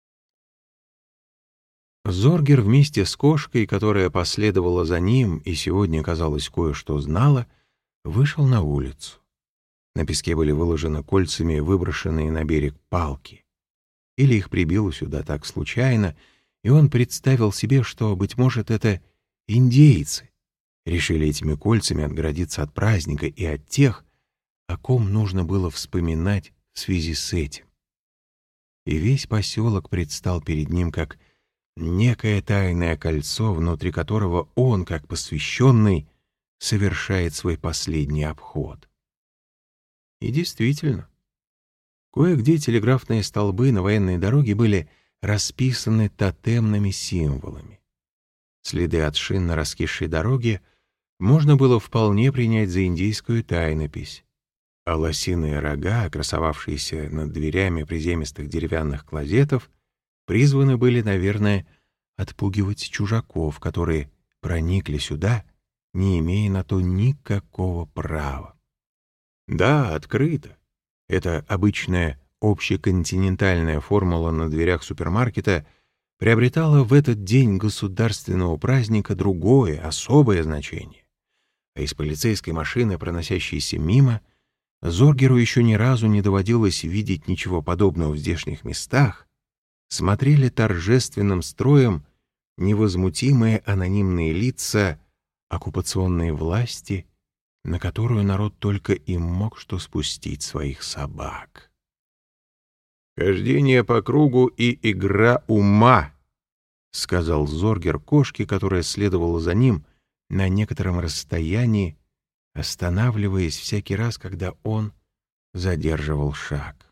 Зоргер вместе с кошкой, которая последовала за ним и сегодня, казалось, кое-что знала, вышел на улицу. На песке были выложены кольцами выброшенные на берег палки. Или их прибило сюда так случайно, и он представил себе, что, быть может, это индейцы решили этими кольцами отгородиться от праздника и от тех, о ком нужно было вспоминать в связи с этим. И весь поселок предстал перед ним как некое тайное кольцо, внутри которого он, как посвященный, совершает свой последний обход. И действительно, кое-где телеграфные столбы на военной дороге были расписаны тотемными символами. Следы от шин на раскисшей дороге можно было вполне принять за индийскую тайнопись, а лосиные рога, красовавшиеся над дверями приземистых деревянных клозетов, призваны были, наверное, отпугивать чужаков, которые проникли сюда, не имея на то никакого права. Да, открыто. Это обычная общеконтинентальная формула на дверях супермаркета приобретала в этот день государственного праздника другое, особое значение. А из полицейской машины, проносящейся мимо, Зоргеру еще ни разу не доводилось видеть ничего подобного в здешних местах, смотрели торжественным строем невозмутимые анонимные лица оккупационной власти, на которую народ только и мог что спустить своих собак. «Хождение по кругу и игра ума», — сказал Зоргер кошке, которая следовала за ним на некотором расстоянии, останавливаясь всякий раз, когда он задерживал шаг.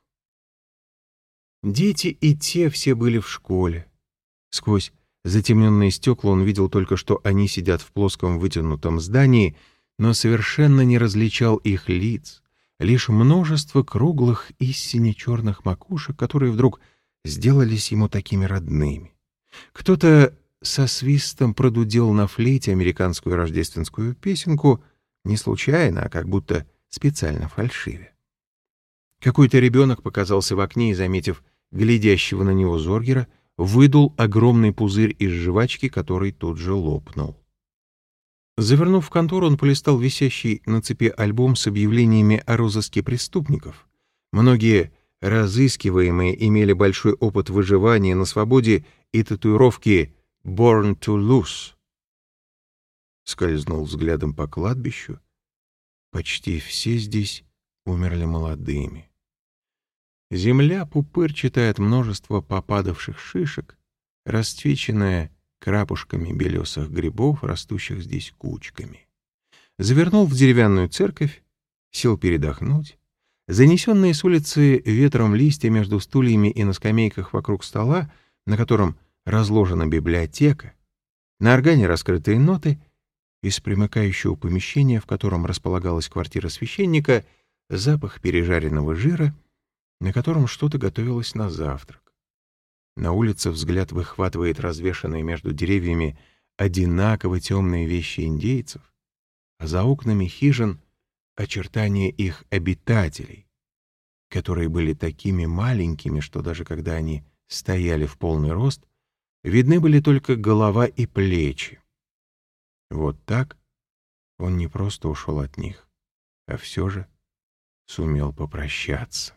Дети и те все были в школе. Сквозь затемненные стекла он видел только, что они сидят в плоском вытянутом здании, но совершенно не различал их лиц, лишь множество круглых и сине-черных макушек, которые вдруг сделались ему такими родными. Кто-то со свистом продудел на флейте американскую рождественскую песенку, не случайно, а как будто специально фальшивя. Какой-то ребенок показался в окне и, заметив глядящего на него Зоргера, выдул огромный пузырь из жвачки, который тут же лопнул. Завернув в контору, он полистал висящий на цепи альбом с объявлениями о розыске преступников. Многие разыскиваемые имели большой опыт выживания на свободе и татуировки «Born to Lose». Скользнул взглядом по кладбищу. Почти все здесь умерли молодыми. Земля, пупырчатая от множества попадавших шишек, расцвеченная крапушками белесых грибов, растущих здесь кучками. Завернул в деревянную церковь, сел передохнуть. Занесенные с улицы ветром листья между стульями и на скамейках вокруг стола, на котором разложена библиотека, на органе раскрытые ноты, из примыкающего помещения, в котором располагалась квартира священника, запах пережаренного жира, на котором что-то готовилось на завтрак. На улице взгляд выхватывает развешанные между деревьями одинаково темные вещи индейцев, а за окнами хижин очертания их обитателей, которые были такими маленькими, что даже когда они стояли в полный рост, видны были только голова и плечи. Вот так он не просто ушел от них, а все же сумел попрощаться.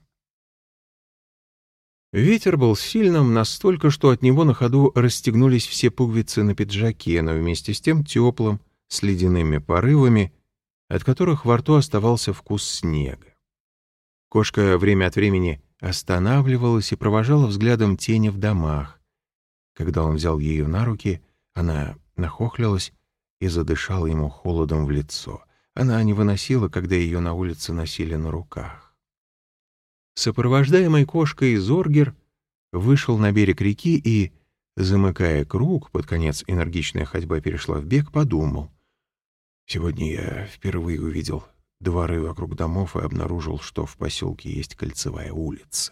Ветер был сильным настолько, что от него на ходу расстегнулись все пуговицы на пиджаке, но вместе с тем теплым, с ледяными порывами, от которых во рту оставался вкус снега. Кошка время от времени останавливалась и провожала взглядом тени в домах. Когда он взял ее на руки, она нахохлилась и задышала ему холодом в лицо. Она не выносила, когда ее на улице носили на руках. Сопровождаемый кошкой Зоргер вышел на берег реки и, замыкая круг, под конец энергичная ходьба перешла в бег, подумал: «Сегодня я впервые увидел дворы вокруг домов и обнаружил, что в поселке есть кольцевая улица».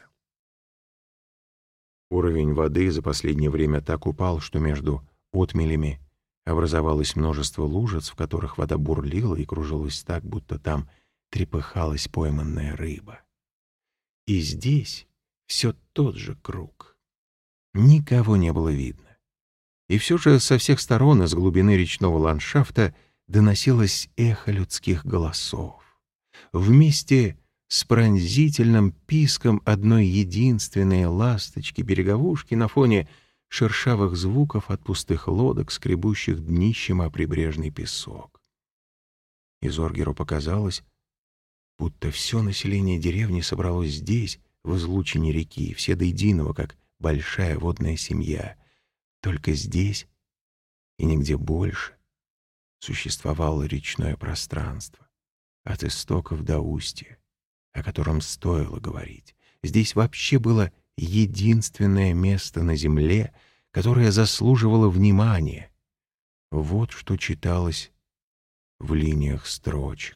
Уровень воды за последнее время так упал, что между отмелями образовалось множество лужиц, в которых вода бурлила и кружилась так, будто там трепыхалась пойманная рыба. И здесь все тот же круг. Никого не было видно. И все же со всех сторон из глубины речного ландшафта доносилось эхо людских голосов. Вместе с пронзительным писком одной единственной ласточки-береговушки на фоне шершавых звуков от пустых лодок, скребущих днищем о прибрежный песок. И Зоргеру показалось, будто все население деревни собралось здесь, в излучине реки, все до единого, как большая водная семья. Только здесь и нигде больше существовало речное пространство, от истоков до устья, о котором стоило говорить. Здесь вообще было единственное место на земле, которое заслуживало внимания. Вот что читалось в линиях строчек,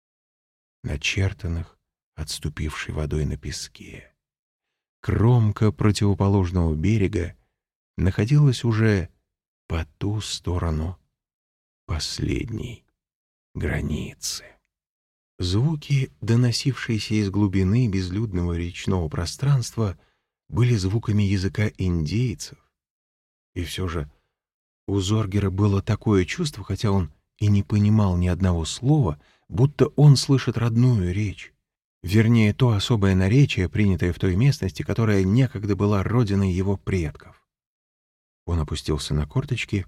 начертанных отступившей водой на песке. Кромка противоположного берега находилась уже по ту сторону последней границы. Звуки, доносившиеся из глубины безлюдного речного пространства, были звуками языка индейцев. И все же у Зоргера было такое чувство, хотя он и не понимал ни одного слова, будто он слышит родную речь. Вернее, то особое наречие, принятое в той местности, которая некогда была родиной его предков. Он опустился на корточки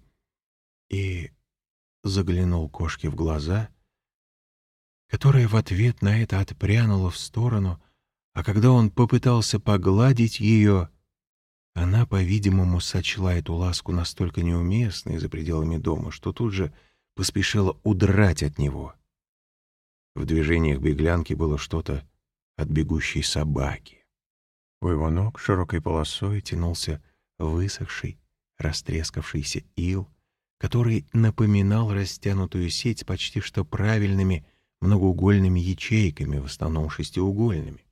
и заглянул кошке в глаза, которая в ответ на это отпрянула в сторону, а когда он попытался погладить ее, она, по-видимому, сочла эту ласку настолько неуместной за пределами дома, что тут же поспешила удрать от него. В движениях беглянки было что-то от бегущей собаки. У его ног широкой полосой тянулся высохший, растрескавшийся ил, который напоминал растянутую сеть с почти что правильными многоугольными ячейками, в основном шестиугольными.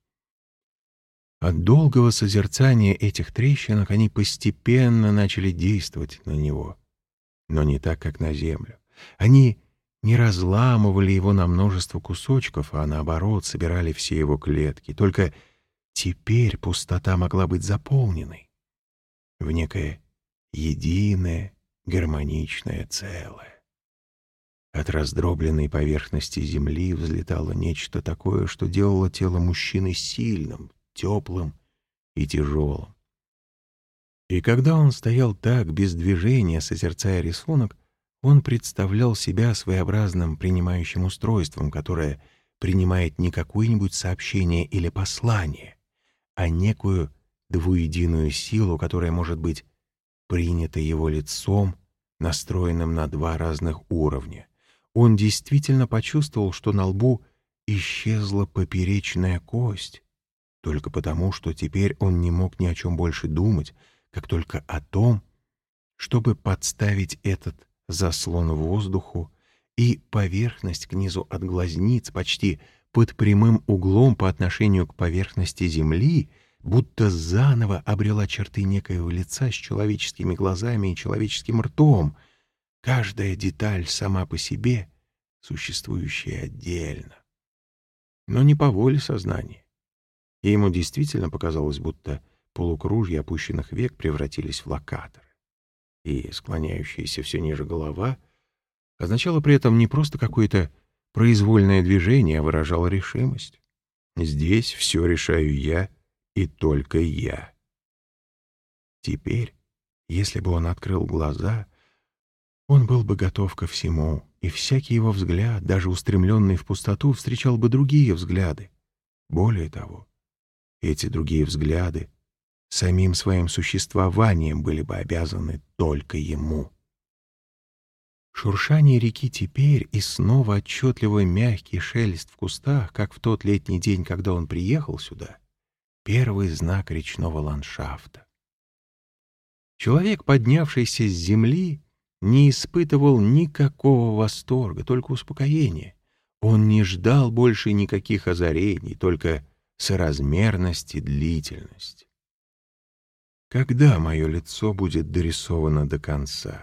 От долгого созерцания этих трещинок они постепенно начали действовать на него, но не так, как на землю. Они не разламывали его на множество кусочков, а наоборот собирали все его клетки. Только теперь пустота могла быть заполненной в некое единое гармоничное целое. От раздробленной поверхности земли взлетало нечто такое, что делало тело мужчины сильным, теплым и тяжелым. И когда он стоял так, без движения, созерцая рисунок, он представлял себя своеобразным принимающим устройством, которое принимает не какое-нибудь сообщение или послание, а некую двуединую силу, которая может быть принята его лицом, настроенным на два разных уровня. Он действительно почувствовал, что на лбу исчезла поперечная кость, только потому, что теперь он не мог ни о чем больше думать, как только о том, чтобы подставить этот заслон воздуху, и поверхность к низу от глазниц почти под прямым углом по отношению к поверхности земли будто заново обрела черты некоего лица с человеческими глазами и человеческим ртом, каждая деталь сама по себе, существующая отдельно. Но не по воле сознания. И ему действительно показалось, будто полукружья опущенных век превратились в локаторы. И склоняющаяся все ниже голова означала при этом не просто какое-то произвольное движение, а выражала решимость. Здесь все решаю я и только я. Теперь, если бы он открыл глаза, он был бы готов ко всему, и всякий его взгляд, даже устремленный в пустоту, встречал бы другие взгляды. Более того, эти другие взгляды самим своим существованием были бы обязаны только ему. Шуршание реки теперь и снова отчетливый мягкий шелест в кустах, как в тот летний день, когда он приехал сюда, первый знак речного ландшафта. Человек, поднявшийся с земли, не испытывал никакого восторга, только успокоение. Он не ждал больше никаких озарений, только соразмерность и длительность. Когда мое лицо будет дорисовано до конца?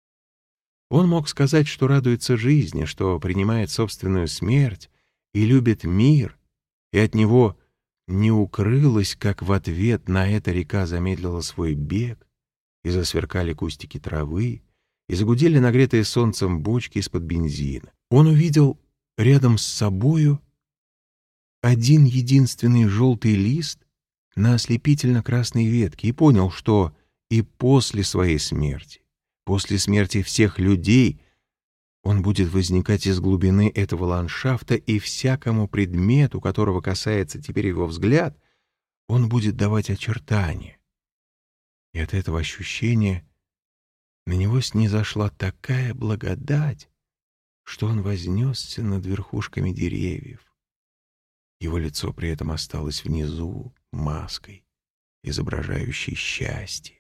Он мог сказать, что радуется жизни, что принимает собственную смерть и любит мир, и от него не укрылось, как в ответ на это река замедлила свой бег, и засверкали кустики травы, и загудели нагретые солнцем бочки из-под бензина. Он увидел рядом с собою один единственный желтый лист на ослепительно-красной ветке и понял, что и после своей смерти, после смерти всех людей, он будет возникать из глубины этого ландшафта, и всякому предмету, которого касается теперь его взгляд, он будет давать очертания. И от этого ощущения на него снизошла такая благодать, что он вознесся над верхушками деревьев. Его лицо при этом осталось внизу маской, изображающей счастье.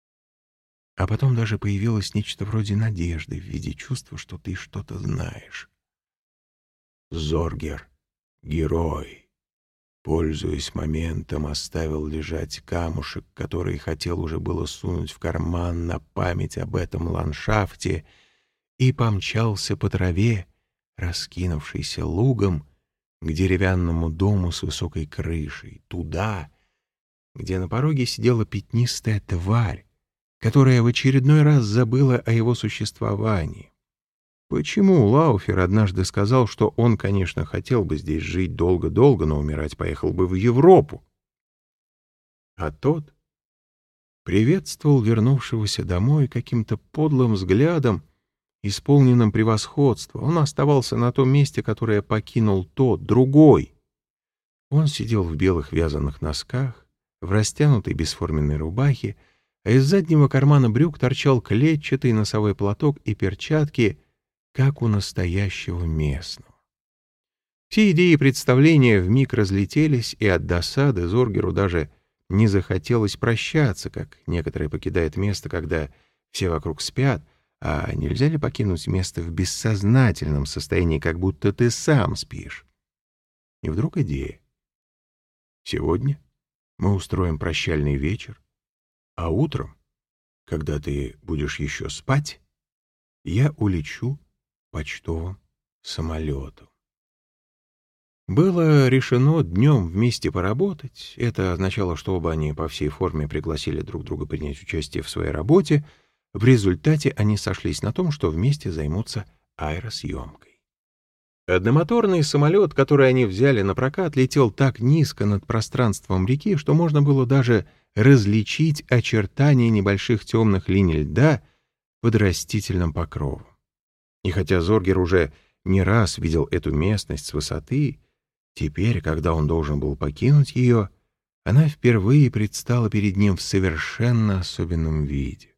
А потом даже появилось нечто вроде надежды в виде чувства, что ты что-то знаешь. Зоргер, герой, пользуясь моментом, оставил лежать камушек, который хотел уже было сунуть в карман на память об этом ландшафте, и помчался по траве, раскинувшейся лугом, к деревянному дому с высокой крышей, туда, где на пороге сидела пятнистая тварь, которая в очередной раз забыла о его существовании. Почему Лауфер однажды сказал, что он, конечно, хотел бы здесь жить долго-долго, но умирать поехал бы в Европу? А тот приветствовал вернувшегося домой каким-то подлым взглядом, исполненным превосходства. Он оставался на том месте, которое покинул тот, другой. Он сидел в белых вязаных носках, в растянутой бесформенной рубахе, а из заднего кармана брюк торчал клетчатый носовой платок и перчатки, как у настоящего местного. Все идеи и представления вмиг разлетелись, и от досады Зоргеру даже не захотелось прощаться, как некоторые покидают место, когда все вокруг спят. А нельзя ли покинуть место в бессознательном состоянии, как будто ты сам спишь? И вдруг идея. Сегодня мы устроим прощальный вечер, а утром, когда ты будешь еще спать, я улечу почтовым самолетом. Было решено днем вместе поработать. Это означало, что оба они по всей форме пригласили друг друга принять участие в своей работе. В результате они сошлись на том, что вместе займутся аэросъемкой. Одномоторный самолет, который они взяли на прокат, летел так низко над пространством реки, что можно было даже различить очертания небольших темных линий льда под растительным покровом. И хотя Зоргер уже не раз видел эту местность с высоты, теперь, когда он должен был покинуть ее, она впервые предстала перед ним в совершенно особенном виде.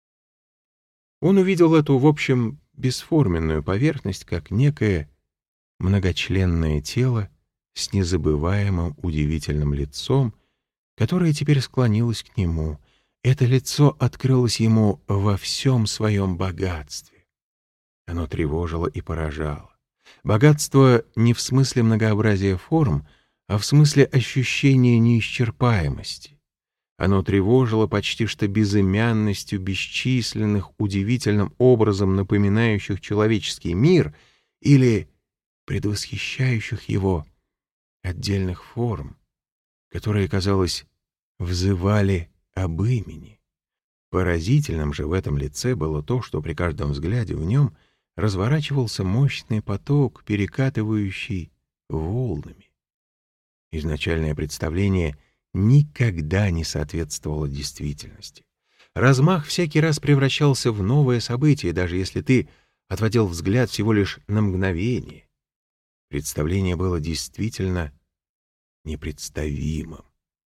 Он увидел эту, в общем, бесформенную поверхность, как некое многочленное тело с незабываемым удивительным лицом, которое теперь склонилось к нему. Это лицо открылось ему во всем своем богатстве. Оно тревожило и поражало. Богатство не в смысле многообразия форм, а в смысле ощущения неисчерпаемости. Оно тревожило почти что безымянностью бесчисленных, удивительным образом напоминающих человеческий мир или предвосхищающих его отдельных форм, которые, казалось, взывали об имени. Поразительным же в этом лице было то, что при каждом взгляде в нем разворачивался мощный поток, перекатывающий волнами. Изначальное представление никогда не соответствовало действительности. Размах всякий раз превращался в новое событие, даже если ты отводил взгляд всего лишь на мгновение. Представление было действительно непредставимым.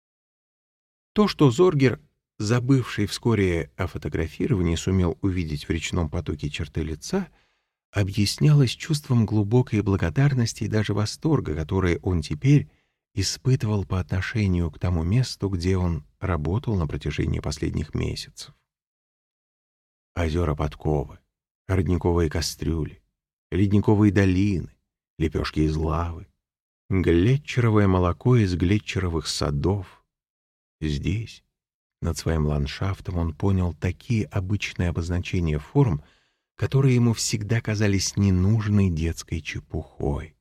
То, что Зоргер, забывший вскоре о фотографировании, сумел увидеть в речном потоке черты лица, объяснялось чувством глубокой благодарности и даже восторга, которые он теперь испытывал по отношению к тому месту, где он работал на протяжении последних месяцев. Озера подковы, родниковые кастрюли, ледниковые долины, лепешки из лавы, глетчеровое молоко из глетчеровых садов. Здесь, над своим ландшафтом, он понял такие обычные обозначения форм, которые ему всегда казались ненужной детской чепухой.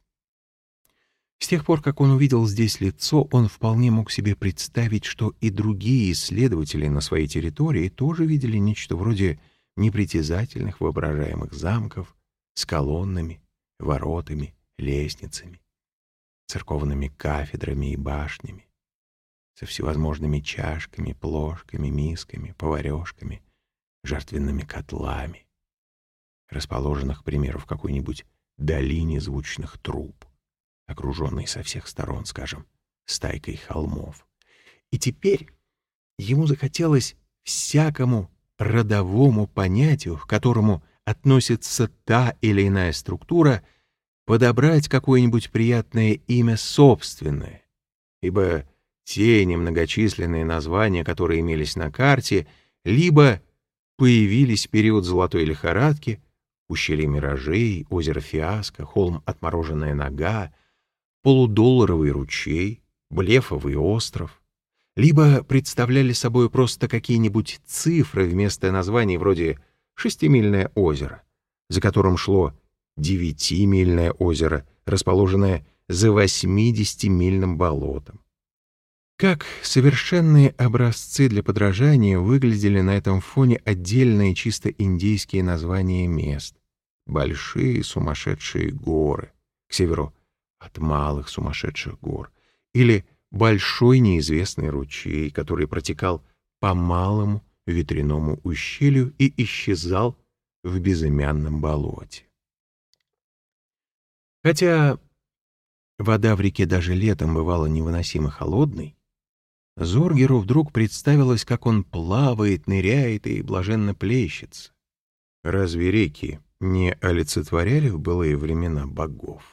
С тех пор, как он увидел здесь лицо, он вполне мог себе представить, что и другие исследователи на своей территории тоже видели нечто вроде непритязательных воображаемых замков с колоннами, воротами, лестницами, церковными кафедрами и башнями, со всевозможными чашками, плошками, мисками, поварёшками, жертвенными котлами, расположенных, к примеру, в какой-нибудь долине звучных труб, окруженной со всех сторон, скажем, стайкой холмов. И теперь ему захотелось всякому родовому понятию, к которому относится та или иная структура, подобрать какое-нибудь приятное имя собственное, ибо те немногочисленные названия, которые имелись на карте, либо появились в период золотой лихорадки, ущелье миражей, озеро Фиаско, холм Отмороженная нога, полудолларовый ручей, Блефовый остров, либо представляли собой просто какие-нибудь цифры вместо названий вроде «шестимильное озеро», за которым шло «девятимильное озеро», расположенное за восьмидесятимильным болотом. Как совершенные образцы для подражания выглядели на этом фоне отдельные чисто индейские названия мест. Большие сумасшедшие горы, к северу от малых сумасшедших гор, или большой неизвестный ручей, который протекал по малому ветряному ущелью и исчезал в безымянном болоте. Хотя вода в реке даже летом бывала невыносимо холодной, Зоргеру вдруг представилось, как он плавает, ныряет и блаженно плещется. Разве реки не олицетворяли в былые времена богов?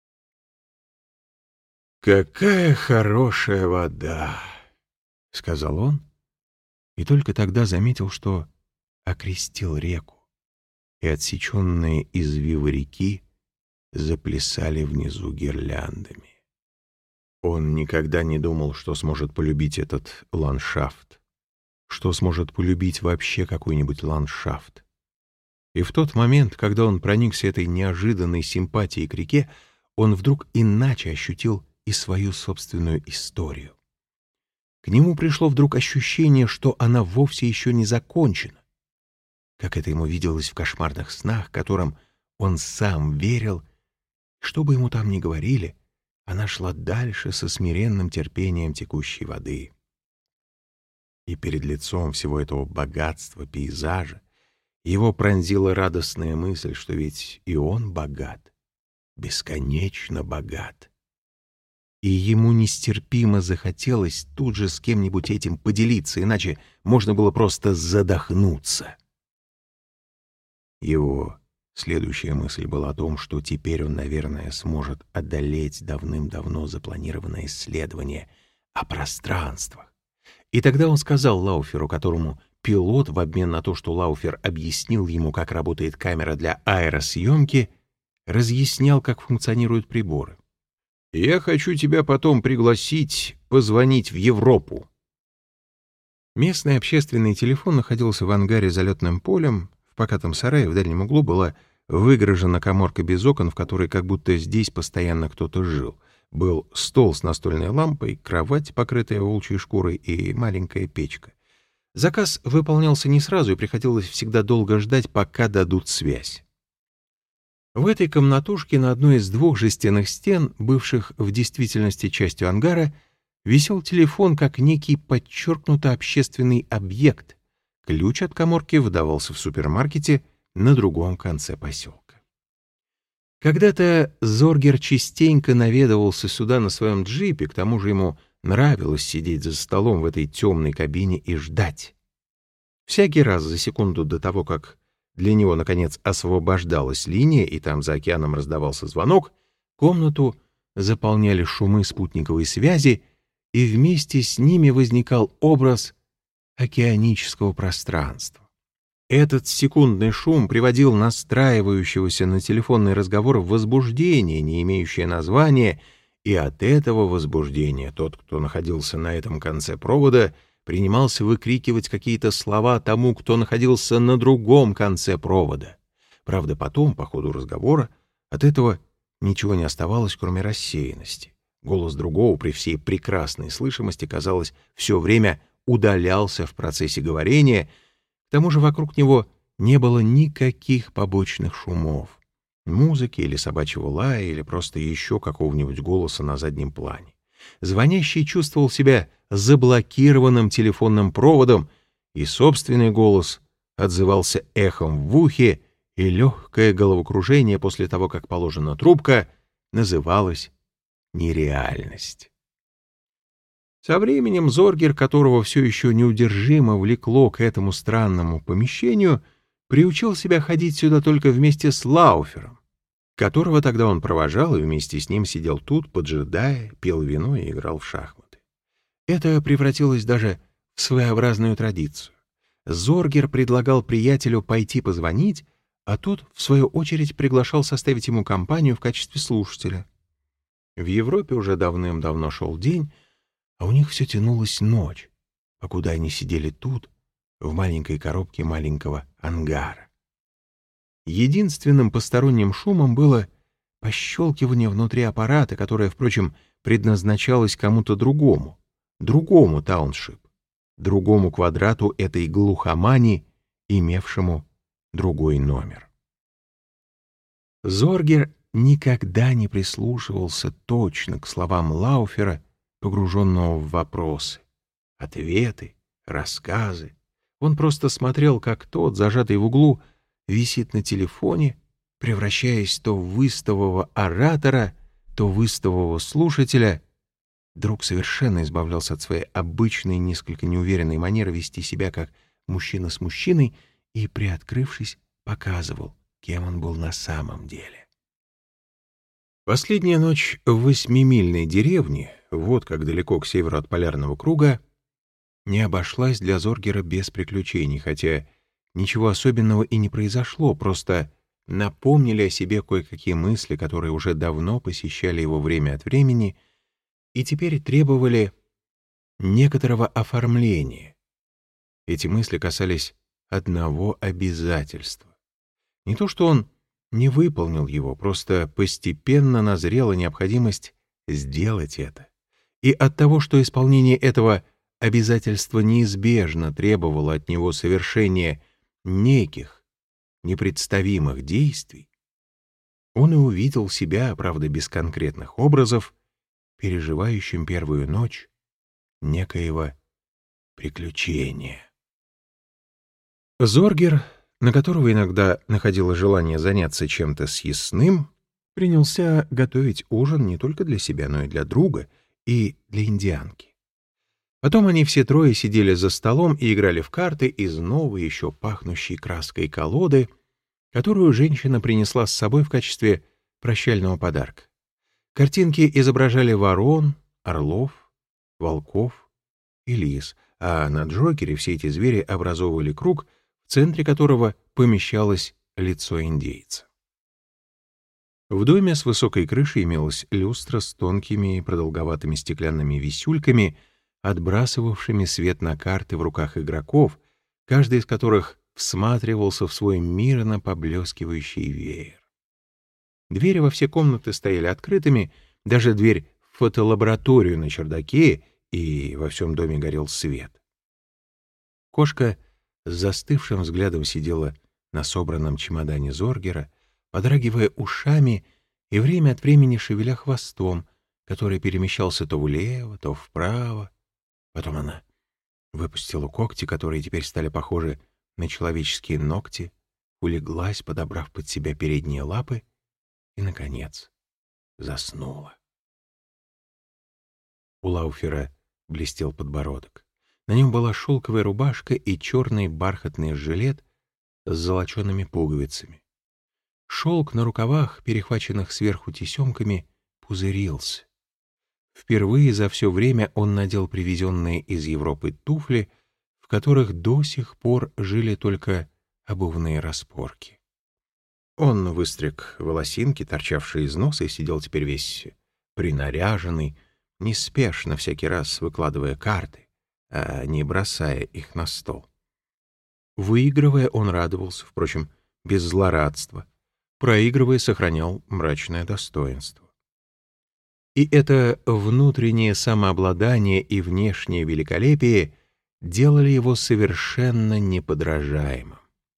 «Какая хорошая вода!» — сказал он, и только тогда заметил, что окрестил реку, и отсеченные извивы реки заплясали внизу гирляндами. Он никогда не думал, что сможет полюбить этот ландшафт, что сможет полюбить вообще какой-нибудь ландшафт. И в тот момент, когда он проникся этой неожиданной симпатией к реке, он вдруг иначе ощутил и свою собственную историю. К нему пришло вдруг ощущение, что она вовсе еще не закончена, как это ему виделось в кошмарных снах, которым он сам верил. Что бы ему там ни говорили, она шла дальше со смиренным терпением текущей воды. И перед лицом всего этого богатства пейзажа его пронзила радостная мысль, что ведь и он богат, бесконечно богат. И ему нестерпимо захотелось тут же с кем-нибудь этим поделиться, иначе можно было просто задохнуться. Его следующая мысль была о том, что теперь он, наверное, сможет одолеть давным-давно запланированное исследование о пространствах. И тогда он сказал Лауферу, которому пилот, в обмен на то, что Лауфер объяснил ему, как работает камера для аэросъемки, разъяснял, как функционируют приборы. «Я хочу тебя потом пригласить позвонить в Европу». Местный общественный телефон находился в ангаре за летным полем. В покатом сарае в дальнем углу была выгорожена каморка без окон, в которой как будто здесь постоянно кто-то жил. Был стол с настольной лампой, кровать, покрытая волчьей шкурой, и маленькая печка. Заказ выполнялся не сразу, и приходилось всегда долго ждать, пока дадут связь. В этой комнатушке на одной из двух жестяных стен, бывших в действительности частью ангара, висел телефон как некий подчеркнуто общественный объект. Ключ от каморки выдавался в супермаркете на другом конце поселка. Когда-то Зоргер частенько наведывался сюда на своем джипе, к тому же ему нравилось сидеть за столом в этой темной кабине и ждать. Всякий раз за секунду до того, как для него, наконец, освобождалась линия, и там за океаном раздавался звонок, комнату заполняли шумы спутниковой связи, и вместе с ними возникал образ океанического пространства. Этот секундный шум приводил настраивающегося на телефонный разговор в возбуждение, не имеющее названия, и от этого возбуждения тот, кто находился на этом конце провода, принимался выкрикивать какие-то слова тому, кто находился на другом конце провода. Правда, потом, по ходу разговора, от этого ничего не оставалось, кроме рассеянности. Голос другого при всей прекрасной слышимости, казалось, все время удалялся в процессе говорения, к тому же вокруг него не было никаких побочных шумов, музыки или собачьего лая, или просто еще какого-нибудь голоса на заднем плане. Звонящий чувствовал себя заблокированным телефонным проводом, и собственный голос отзывался эхом в ухе, и легкое головокружение после того, как положена трубка, называлось нереальность. Со временем Зоргер, которого все еще неудержимо влекло к этому странному помещению, приучил себя ходить сюда только вместе с Лауфером, которого тогда он провожал и вместе с ним сидел тут, поджидая, пил вино и играл в шахматы. Это превратилось даже в своеобразную традицию. Зоргер предлагал приятелю пойти позвонить, а тот, в свою очередь, приглашал составить ему компанию в качестве слушателя. В Европе уже давным-давно шел день, а у них все тянулась ночь, покуда они сидели тут, в маленькой коробке маленького ангара. Единственным посторонним шумом было пощелкивание внутри аппарата, которое, впрочем, предназначалось кому-то другому, другому тауншип, другому квадрату этой глухомани, имевшему другой номер. Зоргер никогда не прислушивался точно к словам Лауфера, погруженного в вопросы, ответы, рассказы. Он просто смотрел, как тот, зажатый в углу, висит на телефоне, превращаясь то в истового оратора, то в истового слушателя. Друг совершенно избавлялся от своей обычной, несколько неуверенной манеры вести себя как мужчина с мужчиной и, приоткрывшись, показывал, кем он был на самом деле. Последняя ночь в восьмимильной деревне, вот как далеко к северу от полярного круга, не обошлась для Зоргера без приключений, хотя ничего особенного и не произошло, просто напомнили о себе кое-какие мысли, которые уже давно посещали его время от времени и теперь требовали некоторого оформления. Эти мысли касались одного обязательства. Не то, что он не выполнил его, просто постепенно назрела необходимость сделать это. И от того, что исполнение этого обязательства неизбежно требовало от него совершения неких непредставимых действий, он и увидел себя, правда, без конкретных образов, переживающим первую ночь некоего приключения. Зоргер, на которого иногда находило желание заняться чем-то съестным, принялся готовить ужин не только для себя, но и для друга и для индианки. Потом они все трое сидели за столом и играли в карты из новой, еще пахнущей краской колоды, которую женщина принесла с собой в качестве прощального подарка. Картинки изображали ворон, орлов, волков и лис, а на джокере все эти звери образовывали круг, в центре которого помещалось лицо индейца. В доме с высокой крышей имелась люстра с тонкими и продолговатыми стеклянными висюльками, отбрасывавшими свет на карты в руках игроков, каждый из которых всматривался в свой мирно поблескивающий веер. Двери во все комнаты стояли открытыми, даже дверь в фотолабораторию на чердаке, и во всем доме горел свет. Кошка с застывшим взглядом сидела на собранном чемодане Зоргера, подрагивая ушами и время от времени шевеля хвостом, который перемещался то влево, то вправо. Потом она выпустила когти, которые теперь стали похожи на человеческие ногти, улеглась, подобрав под себя передние лапы, и, наконец, заснула. У Лауфера блестел подбородок. На нем была шелковая рубашка и черный бархатный жилет с золочеными пуговицами. Шелк на рукавах, перехваченных сверху тесемками, пузырился. Впервые за все время он надел привезенные из Европы туфли, в которых до сих пор жили только обувные распорки. Он выстриг волосинки, торчавшие из носа, и сидел теперь весь принаряженный, неспешно всякий раз выкладывая карты, а не бросая их на стол. Выигрывая, он радовался, впрочем, без злорадства. Проигрывая, сохранял мрачное достоинство. И это внутреннее самообладание и внешнее великолепие делали его совершенно неподражаемым.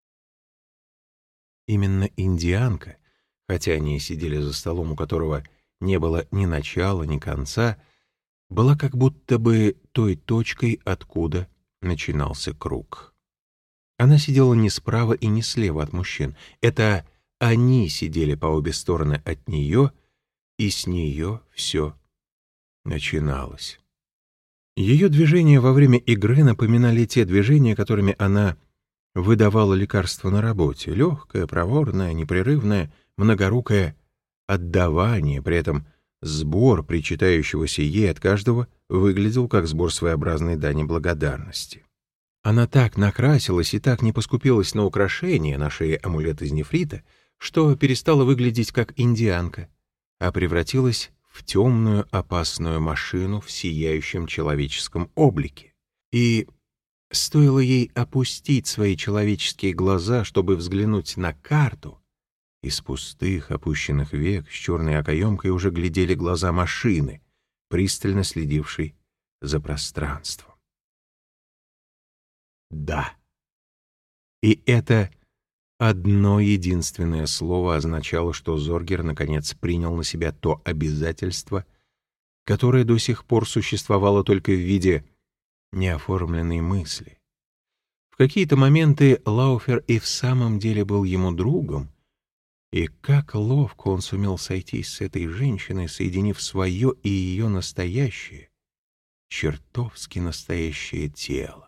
Именно индианка, хотя они сидели за столом, у которого не было ни начала, ни конца, была как будто бы той точкой, откуда начинался круг. Она сидела не справа и не слева от мужчин. Это они сидели по обе стороны от нее, и с нее все начиналось. Ее движения во время игры напоминали те движения, которыми она выдавала лекарства на работе. Легкое, проворное, непрерывное, многорукое отдавание, при этом сбор причитающегося ей от каждого выглядел как сбор своеобразной дани благодарности. Она так накрасилась и так не поскупилась на украшения, на шее амулет из нефрита, что перестала выглядеть как индианка, а превратилась в темную опасную машину в сияющем человеческом облике. И стоило ей опустить свои человеческие глаза, чтобы взглянуть на карту, из пустых опущенных век с черной окоемкой уже глядели глаза машины, пристально следившей за пространством. Да. И это одно единственное слово означало, что Зоргер наконец принял на себя то обязательство, которое до сих пор существовало только в виде неоформленной мысли. В какие-то моменты Лауфер и в самом деле был ему другом, и как ловко он сумел сойтись с этой женщиной, соединив свое и ее настоящее, чертовски настоящее тело.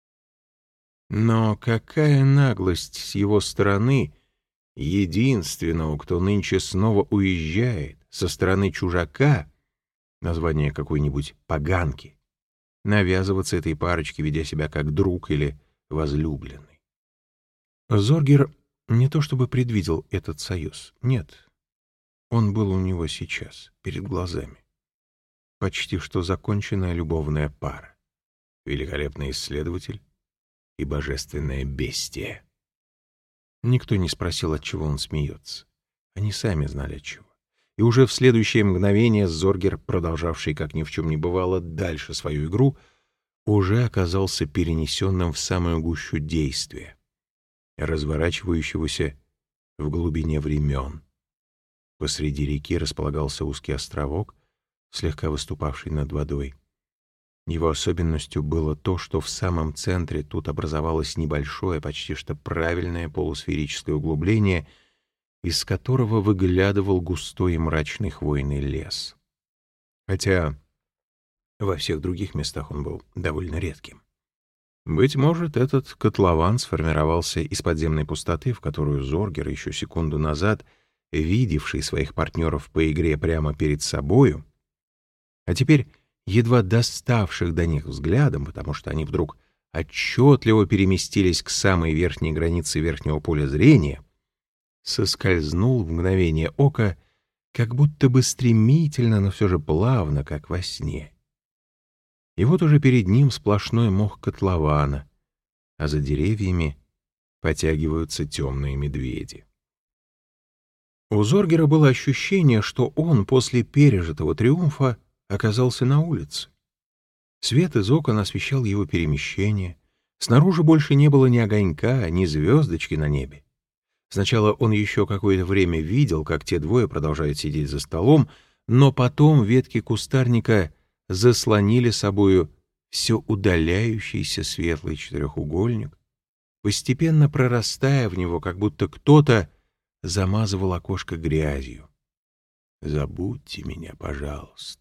Но какая наглость с его стороны, единственного, кто нынче снова уезжает, со стороны чужака, название какой-нибудь поганки, навязываться этой парочке, ведя себя как друг или возлюбленный. Зоргер не то чтобы предвидел этот союз, нет, он был у него сейчас, перед глазами. Почти что законченная любовная пара, великолепный исследователь и божественное бестие. Никто не спросил, от чего он смеется. Они сами знали, от чего. И уже в следующее мгновение Зоргер, продолжавший, как ни в чем не бывало, дальше свою игру, уже оказался перенесенным в самую гущу действия, разворачивающегося в глубине времен. Посреди реки располагался узкий островок, слегка выступавший над водой. Его особенностью было то, что в самом центре тут образовалось небольшое, почти что правильное полусферическое углубление, из которого выглядывал густой и мрачный хвойный лес. Хотя во всех других местах он был довольно редким. Быть может, этот котлован сформировался из подземной пустоты, в которую Зоргер еще секунду назад, видевший своих партнеров по игре прямо перед собою, а теперь едва доставших до них взглядом, потому что они вдруг отчетливо переместились к самой верхней границе верхнего поля зрения, соскользнул в мгновение ока, как будто бы стремительно, но все же плавно, как во сне. И вот уже перед ним сплошной мох котлована, а за деревьями потягиваются темные медведи. У Зоргера было ощущение, что он после пережитого триумфа оказался на улице. Свет из окон освещал его перемещение. Снаружи больше не было ни огонька, ни звездочки на небе. Сначала он еще какое-то время видел, как те двое продолжают сидеть за столом, но потом ветки кустарника заслонили собою все удаляющийся светлый четырехугольник, постепенно прорастая в него, как будто кто-то замазывал окошко грязью. «Забудьте меня, пожалуйста».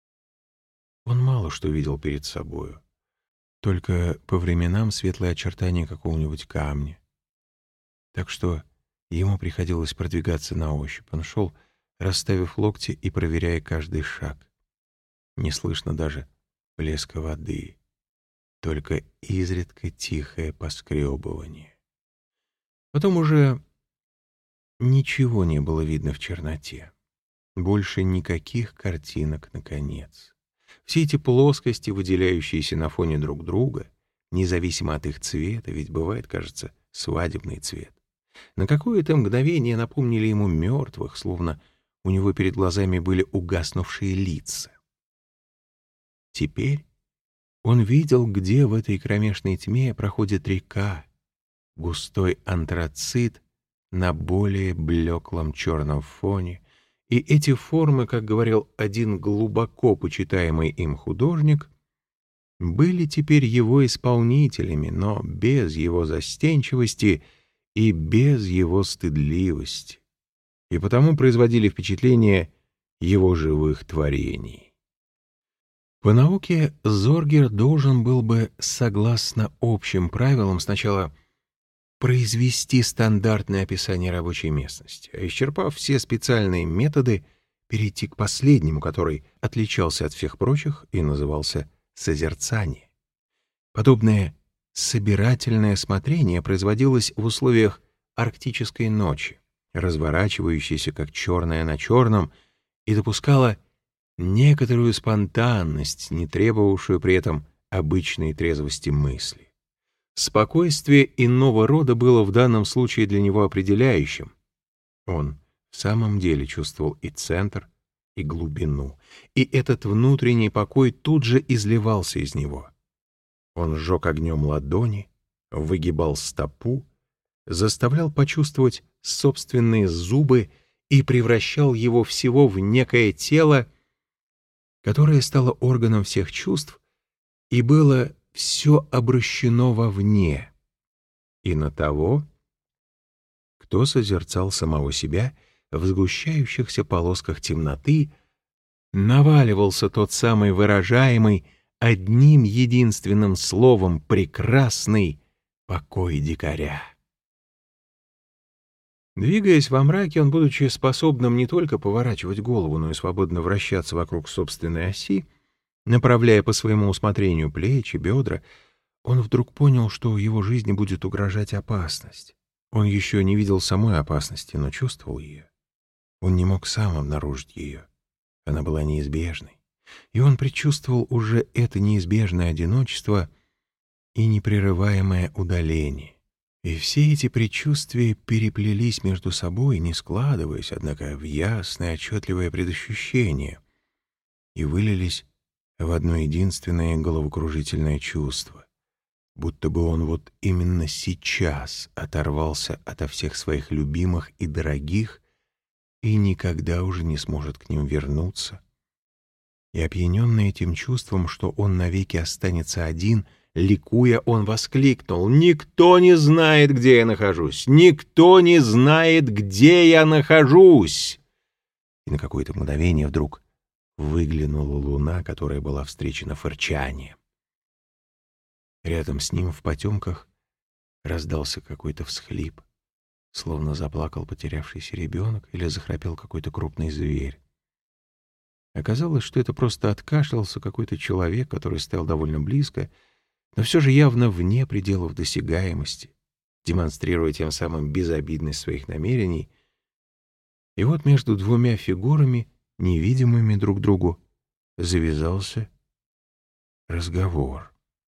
Он мало что видел перед собою, только по временам светлые очертания какого-нибудь камня. Так что ему приходилось продвигаться на ощупь. Он шел, расставив локти и проверяя каждый шаг. Не слышно даже плеска воды, только изредка тихое поскребывание. Потом уже ничего не было видно в черноте. Больше никаких картинок, наконец. Все эти плоскости, выделяющиеся на фоне друг друга, независимо от их цвета, ведь бывает, кажется, свадебный цвет, на какое-то мгновение напомнили ему мертвых, словно у него перед глазами были угаснувшие лица. Теперь он видел, где в этой кромешной тьме проходит река, густой антрацит на более блеклом черном фоне, и эти формы, как говорил один глубоко почитаемый им художник, были теперь его исполнителями, но без его застенчивости и без его стыдливости, и потому производили впечатление его живых творений. По науке Зоргер должен был бы, согласно общим правилам, сначала произвести стандартное описание рабочей местности, а исчерпав все специальные методы, перейти к последнему, который отличался от всех прочих и назывался созерцание. Подобное собирательное смотрение производилось в условиях арктической ночи, разворачивающейся как черное на черном, и допускало некоторую спонтанность, не требовавшую при этом обычной трезвости мысли. Спокойствие иного рода было в данном случае для него определяющим. Он в самом деле чувствовал и центр, и глубину, и этот внутренний покой тут же изливался из него. Он сжег огнем ладони, выгибал стопу, заставлял почувствовать собственные зубы и превращал его всего в некое тело, которое стало органом всех чувств и было все обращено вовне, и на того, кто созерцал самого себя в сгущающихся полосках темноты, наваливался тот самый выражаемый одним единственным словом прекрасный покой дикаря. Двигаясь во мраке, он, будучи способным не только поворачивать голову, но и свободно вращаться вокруг собственной оси, направляя по своему усмотрению плечи, бедра, он вдруг понял, что его жизни будет угрожать опасность. Он еще не видел самой опасности, но чувствовал ее. Он не мог сам обнаружить ее. Она была неизбежной. И он предчувствовал уже это неизбежное одиночество и непрерываемое удаление. И все эти предчувствия переплелись между собой, не складываясь, однако, в ясное, отчетливое предощущение, и вылились в одно единственное головокружительное чувство, будто бы он вот именно сейчас оторвался ото всех своих любимых и дорогих и никогда уже не сможет к ним вернуться. И опьяненный этим чувством, что он навеки останется один Ликуя, он воскликнул: «Никто не знает, где я нахожусь! Никто не знает, где я нахожусь!» И на какое-то мгновение вдруг выглянула луна, которая была встречена фырчанием. Рядом с ним в потемках раздался какой-то всхлип, словно заплакал потерявшийся ребенок или захрапел какой-то крупный зверь. Оказалось, что это просто откашлялся какой-то человек, который стоял довольно близко, но все же явно вне пределов досягаемости, демонстрируя тем самым безобидность своих намерений. И вот между двумя фигурами, невидимыми друг другу, завязался разговор.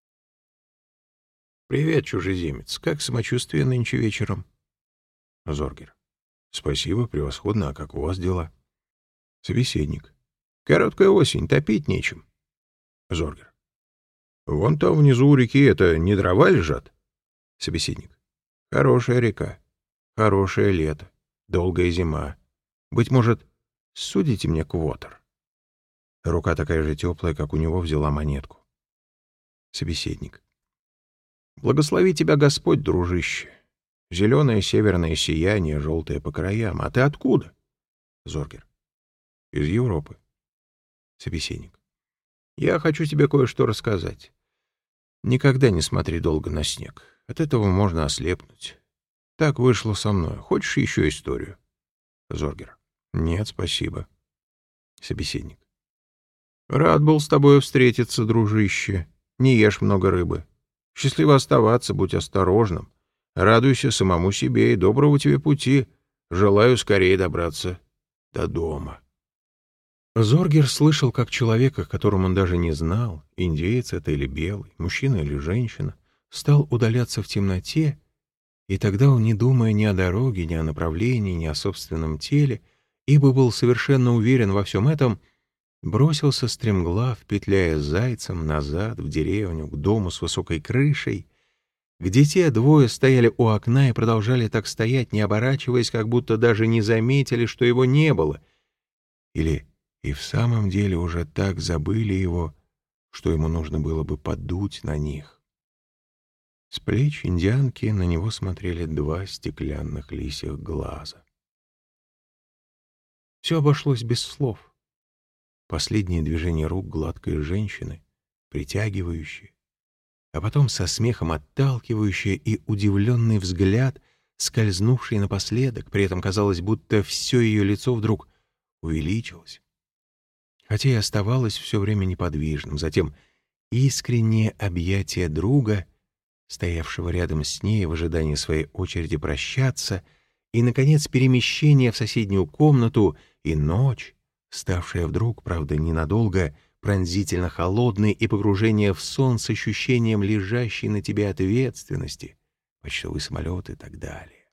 «Привет, чужеземец. Как самочувствие нынче вечером?» Зоргер. «Спасибо, превосходно. А как у вас дела?» Собеседник. «Короткая осень, топить нечем». Зоргер. «Вон там внизу у реки это не дрова лежат?» Собеседник. «Хорошая река, хорошее лето, долгая зима. Быть может, судите мне квотер?» Рука такая же теплая, как у него, взяла монетку. Собеседник. «Благослови тебя Господь, дружище. Зеленое северное сияние, желтое по краям. А ты откуда?» Зоргер. «Из Европы». Собеседник. «Я хочу тебе кое-что рассказать. Никогда не смотри долго на снег. От этого можно ослепнуть. Так вышло со мной. Хочешь еще историю?» Зоргер. «Нет, спасибо». Собеседник. «Рад был с тобой встретиться, дружище. Не ешь много рыбы. Счастливо оставаться, будь осторожным. Радуйся самому себе и доброго тебе пути. Желаю скорее добраться до дома». Зоргер слышал, как человек, о котором он даже не знал, индеец это или белый, мужчина или женщина, стал удаляться в темноте, и тогда он, не думая ни о дороге, ни о направлении, ни о собственном теле, ибо был совершенно уверен во всем этом, бросился стремглав, петляя зайцем, назад, в деревню, к дому с высокой крышей, где те двое стояли у окна и продолжали так стоять, не оборачиваясь, как будто даже не заметили, что его не было, или и в самом деле уже так забыли его, что ему нужно было бы подуть на них. С плеч индианки на него смотрели два стеклянных лисьих глаза. Все обошлось без слов. Последние движения рук гладкой женщины, притягивающие, а потом со смехом отталкивающие и удивленный взгляд, скользнувший напоследок, при этом казалось, будто все ее лицо вдруг увеличилось, хотя и оставалось все время неподвижным. Затем искреннее объятие друга, стоявшего рядом с ней в ожидании своей очереди прощаться, и, наконец, перемещение в соседнюю комнату и ночь, ставшая вдруг, правда, ненадолго, пронзительно холодной, и погружение в сон с ощущением лежащей на тебе ответственности, почтовый самолет и так далее.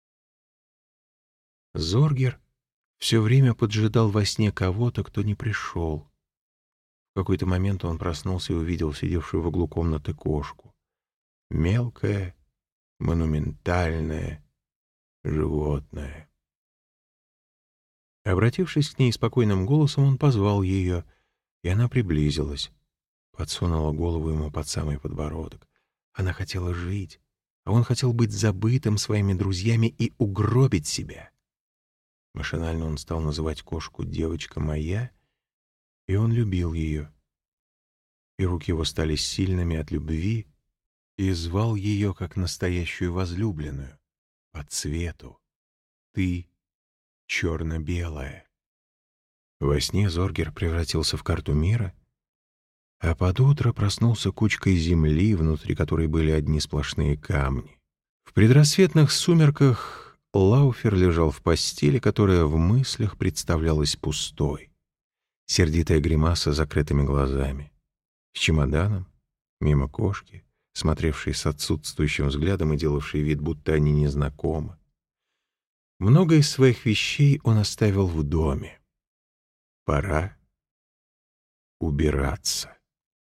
Зоргер все время поджидал во сне кого-то, кто не пришел. В какой-то момент он проснулся и увидел сидевшую в углу комнаты кошку. Мелкое, монументальное животное. Обратившись к ней спокойным голосом, он позвал ее, и она приблизилась, подсунула голову ему под самый подбородок. Она хотела жить, а он хотел быть забытым своими друзьями и угробить себя. Машинально он стал называть кошку «девочка моя», и он любил ее. И руки его стали сильными от любви, и звал ее как настоящую возлюбленную, по цвету. Ты черно-белая. Во сне Зоргер превратился в карту мира, а под утро проснулся кучкой земли, внутри которой были одни сплошные камни. В предрассветных сумерках Лауфер лежал в постели, которая в мыслях представлялась пустой. Сердитая гримаса с закрытыми глазами. С чемоданом, мимо кошки, смотревшей с отсутствующим взглядом и делавшей вид, будто они незнакомы. Много из своих вещей он оставил в доме. Пора убираться.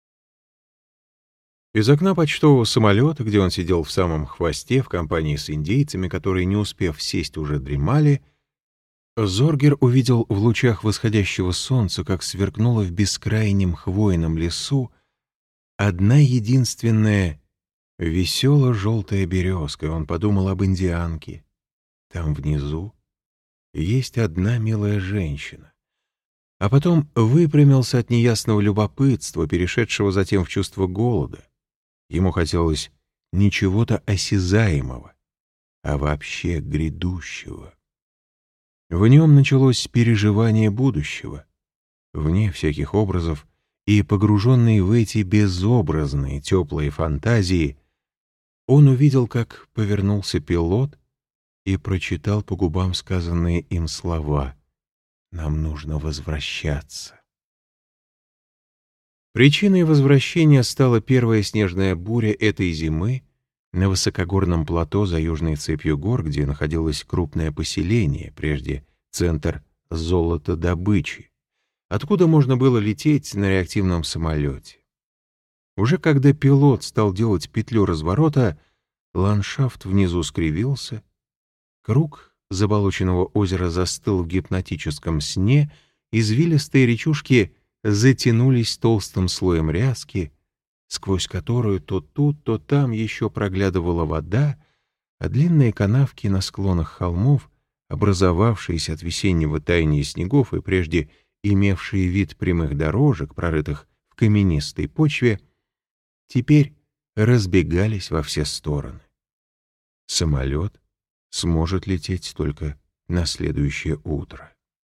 Из окна почтового самолета, где он сидел в самом хвосте в компании с индейцами, которые, не успев сесть, уже дремали, Зоргер увидел в лучах восходящего солнца, как сверкнуло в бескрайнем хвойном лесу одна единственная весело-желтая березка, и он подумал об индианке. Там внизу есть одна милая женщина. А потом выпрямился от неясного любопытства, перешедшего затем в чувство голода. Ему хотелось не чего-то осязаемого, а вообще грядущего. В нем началось переживание будущего, вне всяких образов, и, погруженный в эти безобразные, теплые фантазии, он увидел, как повернулся пилот и прочитал по губам сказанные им слова: «Нам нужно возвращаться». Причиной возвращения стала первая снежная буря этой зимы на высокогорном плато за южной цепью гор, где находилось крупное поселение, прежде центр золотодобычи, откуда можно было лететь на реактивном самолете. Уже когда пилот стал делать петлю разворота, ландшафт внизу скривился, круг заболоченного озера застыл в гипнотическом сне, извилистые речушки затянулись толстым слоем ряски, сквозь которую то тут, то там еще проглядывала вода, а длинные канавки на склонах холмов, образовавшиеся от весеннего таяния снегов и прежде имевшие вид прямых дорожек, прорытых в каменистой почве, теперь разбегались во все стороны. Самолет сможет лететь только на следующее утро.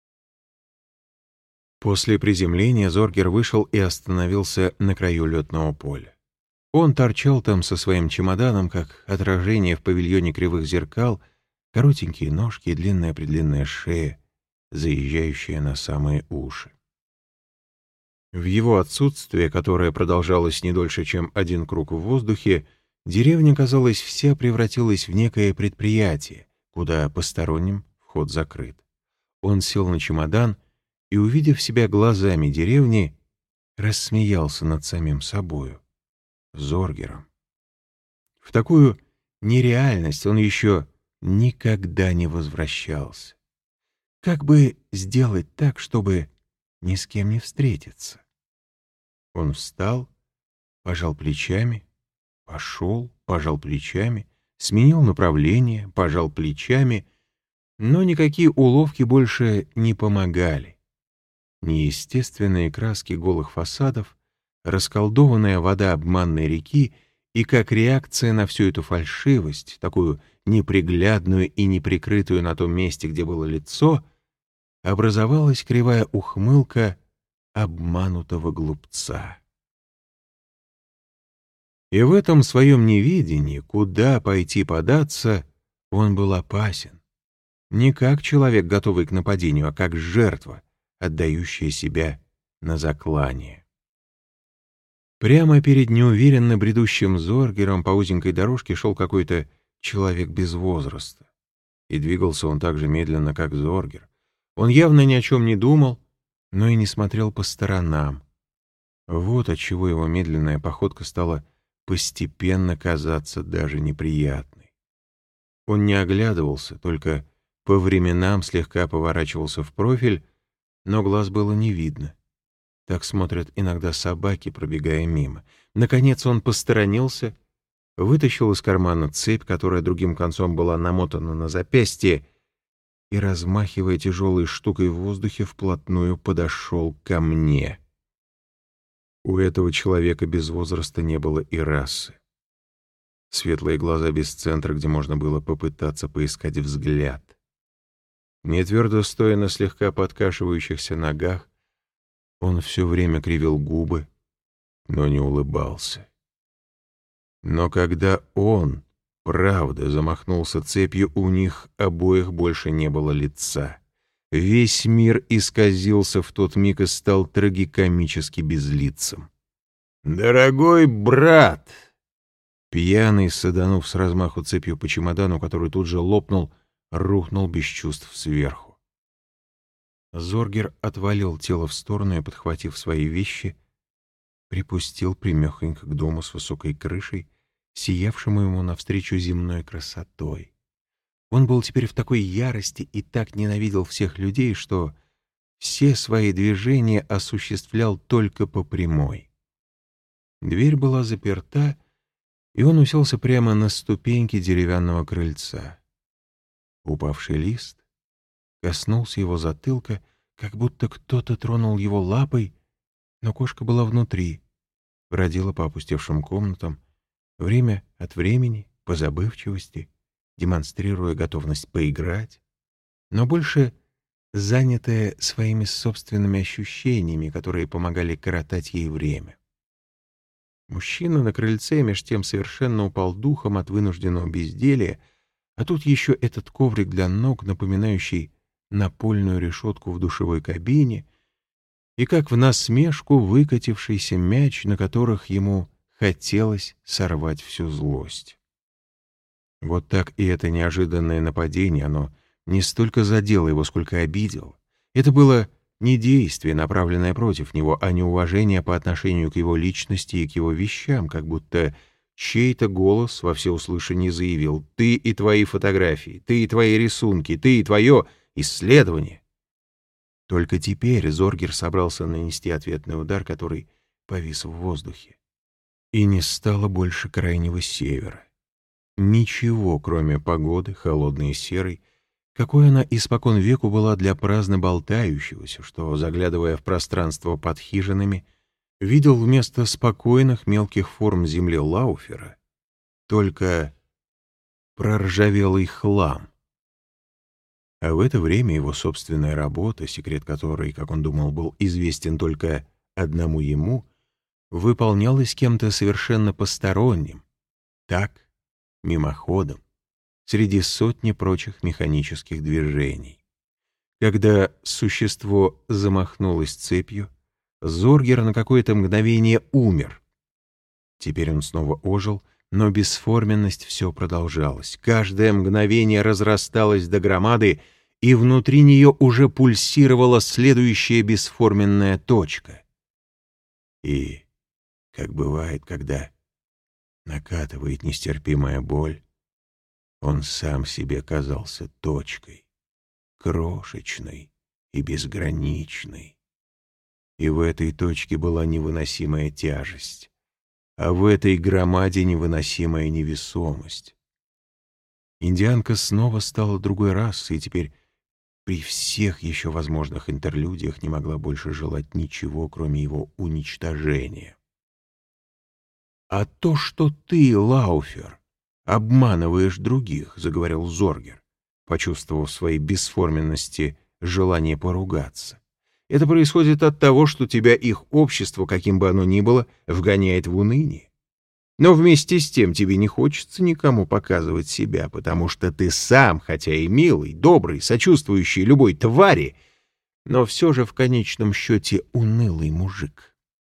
После приземления Зоргер вышел и остановился на краю летного поля. Он торчал там со своим чемоданом, как отражение в павильоне кривых зеркал, коротенькие ножки и длинная-предлинная шея, заезжающая на самые уши. В его отсутствие, которое продолжалось не дольше, чем один круг в воздухе, деревня, казалось, вся превратилась в некое предприятие, куда посторонним вход закрыт. Он сел на чемодан и, увидев себя глазами деревни, рассмеялся над самим собою, Зоргером. В такую нереальность он еще никогда не возвращался. Как бы сделать так, чтобы ни с кем не встретиться? Он встал, пожал плечами, пошел, пожал плечами, сменил направление, пожал плечами, но никакие уловки больше не помогали. Неестественные краски голых фасадов, расколдованная вода обманной реки и как реакция на всю эту фальшивость, такую неприглядную и неприкрытую на том месте, где было лицо, образовалась кривая ухмылка обманутого глупца. И в этом своем неведении, куда пойти податься, он был опасен. Не как человек, готовый к нападению, а как жертва, отдающая себя на заклание. Прямо перед неуверенно бредущим Зоргером по узенькой дорожке шел какой-то человек без возраста. И двигался он так же медленно, как Зоргер. Он явно ни о чем не думал, но и не смотрел по сторонам. Вот отчего его медленная походка стала постепенно казаться даже неприятной. Он не оглядывался, только по временам слегка поворачивался в профиль, но глаз было не видно. Так смотрят иногда собаки, пробегая мимо. Наконец он посторонился, вытащил из кармана цепь, которая другим концом была намотана на запястье, и, размахивая тяжелой штукой в воздухе, вплотную подошел ко мне. У этого человека без возраста не было и расы. Светлые глаза без центра, где можно было попытаться поискать взгляд. Не твердо стоя на слегка подкашивающихся ногах, он все время кривил губы, но не улыбался. Но когда он, правда, замахнулся цепью, у них обоих больше не было лица. Весь мир исказился в тот миг и стал трагикомически безлицым. «Дорогой брат!» Пьяный, саданув с размаху цепью по чемодану, который тут же лопнул, рухнул без чувств сверху. Зоргер отвалил тело в сторону и, подхватив свои вещи, припустил прямехонько к дому с высокой крышей, сиявшему ему навстречу земной красотой. Он был теперь в такой ярости и так ненавидел всех людей, что все свои движения осуществлял только по прямой. Дверь была заперта, и он уселся прямо на ступеньки деревянного крыльца. Упавший лист коснулся его затылка, как будто кто-то тронул его лапой, но кошка была внутри, бродила по опустевшим комнатам, время от времени, по забывчивости, демонстрируя готовность поиграть, но больше занятая своими собственными ощущениями, которые помогали коротать ей время. Мужчина на крыльце меж тем совершенно упал духом от вынужденного безделья, а тут еще этот коврик для ног, напоминающий напольную решетку в душевой кабине, и как в насмешку выкатившийся мяч, на которых ему хотелось сорвать всю злость. Вот так и это неожиданное нападение, оно не столько задело его, сколько обидело. Это было не действие, направленное против него, а неуважение по отношению к его личности и к его вещам, как будто чей-то голос во всеуслышание заявил: «Ты и твои фотографии, ты и твои рисунки, ты и твое исследование». Только теперь Зоргер собрался нанести ответный удар, который повис в воздухе. И не стало больше крайнего севера. Ничего, кроме погоды, холодной и серой, какой она испокон веку была для праздно болтающегося, что, заглядывая в пространство под хижинами, видел вместо спокойных мелких форм земли Лауфера только проржавелый хлам. А в это время его собственная работа, секрет которой, как он думал, был известен только одному ему, выполнялась кем-то совершенно посторонним, так, мимоходом, среди сотни прочих механических движений. Когда существо замахнулось цепью, Зоргер на какое-то мгновение умер. Теперь он снова ожил, но бесформенность все продолжалась. Каждое мгновение разрасталось до громады, и внутри нее уже пульсировала следующая бесформенная точка. И, как бывает, когда накатывает нестерпимая боль, он сам себе казался точкой, крошечной и безграничной. И в этой точке была невыносимая тяжесть, а в этой громаде невыносимая невесомость. Индианка снова стала другой расой, и теперь при всех еще возможных интерлюдиях не могла больше желать ничего, кроме его уничтожения. «А то, что ты, Лауфер, обманываешь других», — заговорил Зоргер, почувствовав в своей бесформенности желание поругаться. «Это происходит от того, что тебя их общество, каким бы оно ни было, вгоняет в уныние. Но вместе с тем тебе не хочется никому показывать себя, потому что ты сам, хотя и милый, добрый, сочувствующий любой твари, но все же в конечном счете унылый мужик».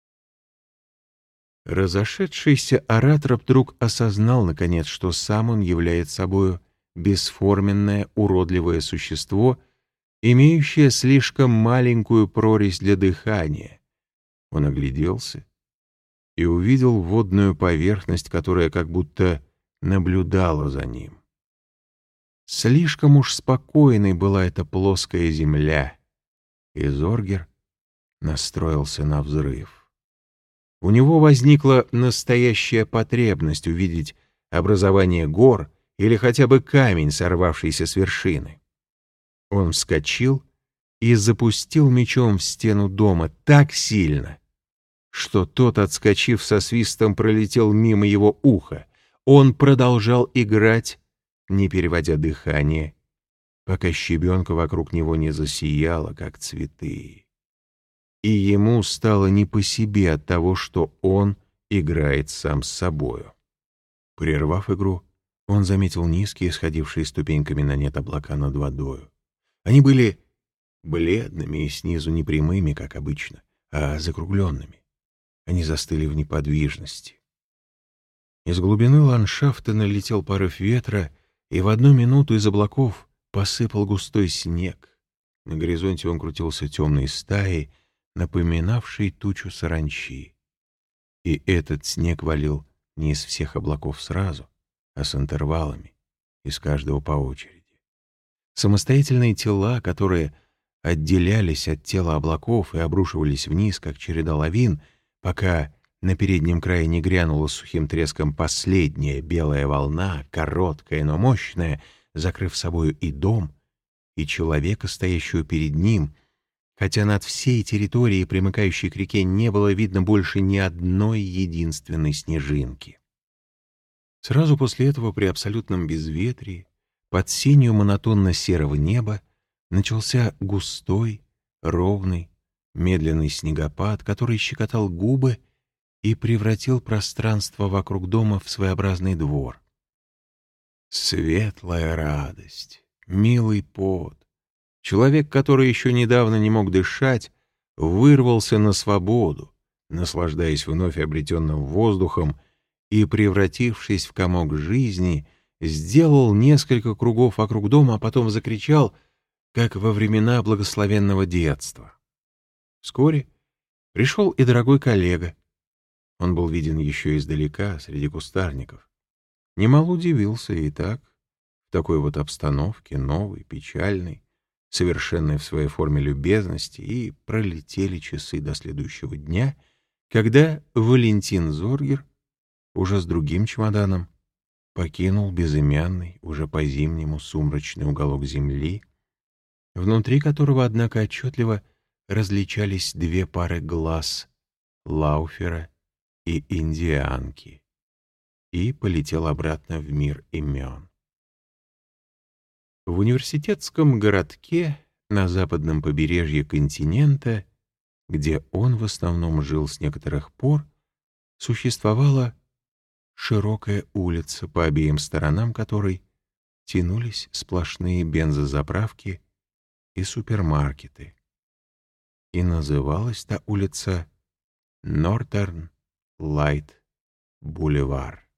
Разошедшийся оратор вдруг осознал, наконец, что сам он является собою бесформенное, уродливое существо, имеющее слишком маленькую прорезь для дыхания. Он огляделся и увидел водную поверхность, которая как будто наблюдала за ним. Слишком уж спокойной была эта плоская земля, и Зоргер настроился на взрыв. У него возникла настоящая потребность увидеть образование гор или хотя бы камень, сорвавшийся с вершины. Он вскочил и запустил мечом в стену дома так сильно, что тот, отскочив со свистом, пролетел мимо его уха. Он продолжал играть, не переводя дыхание, пока щебенка вокруг него не засияла, как цветы. И ему стало не по себе от того, что он играет сам с собою. Прервав игру, он заметил низкие, сходившие ступеньками на нет облака над водою. Они были бледными и снизу не прямыми, как обычно, а закругленными. Они застыли в неподвижности. Из глубины ландшафта налетел порыв ветра, и в одну минуту из облаков посыпал густой снег. На горизонте он крутился темной стаей, напоминавшей тучу саранчи. И этот снег валил не из всех облаков сразу, а с интервалами, из каждого по очереди. Самостоятельные тела, которые отделялись от тела облаков и обрушивались вниз, как череда лавин, пока на переднем крае не грянула с сухим треском последняя белая волна, короткая, но мощная, закрыв собою и дом, и человека, стоящего перед ним, хотя над всей территорией, примыкающей к реке, не было видно больше ни одной единственной снежинки. Сразу после этого, при абсолютном безветрии, под сенью монотонно-серого неба, начался густой, ровный, медленный снегопад, который щекотал губы и превратил пространство вокруг дома в своеобразный двор. Светлая радость, милый пот. Человек, который еще недавно не мог дышать, вырвался на свободу, наслаждаясь вновь обретенным воздухом и, превратившись в комок жизни, сделал несколько кругов вокруг дома, а потом закричал, как во времена благословенного детства. Вскоре пришел и дорогой коллега. Он был виден еще издалека, среди кустарников. Немало удивился и так, в такой вот обстановке, новой, печальной, совершенной в своей форме любезности, и пролетели часы до следующего дня, когда Валентин Зоргер уже с другим чемоданом покинул безымянный, уже по-зимнему сумрачный уголок земли, внутри которого, однако, отчетливо различались две пары глаз — Лауфера и Индианки, и полетел обратно в мир имен. В университетском городке на западном побережье континента, где он в основном жил с некоторых пор, существовала широкая улица, по обеим сторонам которой тянулись сплошные бензозаправки и супермаркеты. И называлась та улица Нортерн Лайт Бульвар.